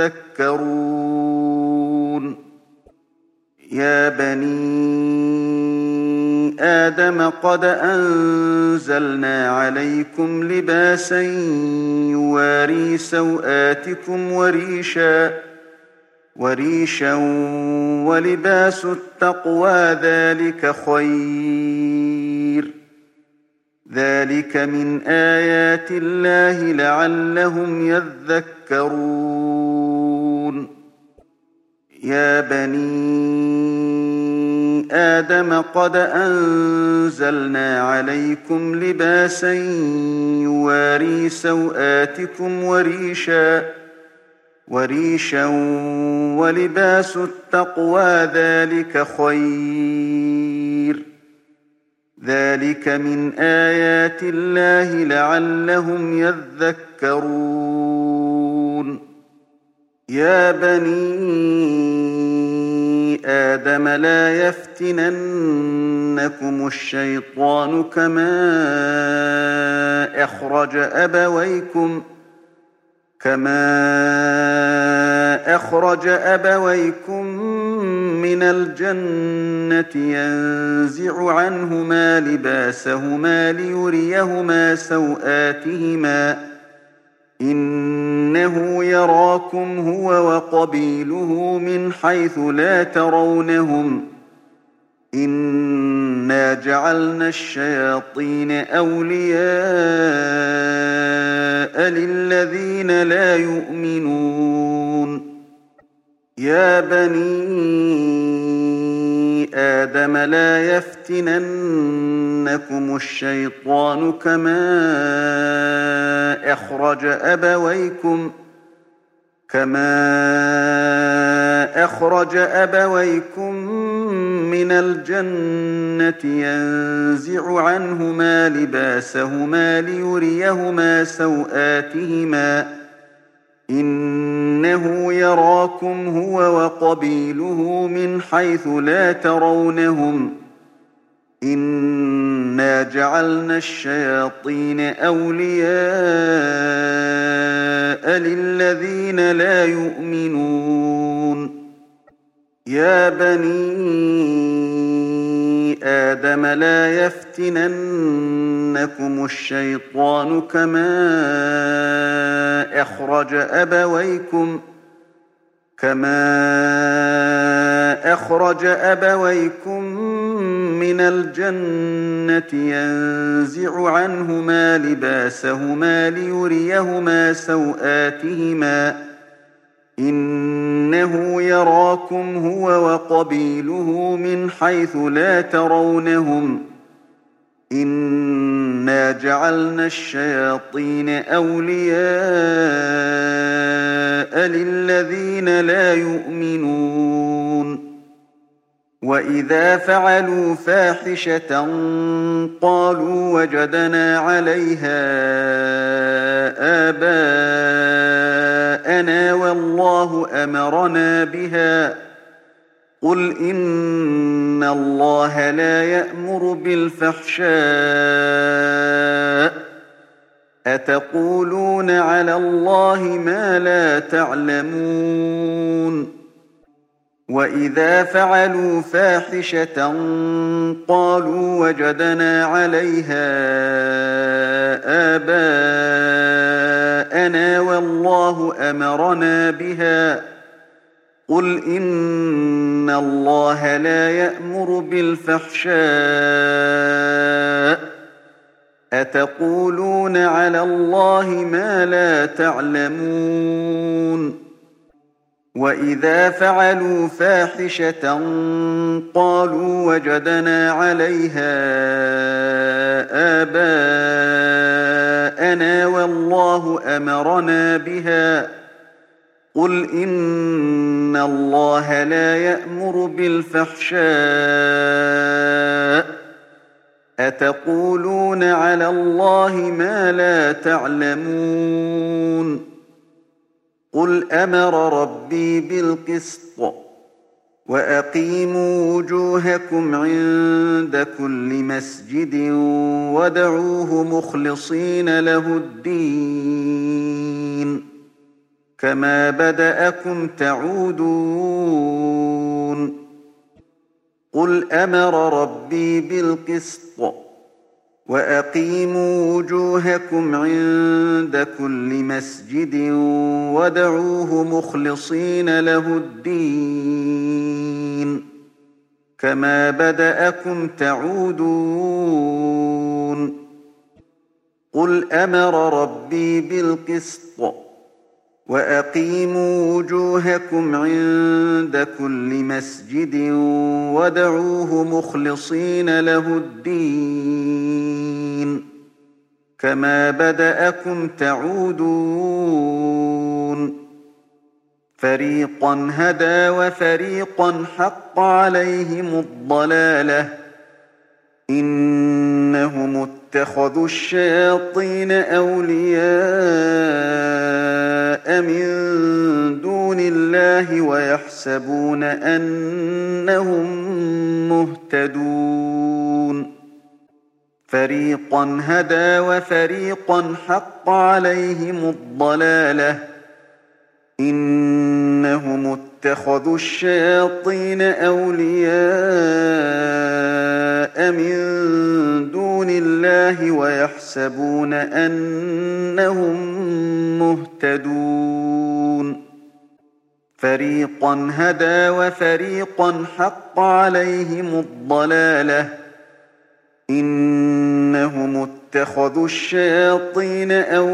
يذكرون يا بني آدم قد أنزلنا عليكم لباسا يواري سوآتكم وريشا وريشا ولباس التقوى ذلك خير ذلك من آيات الله لعلهم يذكرون يا بني آدم قد أنزلنا عليكم لباسا يواري سوآتكم وريشا وريشا ولباس التقوى ذلك خير ذلك من آيات الله لعلهم يذكرون يا بني آدم لا يفتننكم الشيطان كما أخرج أبويكم كما أخرج أبويكم من الجنة ينزع عنهما لباسهما ليريهما سوآتهما إنه يراكم هو وقبيله من حيث لا ترونهم إنا جعلنا الشياطين أولياء للذين لا يؤمنون يا بني آدم لا يفتننكم الشيطان كما أخرج أبويكم كما أخرج أبويكم من الجنة ينزع عنهما لباسهما ليريهما سوآتهما إنه يراكم هو وقبيله من حيث لا ترونهم إنا جعلنا الشياطين أولياء للذين لا يؤمنون يا بني آدم لا يفتننكم الشيطان كما أخرج أبويكم كما أخرج أبويكم من الجنة ينزع عنهما لباسهما ليريهما سوآتهما إنه يراكم هو وقبيله من حيث لا ترونهم إنا جعلنا الشياطين أولياء للذين لا يؤمنون وإذا فعلوا فاحشة قالوا وجدنا عليها آباءنا والله أمرنا بها قل إن الله لا يأمر بالفحشاء أتقولون على الله ما لا تعلمون وإذا فعلوا فاحشة قالوا وجدنا عليها آباءنا والله أمرنا بها قل إن الله لا يأمر بالفحشاء أتقولون على الله ما لا تعلمون وإذا فعلوا فاحشة قالوا وجدنا عليها آباءنا والله أمرنا بها قل إن الله لا يأمر بالفحشاء أتقولون على الله ما لا تعلمون قل أمر ربي بالقسط وأقيموا وجوهكم عند كل مسجد وادعوه مخلصين له الدين كما بدأكم تعودون قل أمر ربي بالقسط وأقيموا وجوهكم عند كل مسجد وادعوه مخلصين له الدين كما بدأكم تعودون قل أمر ربي بالقسط وأقيموا وجوهكم عند كل مسجد وادعوه مخلصين له الدين كما بدأكم تعودون فريقا هدى وفريقا حق عليهم الضلالة إنهم اتخذوا الشياطين أولياء من دون الله ويحسبون أنهم مهتدون فريقا هدى وفريقا حق عليهم الضلالة إنهم اتخذوا الشياطين أولياء من دون الله الله ويحسبون أنهم مهتدون فريقا هدى وفريقا حق عليهم الضلالة إنهم اتخذوا الشياطين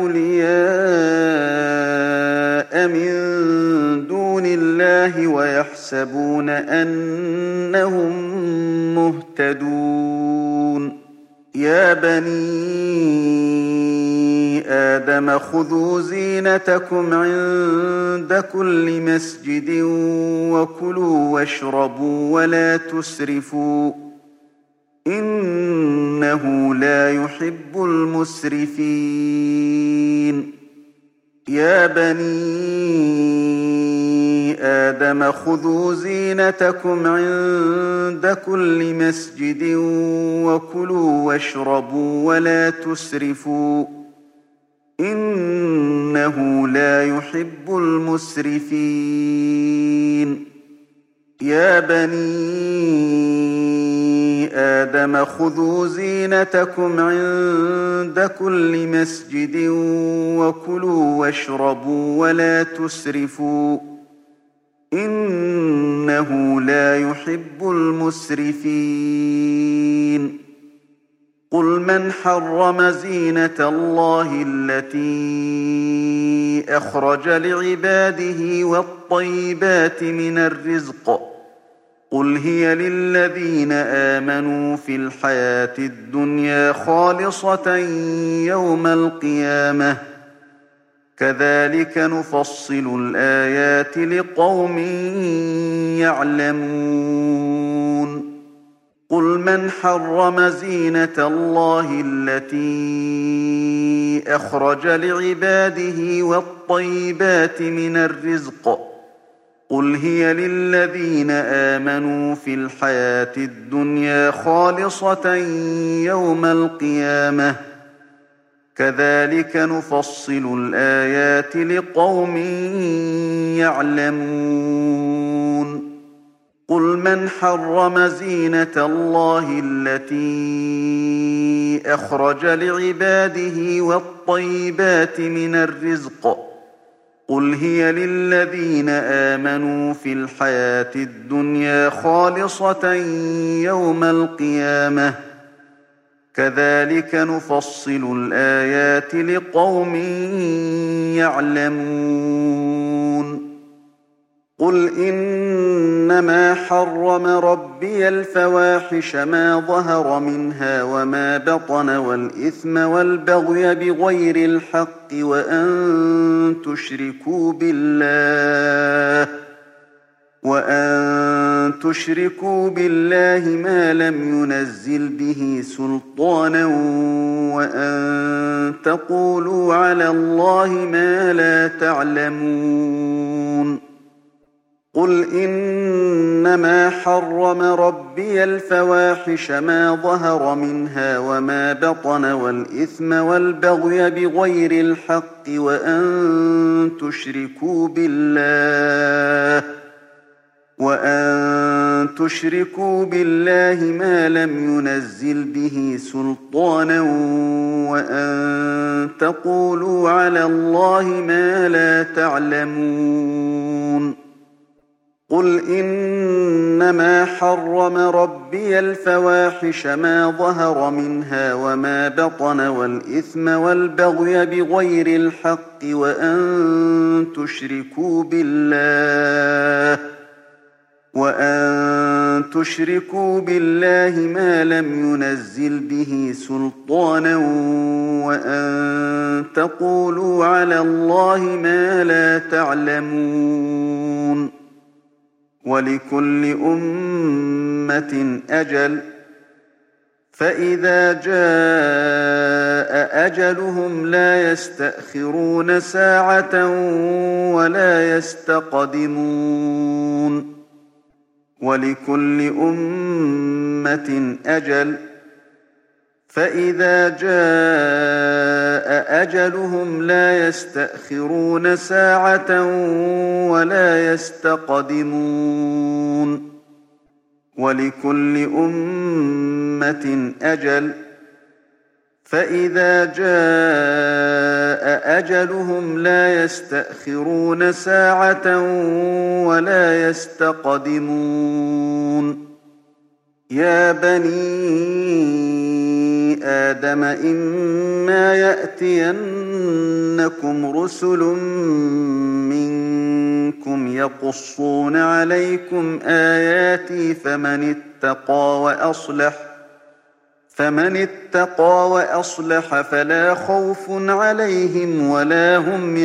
أولياء من دون الله ويحسبون أنهم مهتدون يا بني آدم خذوا زينتكم عند كل مسجد وكلوا واشربوا ولا تسرفوا إنه لا يحب المسرفين يا بني آدم خذوا زينتكم عند كل مسجد وكلوا واشربوا ولا تسرفوا إنه لا يحب المسرفين يا بني آدم خذوا زينتكم عند كل مسجد وكلوا واشربوا ولا تسرفوا إنه لا يحب المسرفين قل من حرم زينة الله التي أخرج لعباده والطيبات من الرزق قل هي للذين آمنوا في الحياة الدنيا خالصة يوم القيامة كذلك نفصل الآيات لقوم يعلمون قل من حرم زينة الله التي أخرج لعباده والطيبات من الرزق قل هي للذين آمنوا في الحياة الدنيا خالصة يوم القيامة كذلك نفصل الآيات لقوم يعلمون قل من حرم زينة الله التي أخرج لعباده والطيبات من الرزق قل هي للذين آمنوا في الحياة الدنيا خالصة يوم القيامة كذلك نفصل الآيات لقوم يعلمون قل إنما حرم ربي الفواحش ما ظهر منها وما بطن والإثم والبغي بغير الحق وأن تشركوا بالله وأن تشركوا بالله ما لم ينزل به سلطانا وأن تقولوا على الله ما لا تعلمون قل إنما حرم ربي الفواحش ما ظهر منها وما بطن والإثم والبغي بغير الحق وأن تشركوا بالله وأن تشركوا بالله ما لم ينزل به سلطانا وأن تقولوا على الله ما لا تعلمون قل إنما حرم ربي الفواحش ما ظهر منها وما بطن والإثم والبغي بغير الحق وأن تشركوا بالله وأن تشركوا بالله ما لم ينزل به سلطانا وأن تقولوا على الله ما لا تعلمون ولكل أمة أجل فإذا جاء أجلهم لا يستأخرون ساعة ولا يستقدمون ولكل أمة أجل فإذا جاء أجلهم لا يستأخرون ساعة ولا يستقدمون ولكل أمة أجل فإذا جاء أجلهم لا يستأخرون ساعة ولا يستقدمون يا بني آدم إما يأتينكم رسل منكم يقصون عليكم آياتي فمن اتقى وأصلح فمن اتقى وأصلح فلا خوف عليهم ولا هم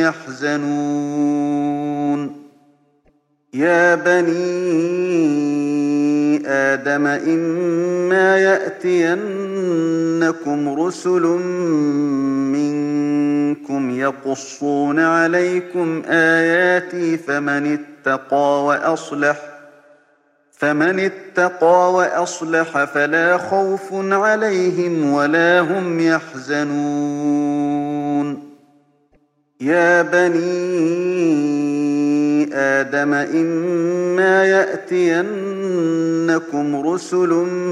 يحزنون يا بني آدم إما يأتينكم رسل منكم يقصون عليكم آياتي فمن اتقى وأصلح فمن اتقى وأصلح فلا خوف عليهم ولا هم يحزنون يا بني آدم إما يأتينكم رسل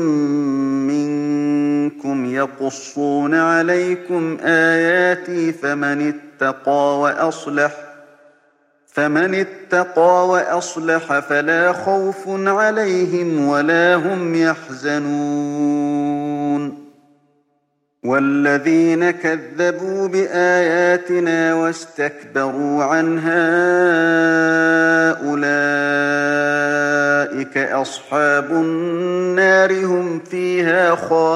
منكم يقصون عليكم آياتي فمن اتقى وأصلح فمن اتقى وأصلح فلا خوف عليهم ولا هم يحزنون والذين كذبوا بآياتنا واستكبروا عنها أولئك أصحاب النار هم فيها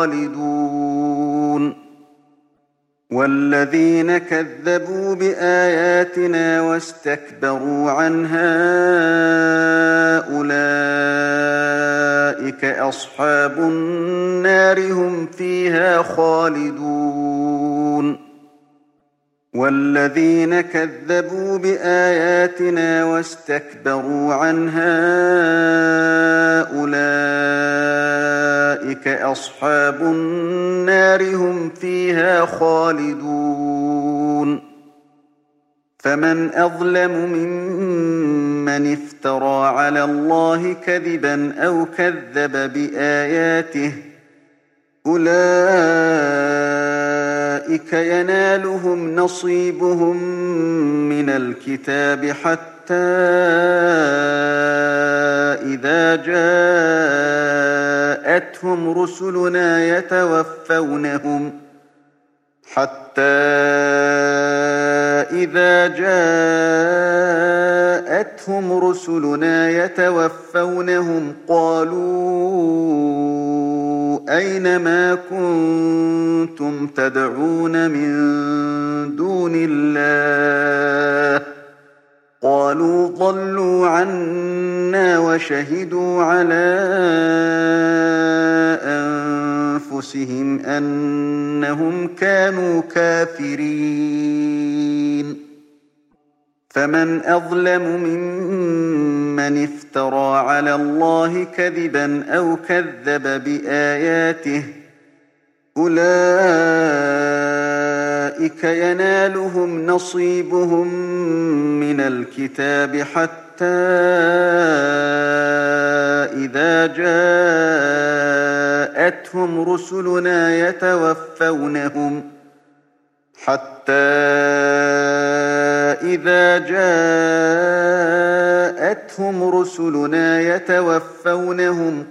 خالدون والذين كذبوا بآياتنا واستكبروا عنها أولئك أصحاب النار هم فيها خالدون والذين كذبوا بآياتنا واستكبروا عنها أولئك أصحاب النار هم فيها خالدون فمن أظلم ممن افترى على الله كذبا أو كذب بآياته أولئك ينالهم نصيبهم من الكتاب حتى إذا جاءتهم رسلنا يتوفونهم حتى إذا جاءتهم رسلنا يتوفونهم قالوا أين ما كنتم تدعون من دون الله قالوا ضلوا عنا وشهدوا على أنفسهم أنهم كانوا كافرين فمن أظلم ممن افترى على الله كذبا أو كذب بآياته أولئك ينالهم نصيبهم من الكتاب حتى إذا جاءتهم رسلنا يتوفونهم حتى إذا جاءتهم رسلنا يتوفونهم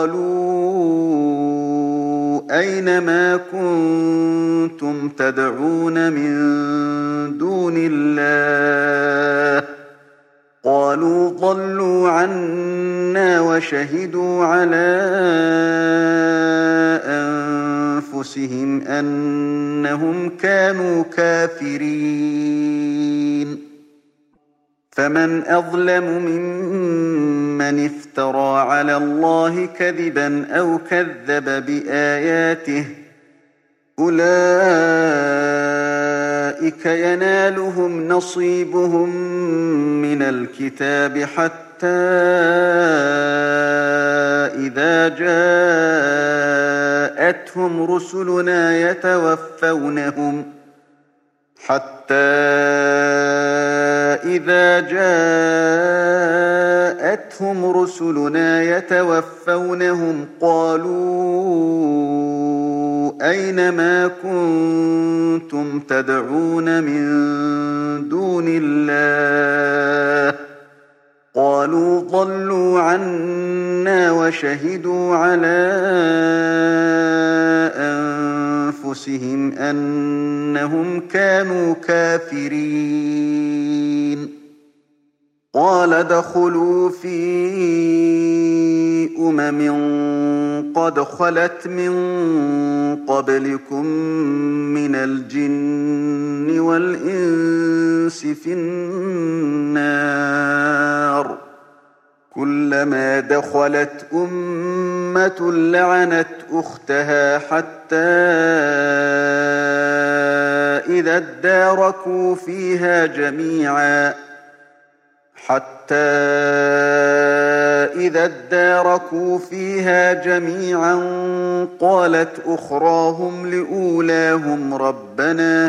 قالوا أين ما كنتم تدعون من دون الله قالوا ضلوا عنا وشهدوا على أنفسهم أنهم كانوا كافرين فمن أظلم ممن افترى على الله كذبا أو كذب بآياته أولئك ينالهم نصيبهم من الكتاب حتى إذا جاءتهم رسلنا يتوفونهم حتى إذا جاءتهم رسلنا يتوفونهم قالوا أينما كنتم تدعون من دون الله قالوا ضلوا عنا وشهدوا على أنفسهم أنهم كانوا كافرين قال ادخلوا في أمم قد خلت من قبلكم من الجن والإنس في النار كلما دخلت أمة لعنت أختها حتى إذا اداركوا فيها جميعا حتى إذا اداركوا فيها جميعا قالت أخراهم لأولاهم ربنا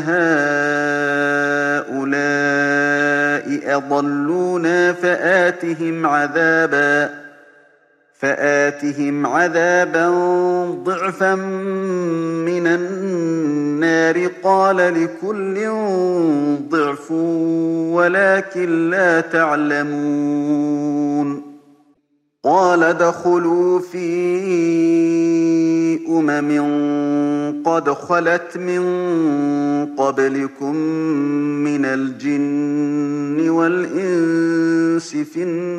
هؤلاء أضلونا فآتهم عذابا فآتهم عذابا ضعفا من النار قال لكل ضعف ولكن لا تعلمون قال ادخلوا في أمم قد خلت من قبلكم من الجن والإنس في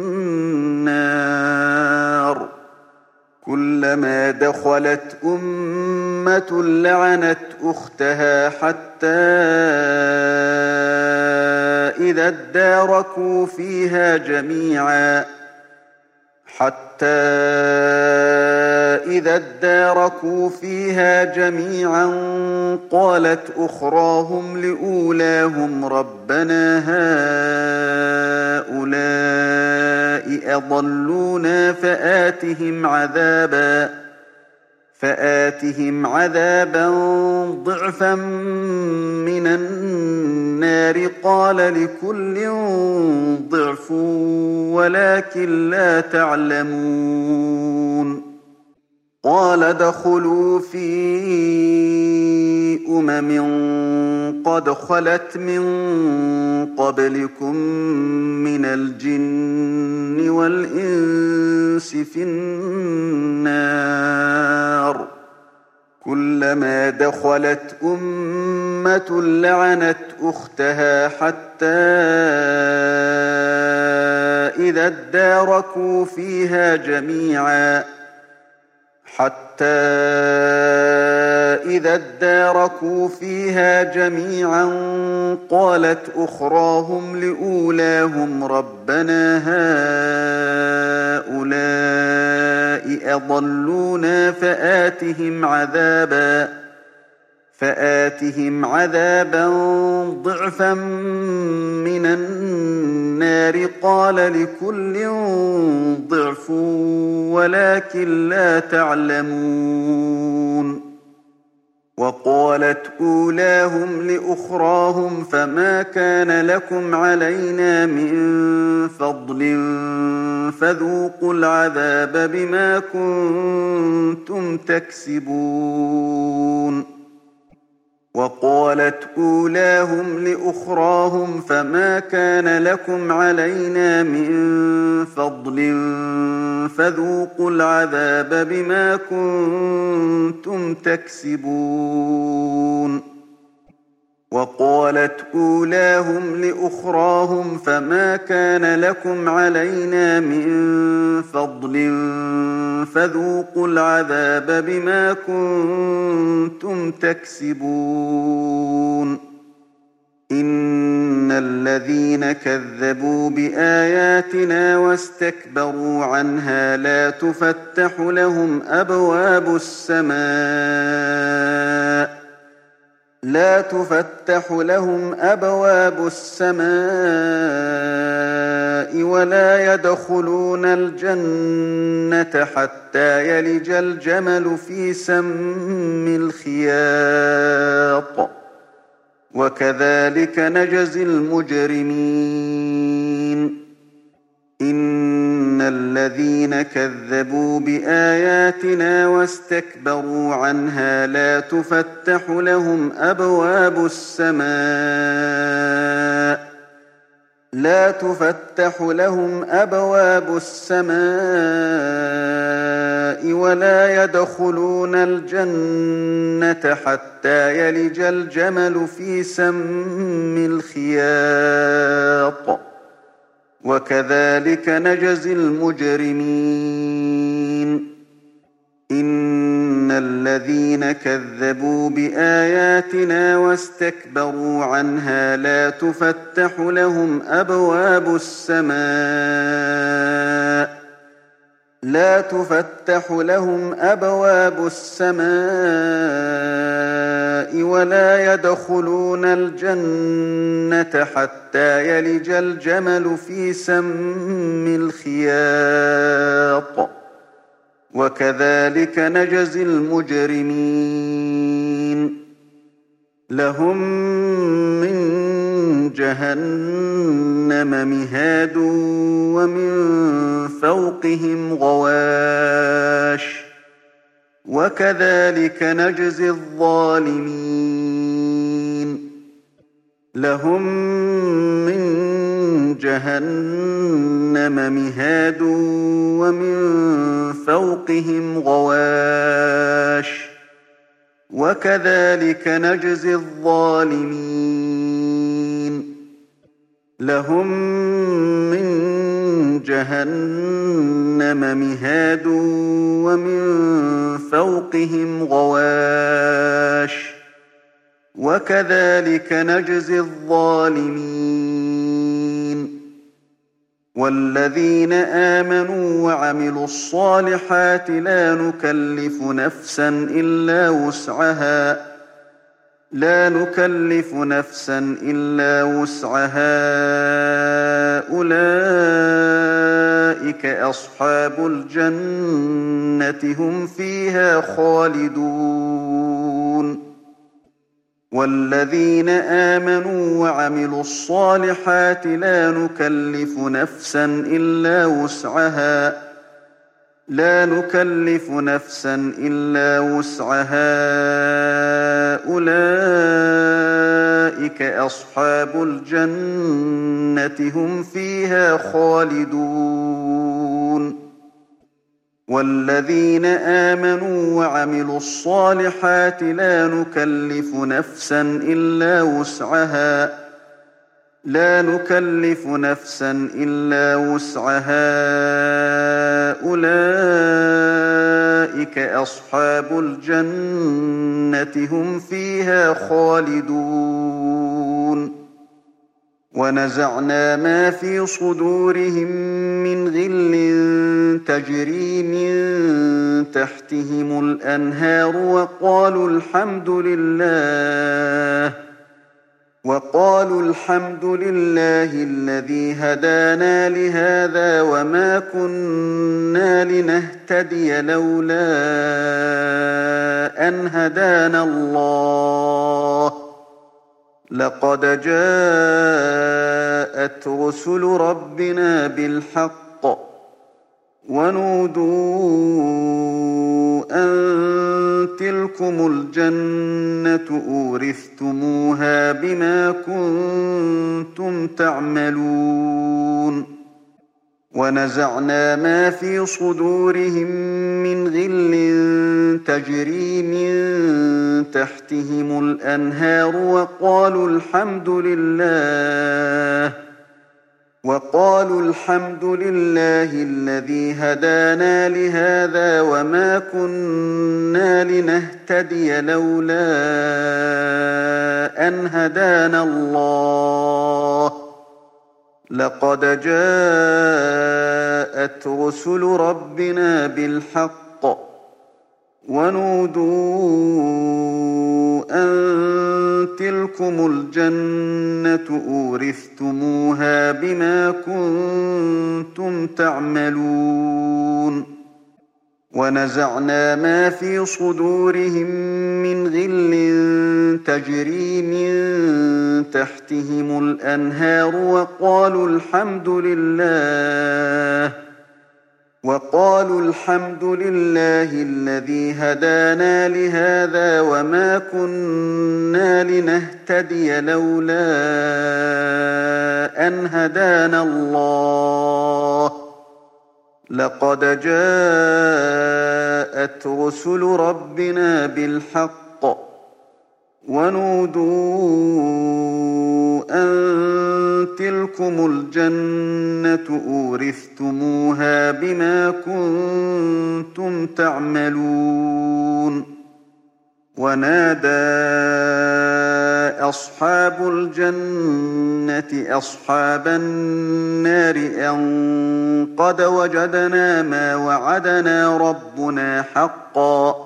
النار كلما دخلت أمة لعنت أختها حتى إذا اداركوا فيها جميعا حتى إذا اداركوا فيها جميعا قالت أخراهم لأولاهم ربنا هؤلاء أضلونا فآتهم عذابا فآتهم عذابا ضعفا من النار قال لكل ضعف ولكن لا تعلمون قال ادخلوا في أمم قد خلت من قبلكم من الجن والإنس في النار كلما دخلت أمة لعنت أختها حتى إذا اداركوا فيها جميعا حتى إذا اداركوا فيها جميعا قالت أخراهم لأولاهم ربنا هؤلاء أضلونا فآتهم عذابا فآتهم عذابا ضعفا من النار قال لكل ضعف ولكن لا تعلمون وقالت أولاهم لأخراهم فما كان لكم علينا من فضل فذوقوا العذاب بما كنتم تكسبون وقالت أولاهم لأخراهم فما كان لكم علينا من فضل فذوقوا العذاب بما كنتم تكسبون وقالت أولاهم لأخراهم فما كان لكم علينا من فضل فذوقوا العذاب بما كنتم تكسبون إن الذين كذبوا بآياتنا واستكبروا عنها لا تفتح لهم أبواب السماء لا تفتح لهم أبواب السماء ولا يدخلون الجنة حتى يلج الجمل في سم الخياط وكذلك نجزي المجرمين إن الذين كذبوا بآياتنا واستكبروا عنها لا تفتح لهم أبواب السماء لا تفتح لهم أبواب السماء ولا يدخلون الجنة حتى يلج الجمل في سم الخياط وكذلك نجزي المجرمين إن الذين كذبوا بآياتنا واستكبروا عنها لا تفتح لهم أبواب السماء لا تفتح لهم أبواب السماء ولا يدخلون الجنة حتى يلج الجمل في سم الخياط وكذلك نجزي المجرمين لهم من جهنم مهاد ومن فوقهم غواش وكذلك نجزي الظالمين لهم من جهنم مهاد ومن فوقهم غواش وكذلك نجزي الظالمين لهم من جهنم مهاد ومن فوقهم غواش وكذلك نجزي الظالمين والذين آمنوا وعملوا الصالحات لا نكلف نفسا إلا وسعها لا نكلف نفسا إلا وسعها أولئك أصحاب الجنة هم فيها خالدون والذين آمنوا وعملوا الصالحات لا نكلف نفسا إلا وسعها لا نكلف نفسا إلا وسعها أولئك أصحاب الجنة هم فيها خالدون والذين آمنوا وعملوا الصالحات لا نكلف نفسا إلا وسعها لا نكلف نفسا إلا وسعها أولئك أصحاب الجنة هم فيها خالدون ونزعنا ما في صدورهم من غل تجري من تحتهم الأنهار وقالوا الحمد لله وقالوا الحمد لله الذي هدانا لهذا وما كنا لنهتدي لولا أن هدانا الله لقد جاءت رسل ربنا بالحق ونودوا أن تلكم الجنة أورثتموها بما كنتم تعملون ونزعنا ما في صدورهم من غل تجري من تحتهم الأنهار وقالوا الحمد لله وقالوا الحمد لله الذي هدانا لهذا وما كنا لنهتدي لولا أن هدانا الله لقد جاءت رسل ربنا بالحق ونودوا أن تلكم الجنة أورثتموها بما كنتم تعملون ونزعنا ما في صدورهم من غل تجري من تحتهم الأنهار وقالوا الحمد لله وقالوا الحمد لله الذي هدانا لهذا وما كنا لنهتدي لولا أن هدانا الله لقد جاءت رسل ربنا بالحق ونودوا أن تلكم الجنة أورثتموها بما كنتم تعملون ونادى أصحاب الجنة أصحاب النار أن قد وجدنا ما وعدنا ربنا حقا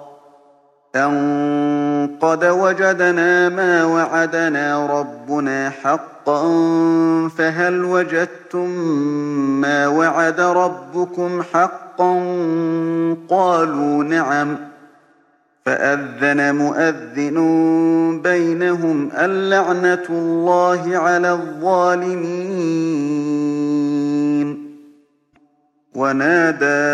أن قد وجدنا ما وعدنا ربنا حقا فهل وجدتم ما وعد ربكم حقا قالوا نعم فأذن مؤذن بينهم اللعنة الله على الظالمين ونادى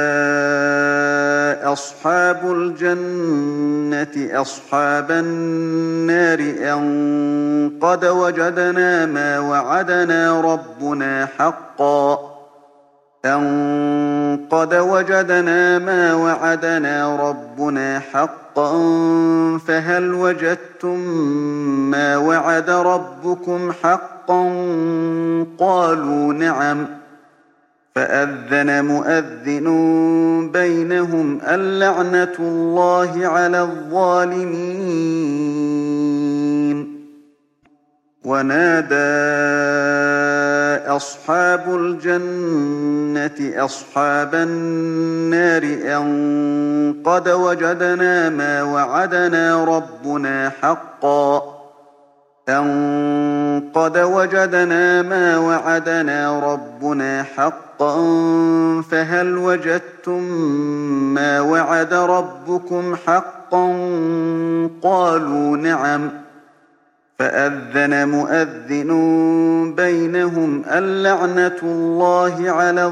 أصحاب الجنة أصحاب النار أن قد وجدنا ما وعدنا ربنا حقا أن قد وجدنا ما وعدنا ربنا حقا فهل وجدتم ما وعد ربكم حقا قالوا نعم فأذن مؤذن بينهم اللعنة الله على الظالمين ونادى أصحاب الجنة أصحاب النار أن قد وجدنا ما وعدنا ربنا حقا أن قد وجدنا ما وعدنا ربنا حقا فهل وجدتم ما وعد ربكم حقا قالوا نعم فأذن مؤذن بينهم اللعنة الله على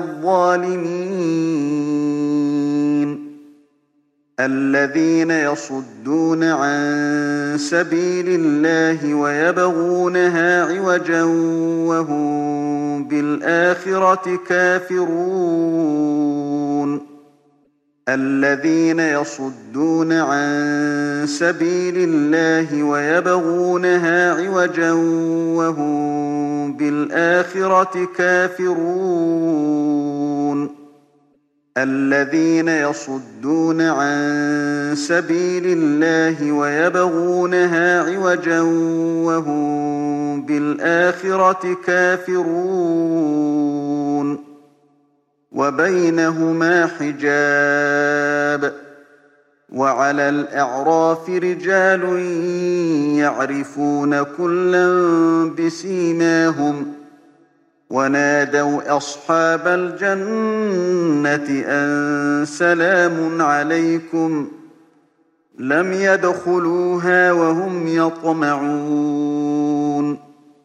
الظالمين الذين يصدون عن سبيل الله ويبغونها عوجا وهم بالآخرة كافرون الذين يصدون عن سبيل الله ويبغونها عوجا وهم بالآخرة كافرون الذين يصدون عن سبيل الله ويبغونها عوجا وهم بالآخرة كافرون وبينهما حجاب وعلى الأعراف رجال يعرفون كلا بسيماهم ونادوا أصحاب الجنة أن سلام عليكم لم يدخلوها وهم يطمعون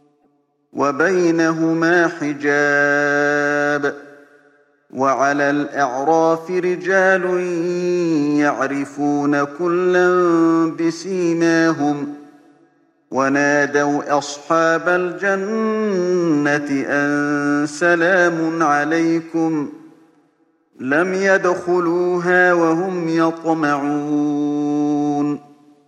وبينهما حجاب وعلى الأعراف رجال يعرفون كلا بسيماهم ونادوا أصحاب الجنة أن سلام عليكم لم يدخلوها وهم يطمعون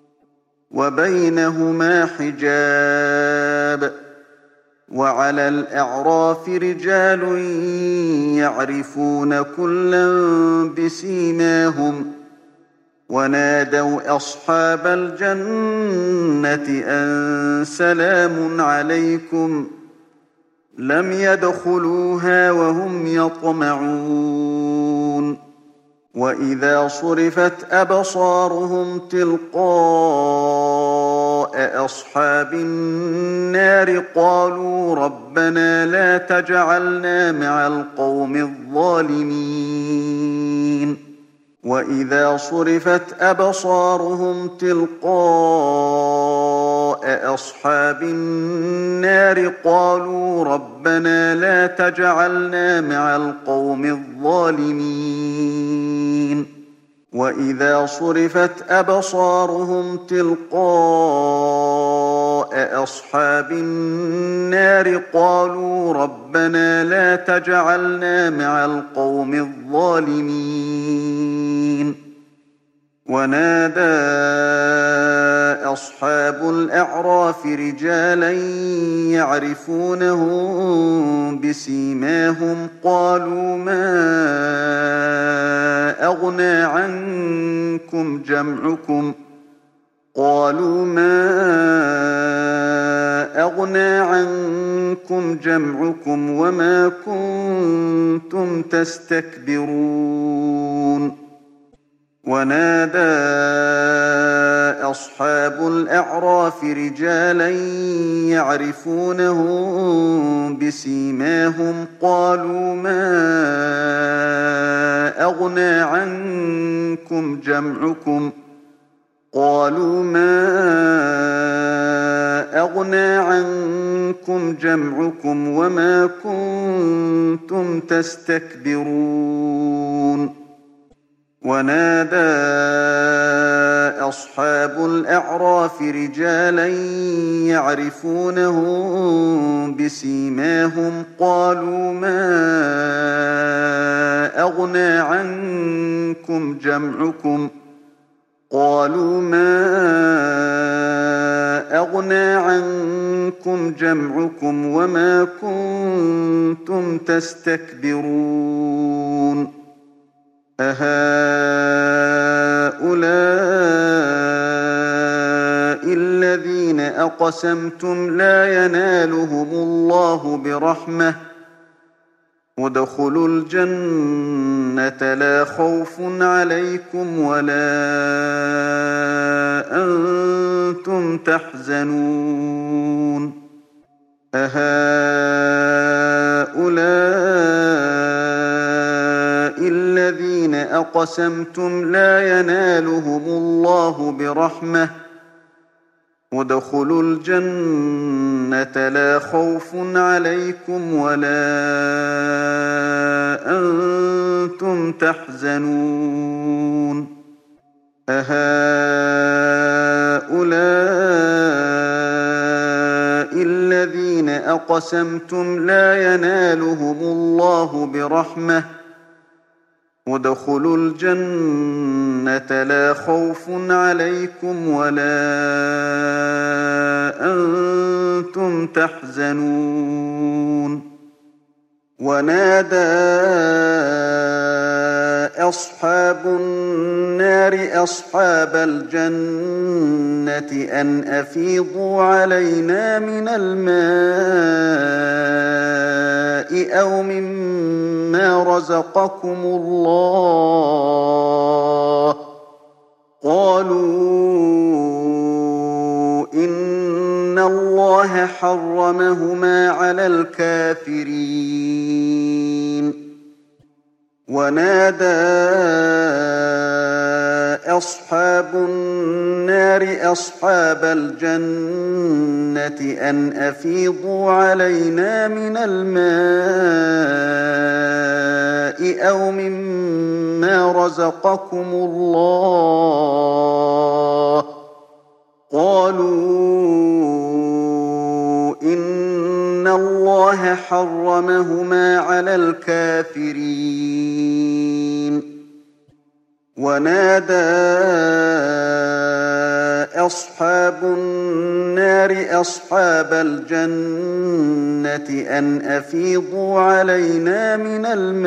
وبينهما حجاب وعلى الأعراف رجال يعرفون كلا بسيماهم ونادوا أصحاب الجنة أن سلام عليكم لم يدخلوها وهم يطمعون وإذا صرفت أبصارهم تلقاء أصحاب النار قالوا ربنا لا تجعلنا مع القوم الظالمين وإذا صرفت أبصارهم تلقاء أصحاب النار قالوا ربنا لا تجعلنا مع القوم الظالمين وإذا صرفت أبصارهم تلقاء أصحاب النار قالوا ربنا لا تجعلنا مع القوم الظالمين ونادى أصحاب الأعراف رجالا يعرفونهم بسيماهم قالوا ما أغنى عنكم جمعكم قالوا ما أغنى عنكم جمعكم وما كنتم تستكبرون ونادى أصحاب الأعراف رجالا يعرفونهم بسيماهم قالوا ما أغنى عنكم جمعكم قالوا ما أغنى عنكم جمعكم وما كنتم تستكبرون ونادى أصحاب الأعراف رجالا يعرفونهم بسيماهم قالوا ما أغنى عنكم جمعكم قالوا ما أغنى عنكم جمعكم وما كنتم تستكبرون أهؤلاء الذين أقسمتم لا ينالهم الله برحمة ادخلوا الجنة لا خوف عليكم ولا أنتم تحزنون أهؤلاء الذين أقسمتم لا ينالهم الله برحمة ادخلوا الجنة لا خوف عليكم ولا أنتم تحزنون أهؤلاء الذين أقسمتم لا ينالهم الله برحمة ادخلوا الجنة لا خوف عليكم ولا أنتم تحزنون ونادى أصحاب النار أصحاب الجنة أن أفيضوا علينا من الماء أو مما رزقكم الله قالوا إن الله حرمهما على الكافرين ونادى أصحاب النار أصحاب الجنة أن أفيضوا علينا من الماء أو مما رزقكم الله قالوا إن الله حرمهما على الكافرين ونادى أصحاب النار أصحاب الجنة أن أفيضوا علينا من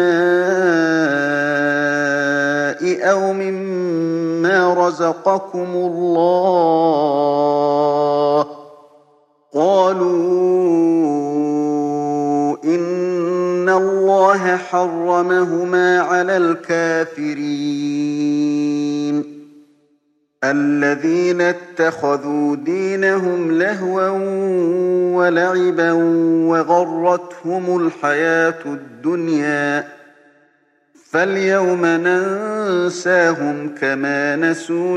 الماء أو مما رزقكم الله قالوا إن الله حرمهما على الكافرين الذين اتخذوا دينهم لهوا ولعبا وغرتهم الحياة الدنيا فاليوم ننساهم كما نسوا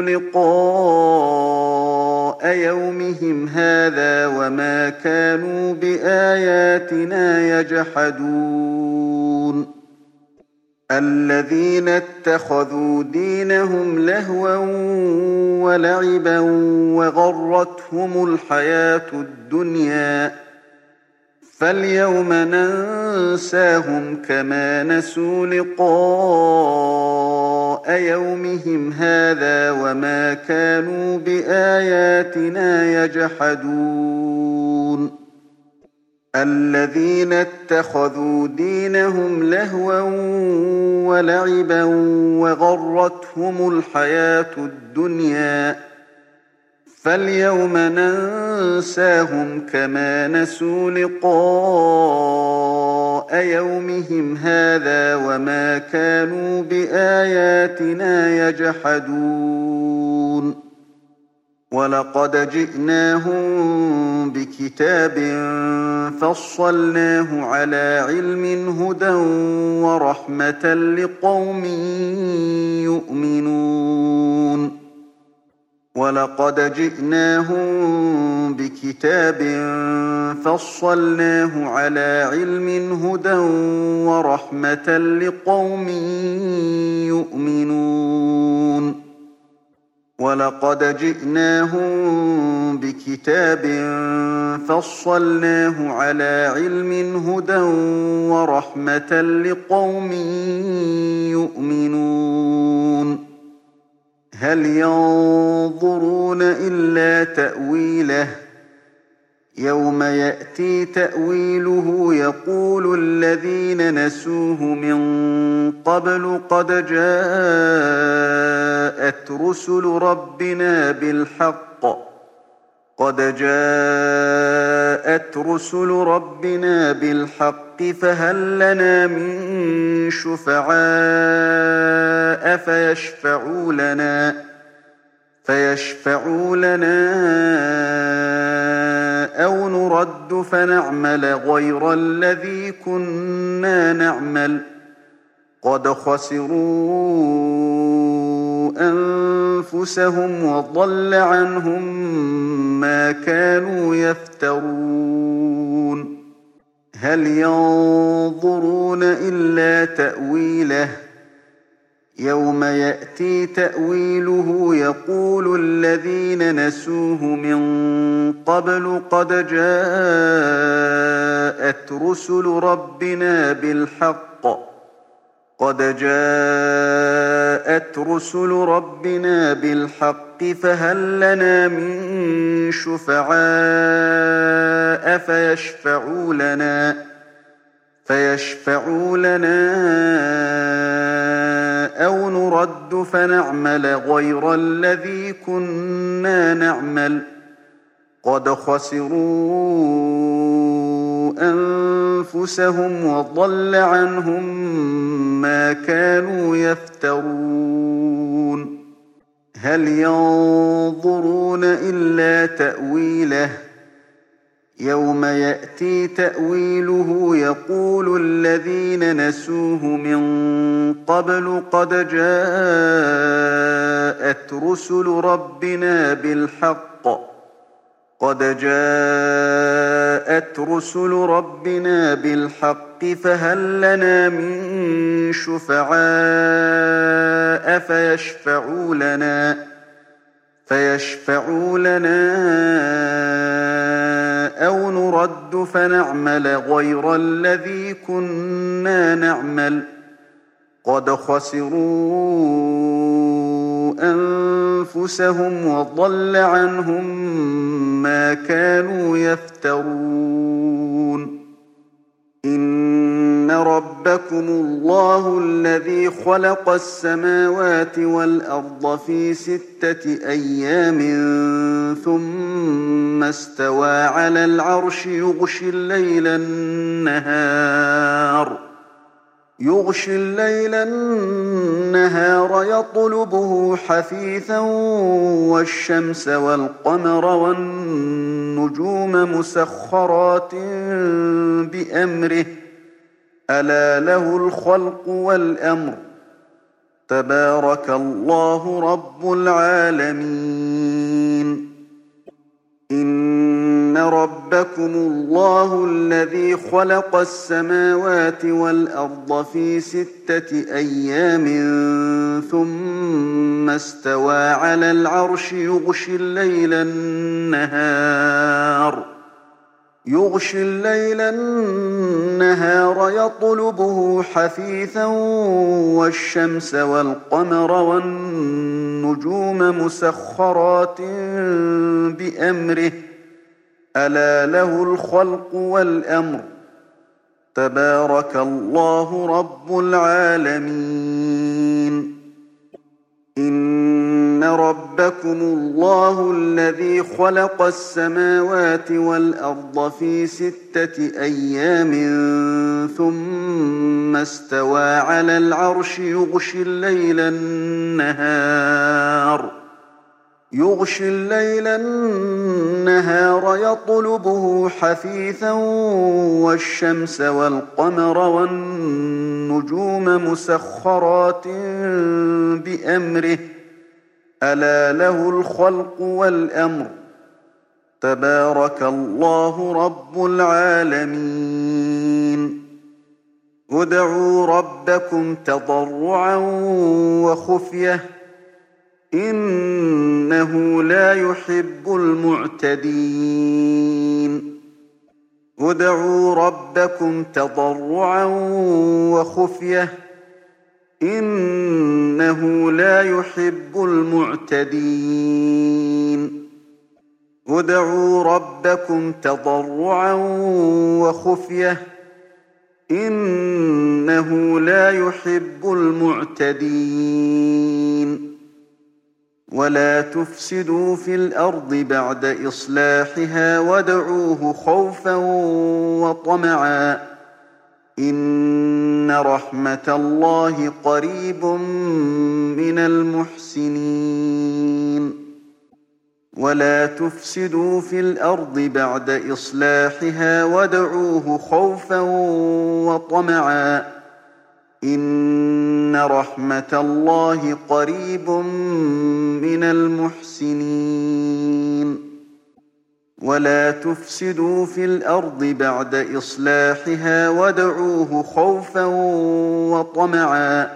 لقاء يومهم هذا وما كانوا بآياتنا يجحدون الذين اتخذوا دينهم لهوا ولعبا وغرتهم الحياة الدنيا فاليوم ننساهم كما نسوا لقاء يومهم هذا وما كانوا بآياتنا يجحدون الذين اتخذوا دينهم لهوا ولعبا وغرتهم الحياة الدنيا فاليوم ننساهم كما نسوا لقاء يومهم هذا وما كانوا بآياتنا يجحدون ولقد جئناهم بكتاب فصلناه على علم هدى ورحمة لقوم يؤمنون ولقد جئناهم بكتاب فصلناه على علم هدى ورحمة لقوم يؤمنون ولقد جئناهم بكتاب فصلناه على علم هدى ورحمة لقوم يؤمنون هل ينظرون إلا تأويله يوم يأتي تأويله يقول الذين نسوه من قبل قد جاءت رسل ربنا بالحق قد جاءت رسل ربنا بالحق فهل لنا من شفعاء فيشفعوا لنا فيشفعوا لنا أو نرد فنعمل غير الذي كنا نعمل قد خسروا أنفسهم وضل عنهم ما كانوا يفترون هل ينظرون إلا تأويله يوم يأتي تأويله يقول الذين نسوه من قبل قد جاءت رسل ربنا بالحق قد جاءت رسل ربنا بالحق فهل لنا من شفعاء فيشفعوا لنا فيشفعوا لنا أو نرد فنعمل غير الذي كنا نعمل قد خسروا أنفسهم وضل عنهم ما كانوا يفترون هل ينظرون إلا تأويله يوم يأتي تأويله يقول الذين نسوه من قبل قد جاءت رسل ربنا بالحق قد جاءت رسل ربنا بالحق فهل لنا من شفعاء فيشفعوا لنا فيشفعوا لنا أو نرد فنعمل غير الذي كنا نعمل قد خسروا أنفسهم وضل عنهم ما كانوا يفترون إن ربكم الله الذي خلق السماوات والأرض في ستة أيام ثم استوى على العرش يغشي الليل النهار يغشي الليل النهار يطلبه حثيثا والشمس والقمر والنجوم مسخرات بأمره ألا له الخلق والأمر تبارك الله رب العالمين. إن ربكم الله الذي خلق السماوات والأرض في ستة أيام ثم استوى على العرش يغشي الليل النهار يغشي الليل النهار يطلبه حثيثا والشمس والقمر والنجوم مسخرات بأمره ألا له الخلق والأمر تبارك الله رب العالمين. إن ربكم الله الذي خلق السماوات والأرض في ستة أيام ثم استوى على العرش يغشي الليل النهار يغشي الليل النهار يطلبه حثيثا والشمس والقمر والنجوم مسخرات بأمره ألا له الخلق والأمر تبارك الله رب العالمين. ادعوا ربكم تضرعا وخفية إنه لا يحب المعتدين. ادعوا ربكم تضرعا وخفية إنه لا يحب المعتدين. ادعوا ربكم تضرعا وخفية إنه لا يحب المعتدين. ولا تفسدوا في الأرض بعد إصلاحها وادعوه خوفا وطمعا إن رحمة الله قريب من المحسنين. ولا تفسدوا في الأرض بعد إصلاحها وادعوه خوفا وطمعا إن رحمة الله قريب من المحسنين. ولا تفسدوا في الأرض بعد إصلاحها وادعوه خوفا وطمعا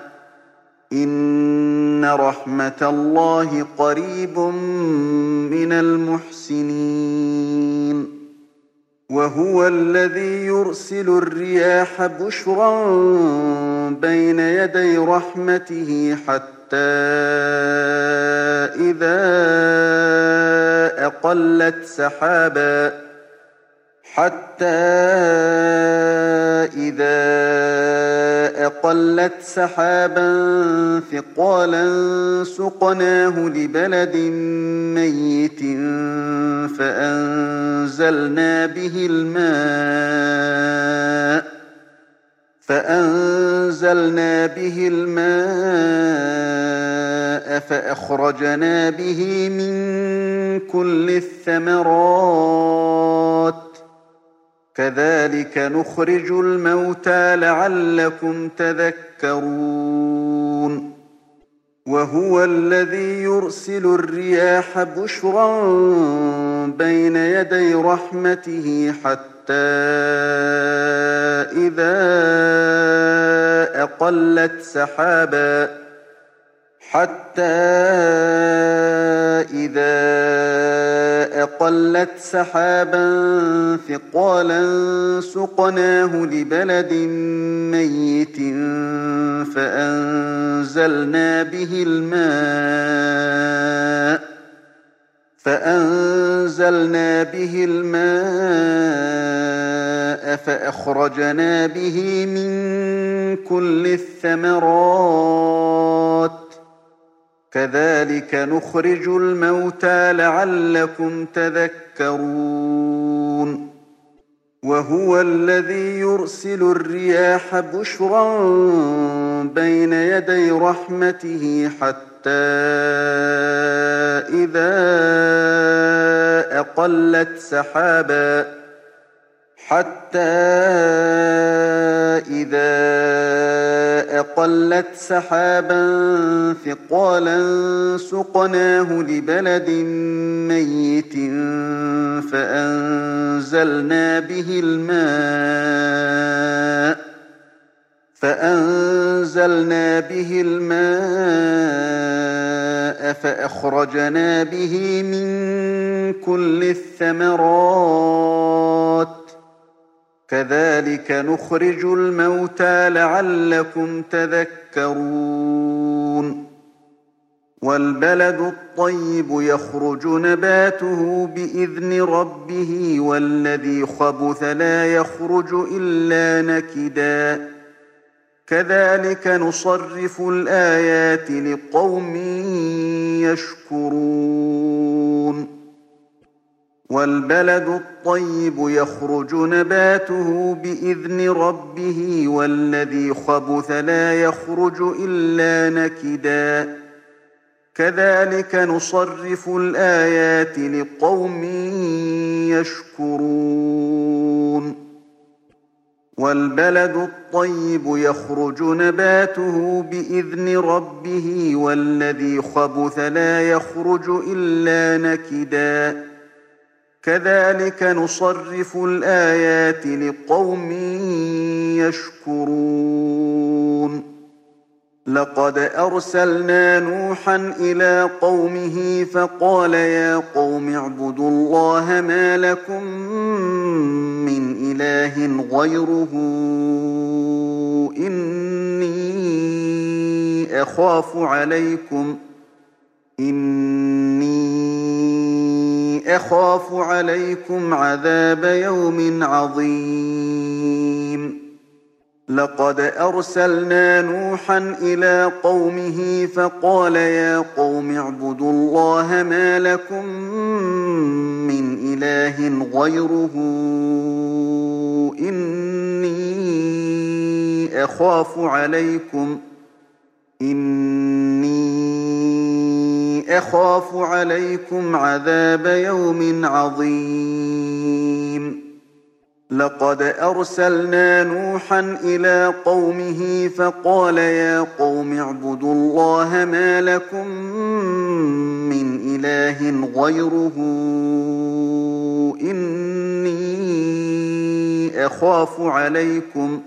إن رحمة الله قريب من المحسنين. وهو الذي يرسل الرياح بشرا بين يدي رحمته حتى إذا أقلت سحابا حتى إذا أقلت سحابا ثقالا سقناه لبلد ميت فأنزلنا به الماء فأنزلنا به الماء فأخرجنا به من كل الثمرات كذلك نخرج الموتى لعلكم تذكرون. وهو الذي يرسل الرياح بشرا بين يدي رحمته حتى إذا أقلت سحابا حتى إذا أقلت سحابا ثقالا سقناه لبلد ميت فأنزلنا به الماء فأنزلنا به الماء فأخرجنا به من كل الثمرات كذلك نخرج الموتى لعلكم تذكرون. وهو الذي يرسل الرياح بشرا بين يدي رحمته حتى إذا أقلت سحابا حتى إذا أقلت سحابا ثقالا سقناه لبلد ميت فأنزلنا به الماء فأنزلنا به الماء فأخرجنا به من كل الثمرات كذلك نخرج الموتى لعلكم تذكرون والبلد الطيب يخرج نباته بإذن ربه والذي خبث لا يخرج إلا نكدا كذلك نصرف الآيات لقوم يشكرون والبلد الطيب يخرج نباته بإذن ربه والذي خبث لا يخرج إلا نكدا كذلك نصرف الآيات لقوم يشكرون والبلد الطيب يخرج نباته بإذن ربه والذي خبث لا يخرج إلا نكدا كذلك نصرف الآيات لقوم يشكرون لقد أرسلنا نوحا إلى قومه فقال يا قوم اعبدوا الله ما لكم من إله غيره إني أخاف عليكم إني أخاف عليكم عذاب يوم عظيم لقد أرسلنا نوحا إلى قومه فقال يا قوم اعبدوا الله ما لكم من إله غيره إني أخاف عليكم إني أخاف عليكم عذاب يوم عظيم لقد أرسلنا نوحا إلى قومه فقال يا قوم اعبدوا الله ما لكم من إله غيره إني أخاف عليكم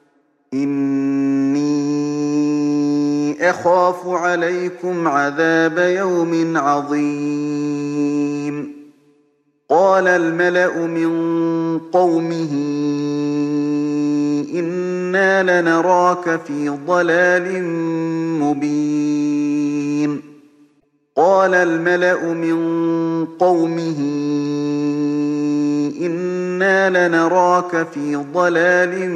إني أخاف عليكم عذاب يوم عظيم قال الملأ من قومه إنا لنراك في ضلال مبين قال الملأ من قومه إنا لنراك في ضلال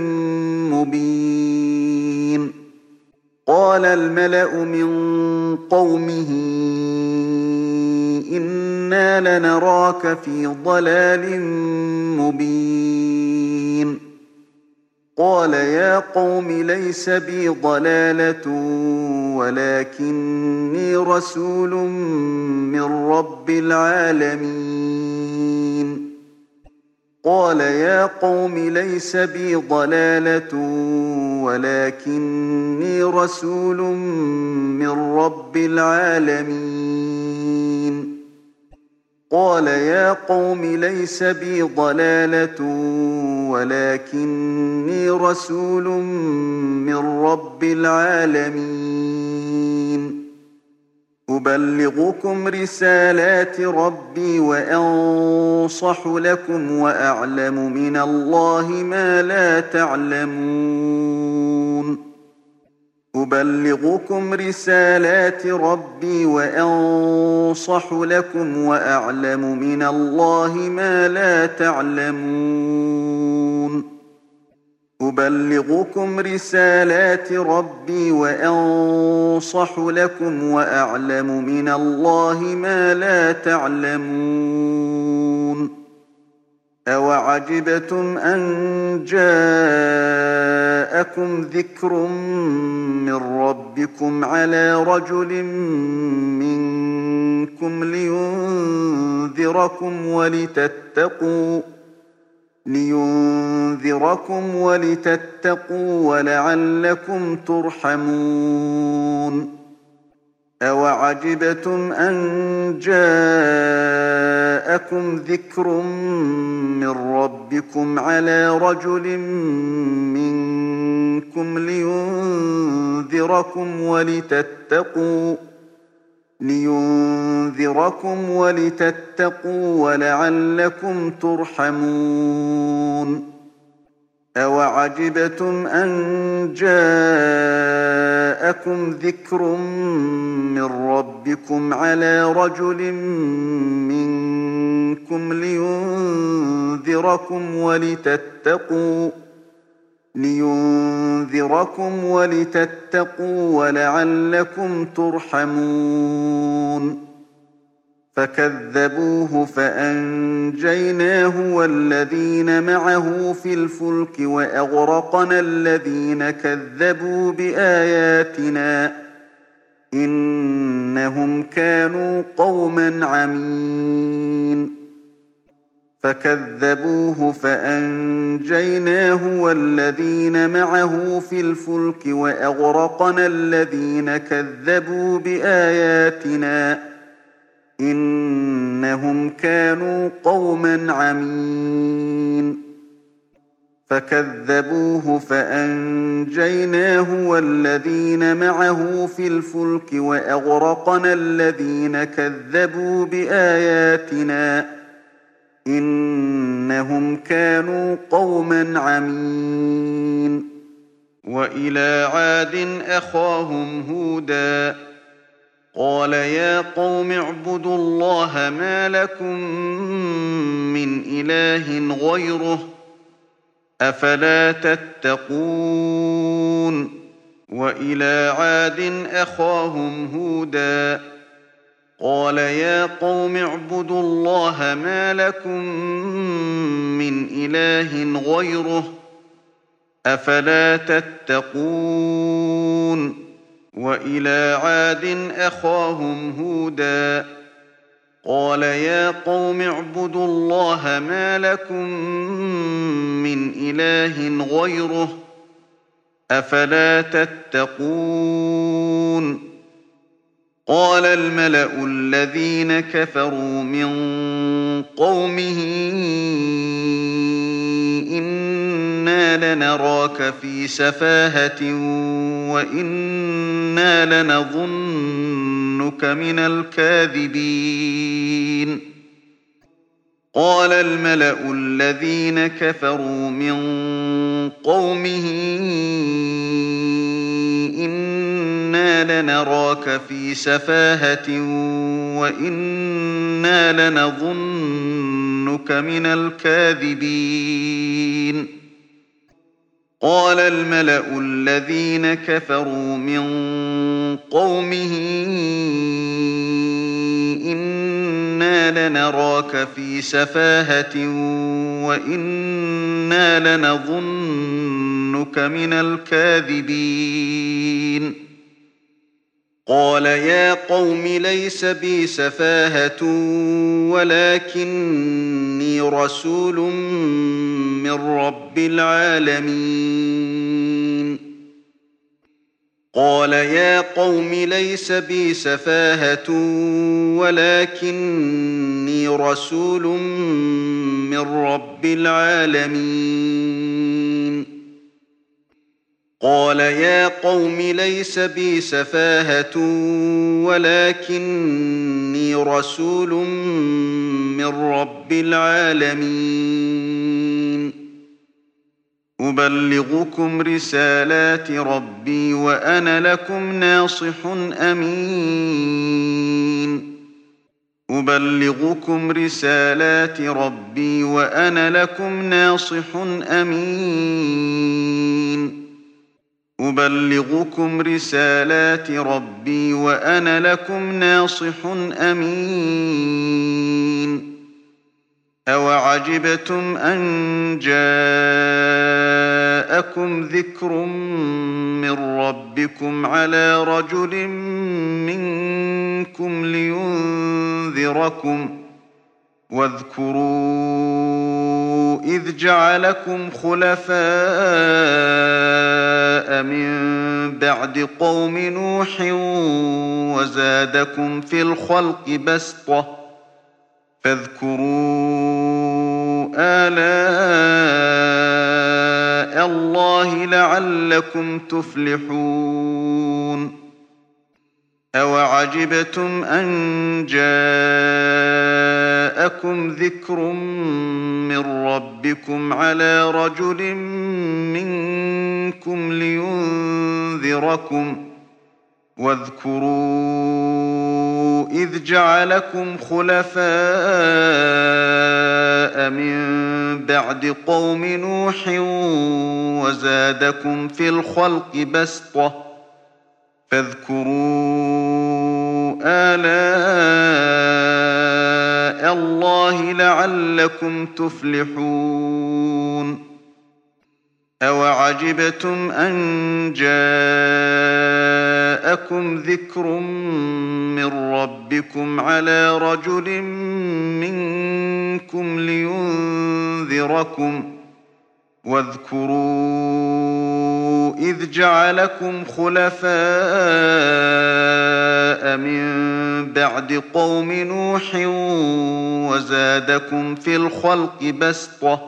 مبين قال الملأ من قومه إنا لنراك في ضلال مبين قال يا قوم ليس بي ضلالة ولكني رسول من رب العالمين قال يا قوم ليس بي ضلالة ولكني رسول من رب العالمين قال يا قوم ليس بي ضلالة ولكني رسول من رب العالمين أبلغكم رسالات ربي وأنصح لكم وأعلم من الله ما لا تعلمون أبلغكم رسالات ربي وأنصح لكم وأعلم من الله ما لا تعلمون أبلغكم رسالات ربي وأنصح لكم وأعلم من الله ما لا تعلمون أوعجبتم أن جاءكم ذكر من ربكم على رجل منكم لينذركم ولتتقوا لينذركم ولتتقوا ولعلكم ترحمون أوعجبتم أن جاءكم ذكر من ربكم على رجل منكم لينذركم ولتتقوا لينذركم ولتتقوا ولعلكم ترحمون أوعجبتم أن جاءكم ذكر من ربكم على رجل منكم لينذركم ولتتقوا لينذركم ولتتقوا ولعلكم ترحمون فكذبوه فأنجيناه والذين معه في الفلك وأغرقنا الذين كذبوا بآياتنا إنهم كانوا قوما عمين فكذبوه فأنجيناه والذين معه في الفلك وأغرقنا الذين كذبوا بآياتنا إنهم كانوا قوما عمين فكذبوه فأنجيناه والذين معه في الفلك وأغرقنا الذين كذبوا بآياتنا إنهم كانوا قوما عمين وإلى عاد أخاهم هودا قال يا قوم اعبدوا الله ما لكم من إله غيره أفلا تتقون وإلى عاد أخاهم هودا قال يا قوم اعبدوا الله ما لكم من إله غيره أفلا تتقون وإلى عاد أخاهم هودا قال يا قوم اعبدوا الله ما لكم من إله غيره أفلا تتقون قال الملأ الذين كفروا من قومه إنا لنراك في سفاهة وإنا لنظنك من الكاذبين قال الملأ الذين كفروا من قومه إنا لنراك في سفاهة وإنا لنظنك من الكاذبين قال الملأ الذين كفروا من قومه إنا لنراك في سفاهة وإنا لنظنك من الكاذبين قال يا قوم ليس بي سفاهة ولكني رسول من رب العالمين قال يا قوم ليس بي سفاهة ولكني رسول من رب العالمين قال يا قوم ليس بي سفاهة ولكني رسول من رب العالمين أبلغكم رسالات ربي وأنا لكم ناصح أمين أبلغكم رسالات ربي وأنا لكم ناصح أمين أبلغكم رسالات ربي وأنا لكم ناصح أمين أوعجبتم أن جاءكم ذكر من ربكم على رجل منكم لينذركم واذكروا إذ جعلكم خلفاء من بعد قوم نوح وزادكم في الخلق بسطة فاذكروا آلاء الله لعلكم تفلحون أوعجبتم أن جاءكم ذكر من ربكم على رجل منكم لينذركم واذكروا إذ جعلكم خلفاء من بعد قوم نوح وزادكم في الخلق بسطة فاذكروا آلاء الله لعلكم تفلحون أوعجبتم أن جاءكم ذكر من ربكم على رجل منكم لينذركم واذكروا إذ جعلكم خلفاء من بعد قوم نوح وزادكم في الخلق بسطة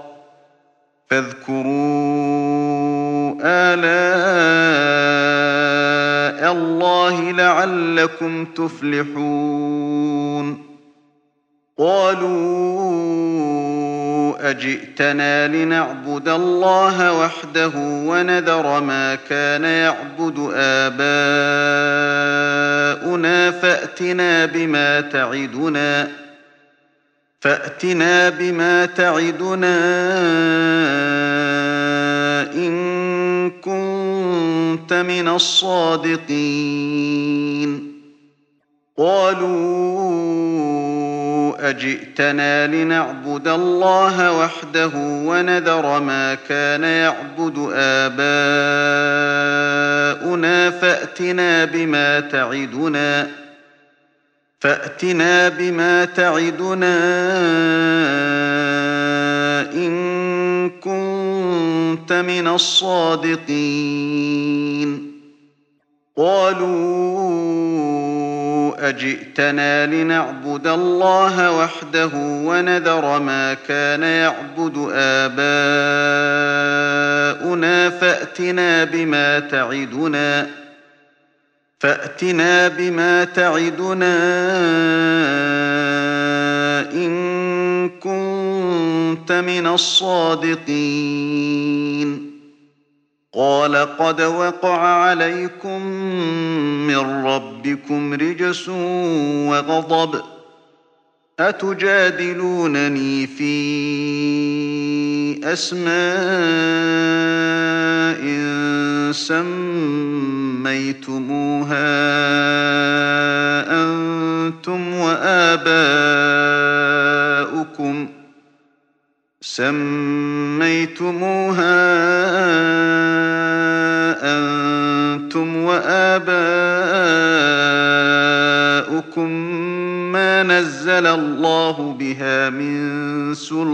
فاذكروا آلاء الله لعلكم تفلحون قالوا أجئتنا لنعبد الله وحده ونذر ما كان يعبد آباؤنا فأتنا بما تعدنا فأتنا بما تعدنا إن كنت من الصادقين قالوا أجئتنا لنعبد الله وحده ونذر ما كان يعبد آباؤنا فأتنا بما تعدنا فأتنا بما تعدنا إن كنت من الصادقين قالوا أجئتنا لنعبد الله وحده ونذر ما كان يعبد آباؤنا فأتنا بما تعدنا فأتنا بما تعدنا إن كنت من الصادقين قال قد وقع عليكم من ربكم رجس وغضب أتجادلونني في أسماء سميتموها أنتم وآباؤكم سميتموها أنتم وآباؤكم ما نزل الله بها من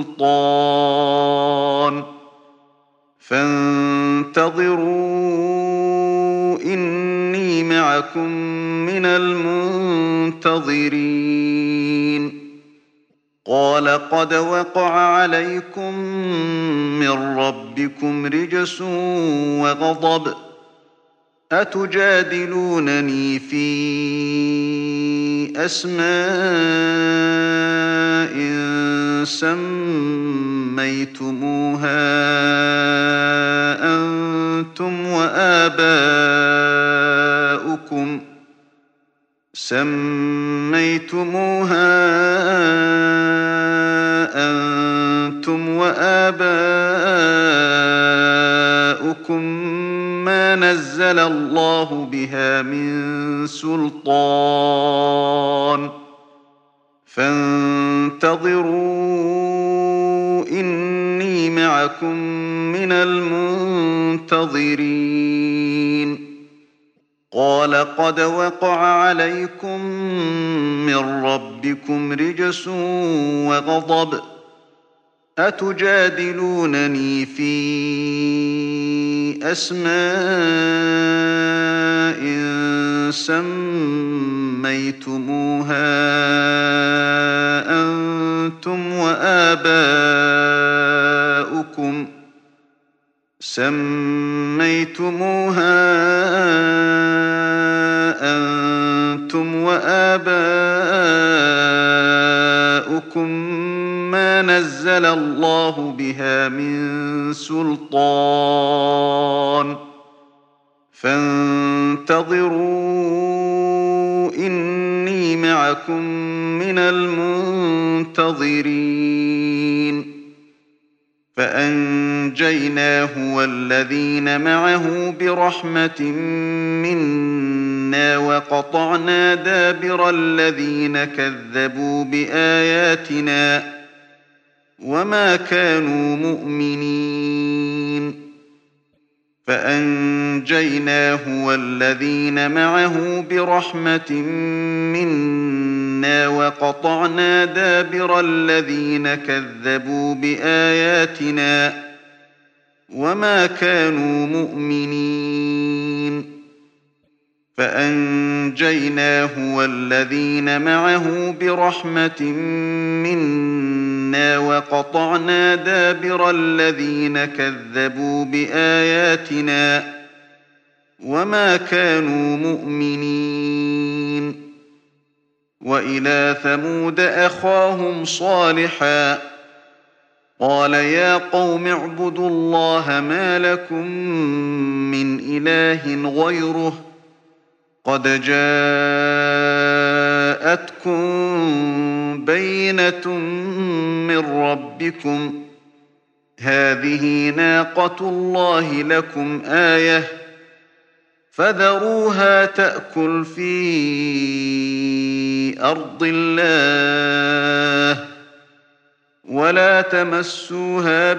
سلطان فانتظروا إني معكم من المنتظرين قال قد وقع عليكم من ربكم رجس وغضب أتجادلونني في أسماء سميتموها أنتم وآباؤكم سميتموها أنتم وآباؤكم ما نزل الله بها من سلطان فانتظروا إني معكم من المنتظرين قال قد وقع عليكم من ربكم رجس وغضب أتجادلونني في أسماء سميتموها أنتم وآباؤكم سميتموها أنتم وآباؤكم ما نزل الله بها من سلطان فانتظروا إني معكم من المنتظرين فأنجيناه والذين معه برحمة منا وقطعنا دابر الذين كذبوا بآياتنا وما كانوا مؤمنين فأنجيناه والذين معه برحمة منا وقطعنا دابر الذين كذبوا بآياتنا وما كانوا مؤمنين فأنجيناه والذين معه برحمة منا وقطعنا دابر الذين كذبوا بآياتنا وما كانوا مؤمنين وإلى ثمود أخاهم صالحا قال يا قوم اعبدوا الله ما لكم من إله غيره قد جاءتكم بينة من ربكم هذه ناقة الله لكم آية فذروها تأكل في أرض الله ولا تمسوها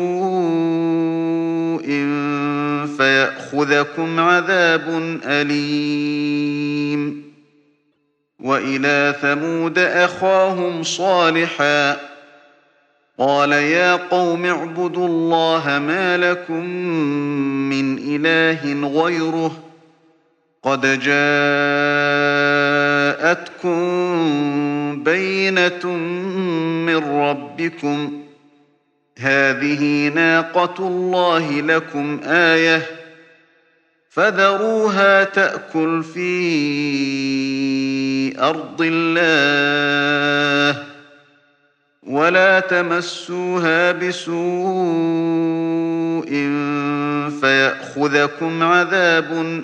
بسوء فيأخذكم عذاب أليم وإلى ثمود أخاهم صالحا قال يا قوم اعبدوا الله ما لكم من إله غيره قد جاءتكم بينة من ربكم هذه ناقة الله لكم آية فذروها تأكل في أرض الله ولا تمسوها بسوء فيأخذكم عذاب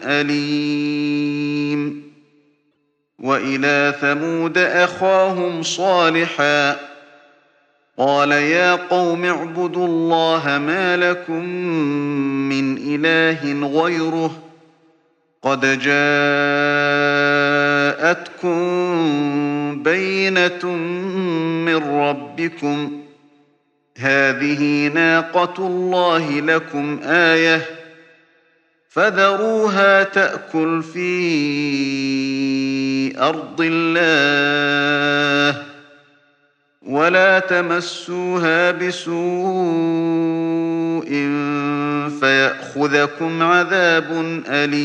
أليم وإلى ثمود أخاهم صالحا قال يا قوم اعبدوا الله ما لكم من إله غيره قد جاءتكم بينة من ربكم هذه ناقة الله لكم آية فذروها تأكل في أرض الله ولا تمسوها بسوء فيأخذكم عذاب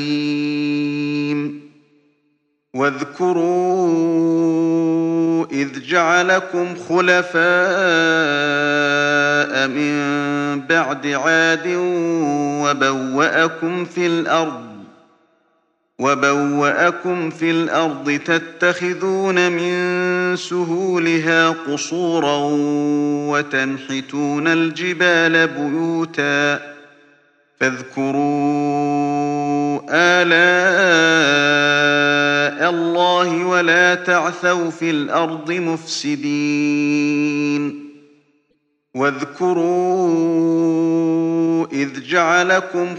أليم واذكروا إذ جعلكم خلفاء من بعد عاد وبوأكم في الأرض وبوأكم في الأرض تتخذون من سهولها قصورا وتنحتون الجبال بيوتا فاذكروا آلاء الله ولا تعثوا في الأرض مفسدين واذكروا إذ جعلكم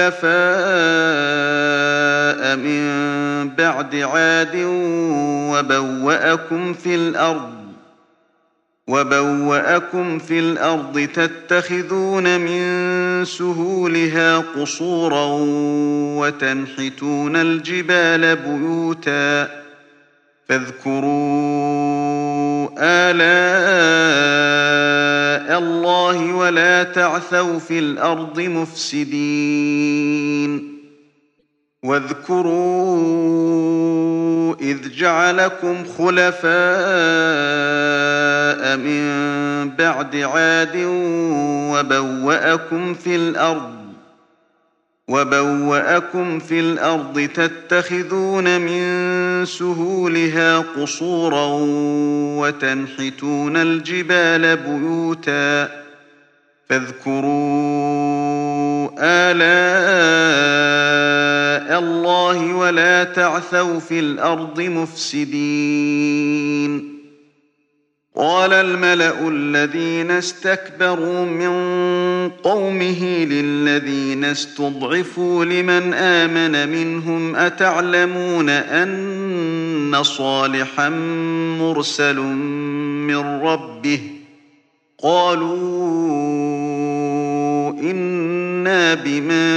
خلفاء من بعد عاد وبوأكم في الأرض وبوأكم في الأرض تتخذون من سهولها قصورا وتنحتون الجبال بيوتا فاذكروا آلاء الله ولا تعثوا في الأرض مفسدين واذكروا إذ جعلكم خلفاء من بعد عاد وبوأكم في الأرض وبوأكم في الأرض تتخذون من سهولها قصورا وتنحتون الجبال بيوتا فاذكروا آلاء الله ولا تعثوا في الأرض مفسدين قال الملأ الذين استكبروا من قومه للذين استضعفوا لمن آمن منهم أتعلمون أن صالحا مرسل من ربه قالوا إنا بما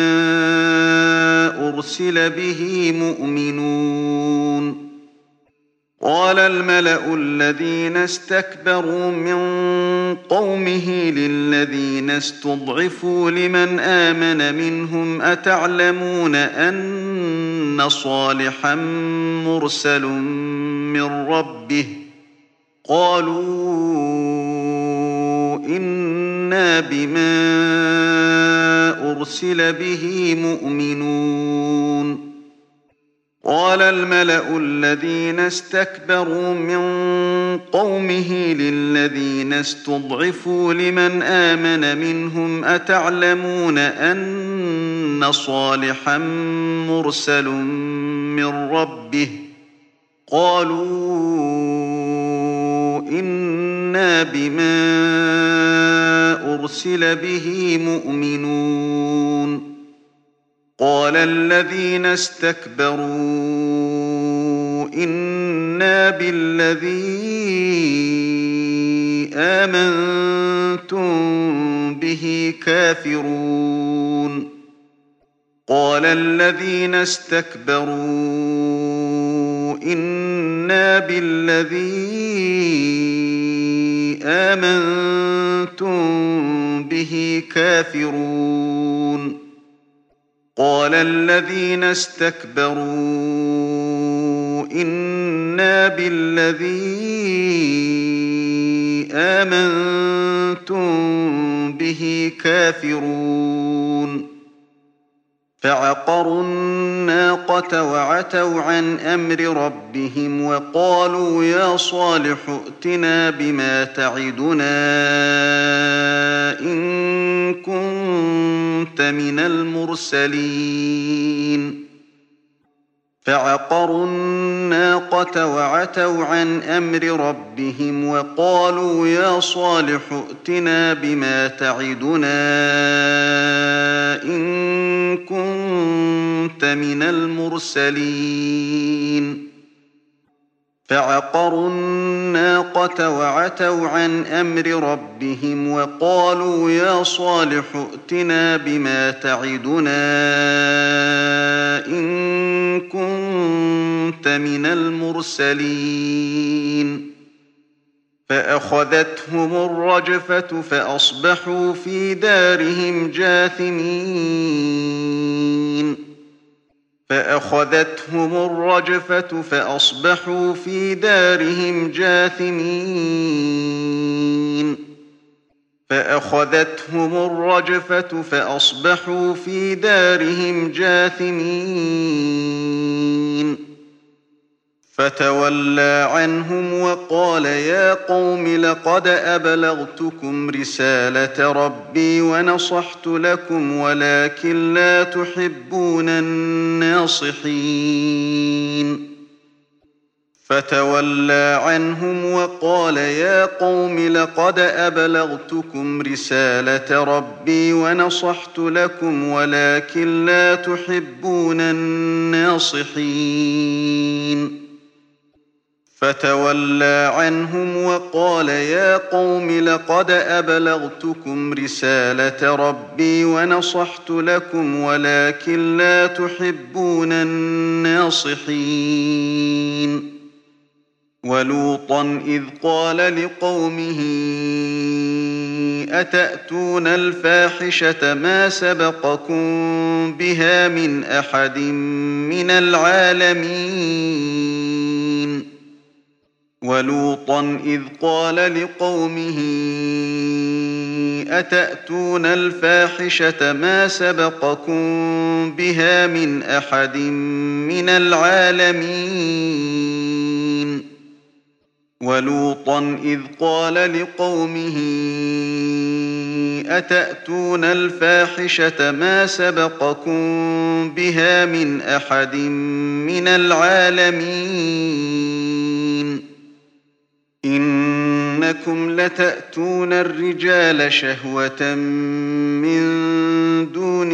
أرسل به مؤمنون قال الملأ الذين استكبروا من قومه للذين استضعفوا لمن آمن منهم أتعلمون أن صالحا مرسل من ربه قالوا إنا بما أرسل به مؤمنون قال الملأ الذين استكبروا من قومه للذين استضعفوا لمن آمن منهم أتعلمون أن صالحا مرسل من ربه قالوا إنا بما أرسل به مؤمنون قال الذين استكبروا إنا بالذي آمنتم به كافرون قال الذين استكبروا إنا بالذي آمنتم به كافرون قال الذين استكبروا إنا بالذي آمنتم به كافرون فعقروا الناقة وعتوا عن أمر ربهم وقالوا يا صالح ائتنا بما تعدنا إن كنت من المرسلين فعقروا الناقة وعتوا عن أمر ربهم وقالوا يا صالح ائتنا بما تعدنا إن كنت من المرسلين فعقروا الناقة وعتوا عن أمر ربهم وقالوا يا صالح ائتنا بما تعدنا إن كنت من المرسلين فأخذتهم الرجفة فأصبحوا في دارهم جاثمين فأخذتهم الرجفة فأصبحوا في دارهم جاثمين فأخذتهم الرجفة فأصبحوا في دارهم جاثمين فتولى عنهم وقال يا قوم لقد أبلغتكم رسالة ربي ونصحت لكم ولكن لا تحبون الناصحين فتولى عنهم وقال يا قوم لقد أبلغتكم رسالة ربي ونصحت لكم ولكن لا تحبون الناصحين فتولى عنهم وقال يا قوم لقد أبلغتكم رسالة ربي ونصحت لكم ولكن لا تحبون الناصحين. ولوطا إذ قال لقومه أتأتون الفاحشة ما سبقكم بها من أحد من العالمين. ولوطا إذ قال لقومه أتأتون الفاحشة ما سبقكم بها من أحد من العالمين. ولوطا إذ قال لقومه أتأتون الفاحشة ما سبقكم بها من أحد من العالمين. إنكم لتأتون الرجال شهوة من دون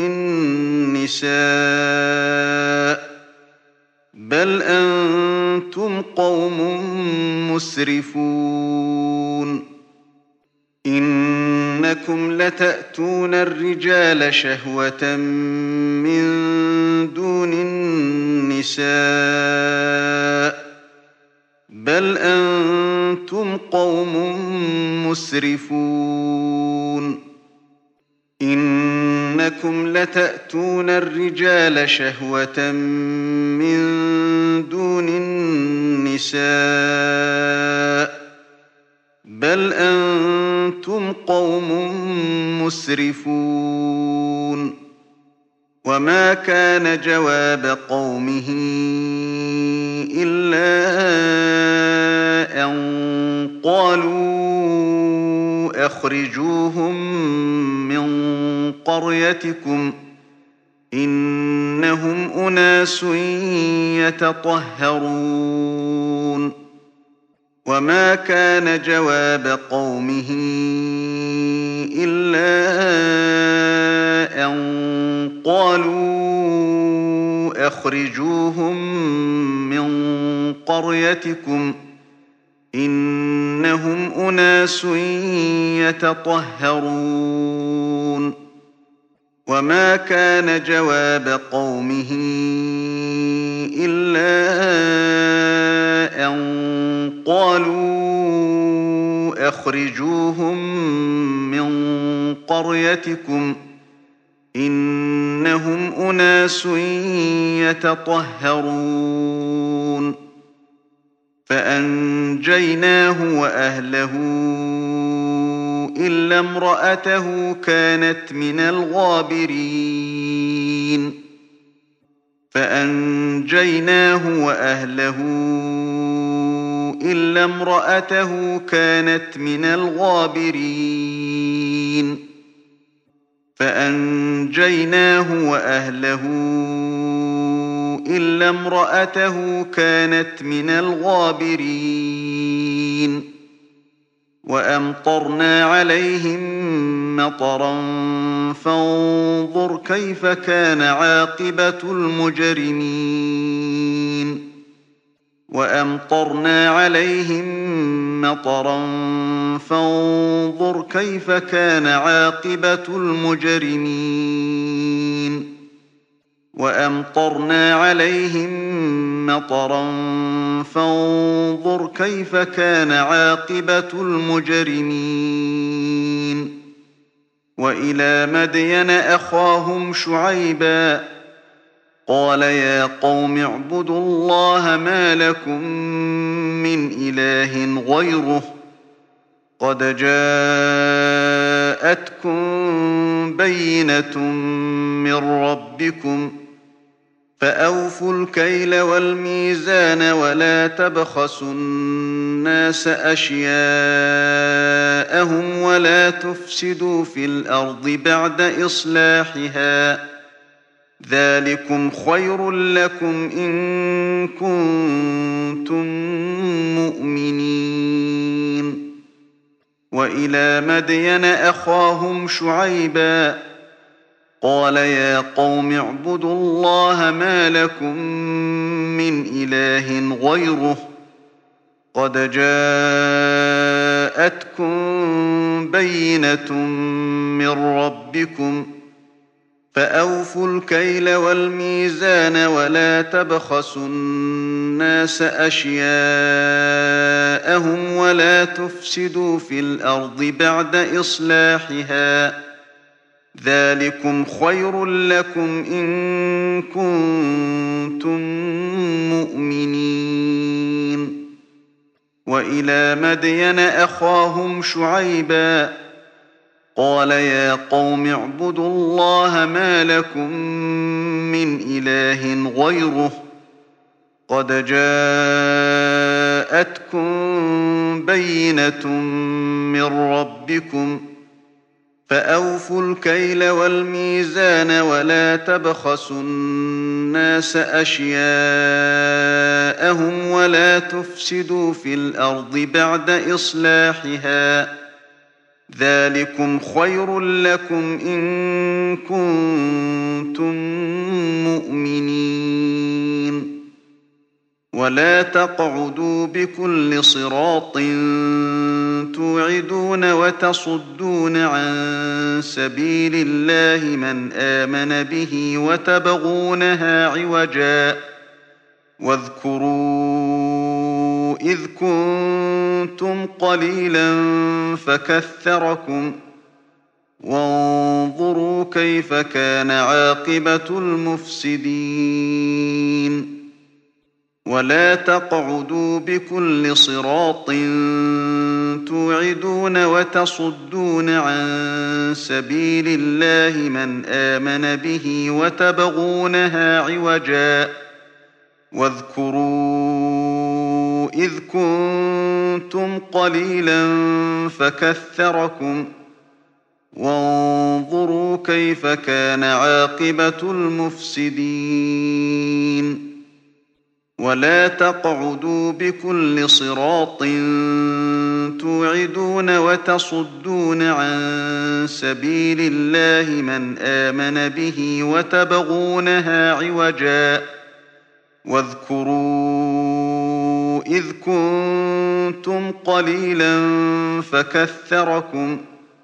النساء بل أنتم قوم مسرفون. إنكم لتأتون الرجال شهوة من دون النساء بل أنتم قوم مسرفون. إنكم لتأتون الرجال شهوة من دون النساء بل أنتم قوم مسرفون. وما كان جواب قومه إلا أن قالوا أخرجوهم من قريتكم إنهم أناس يتطهرون. وما كان جواب قومه إلا أن قالوا أخرجوهم من قريتكم إنهم أناس يتطهرون. وما كان جواب قومه إلا أن قالوا أخرجوهم من قريتكم إنهم أناس يتطهرون. فأنجيناه وأهله إلا امرأته كانت من الغابرين. فأنجيناه وأهله إلا امرأته كانت من الغابرين. فأنجيناه وأهله إلا امرأته كانت من الغابرين. وأمطرنا عليهم مطرا فانظر كيف كان عاقبة المجرمين. وأمطرنا عليهم مطرا فانظر كيف كان عاقبة المجرمين. وأمطرنا عليهم مطرا فانظر كيف كان عاقبة المجرمين. وإلى مدين أخاهم شعيبا قال يا قوم اعبدوا الله ما لكم من إله غيره قد جاءتكم بينة من ربكم فأوفوا الكيل والميزان ولا تبخسوا الناس أشياءهم ولا تفسدوا في الأرض بعد إصلاحها ذلكم خير لكم إن كنتم مؤمنين. وإلى مدين أخاهم شعيبا قال يا قوم اعبدوا الله ما لكم من إله غيره قد جاءتكم بينة من ربكم فأوفوا الكيل والميزان ولا تبخسوا الناس أشياءهم ولا تفسدوا في الأرض بعد إصلاحها ذلكم خير لكم إن كنتم مؤمنين. وإلى مدين أخاهم شعيبا قال يا قوم اعبدوا الله ما لكم من إله غيره قد جاءتكم بينة من ربكم فأوفوا الكيل والميزان ولا تبخسوا الناس أشياءهم ولا تفسدوا في الأرض بعد إصلاحها ذلكم خير لكم إن كنتم مؤمنين. ولا تقعدوا بكل صراط توعدون وتصدون عن سبيل الله من آمن به وتبغونها عوجا واذكروا إذ كنتم قليلا فكثركم وانظروا كيف كان عاقبة المفسدين. ولا تقعدوا بكل صراط توعدون وتصدون عن سبيل الله من آمن به وتبغونها عوجا واذكروا إذ كنتم قليلا فكثركم وانظروا كيف كان عاقبة المفسدين. ولا تقعدوا بكل صراط توعدون وتصدون عن سبيل الله من آمن به وتبغونها عوجا واذكروا إذ كنتم قليلا فكثركم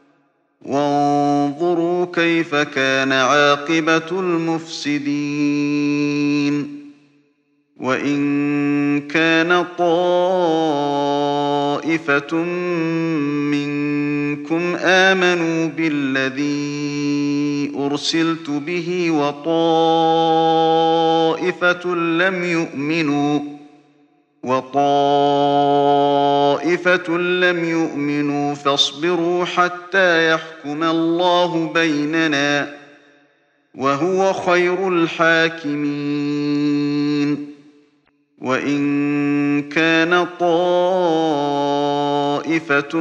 وانظروا كيف كان عاقبة المفسدين. وإن كان طائفة منكم آمنوا بالذي أرسلت به وطائفة لم يؤمنوا وطائفة لم يؤمنوا فاصبروا حتى يحكم الله بيننا وهو خير الحاكمين. وإن كان طائفة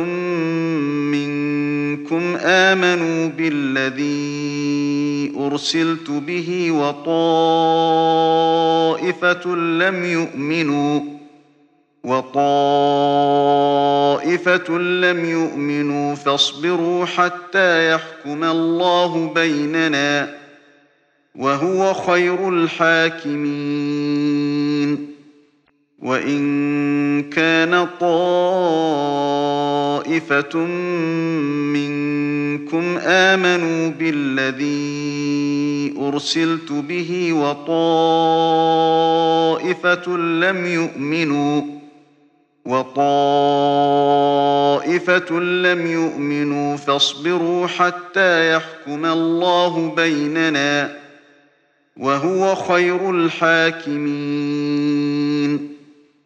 منكم آمنوا بالذي أرسلت به وطائفة لم يؤمنوا وطائفة لم يؤمنوا فاصبروا حتى يحكم الله بيننا وهو خير الحاكمين. وإن كان طائفة منكم آمنوا بالذي أرسلت به وطائفة لم يؤمنوا وطائفة لم يؤمنوا فاصبروا حتى يحكم الله بيننا وهو خير الحاكمين.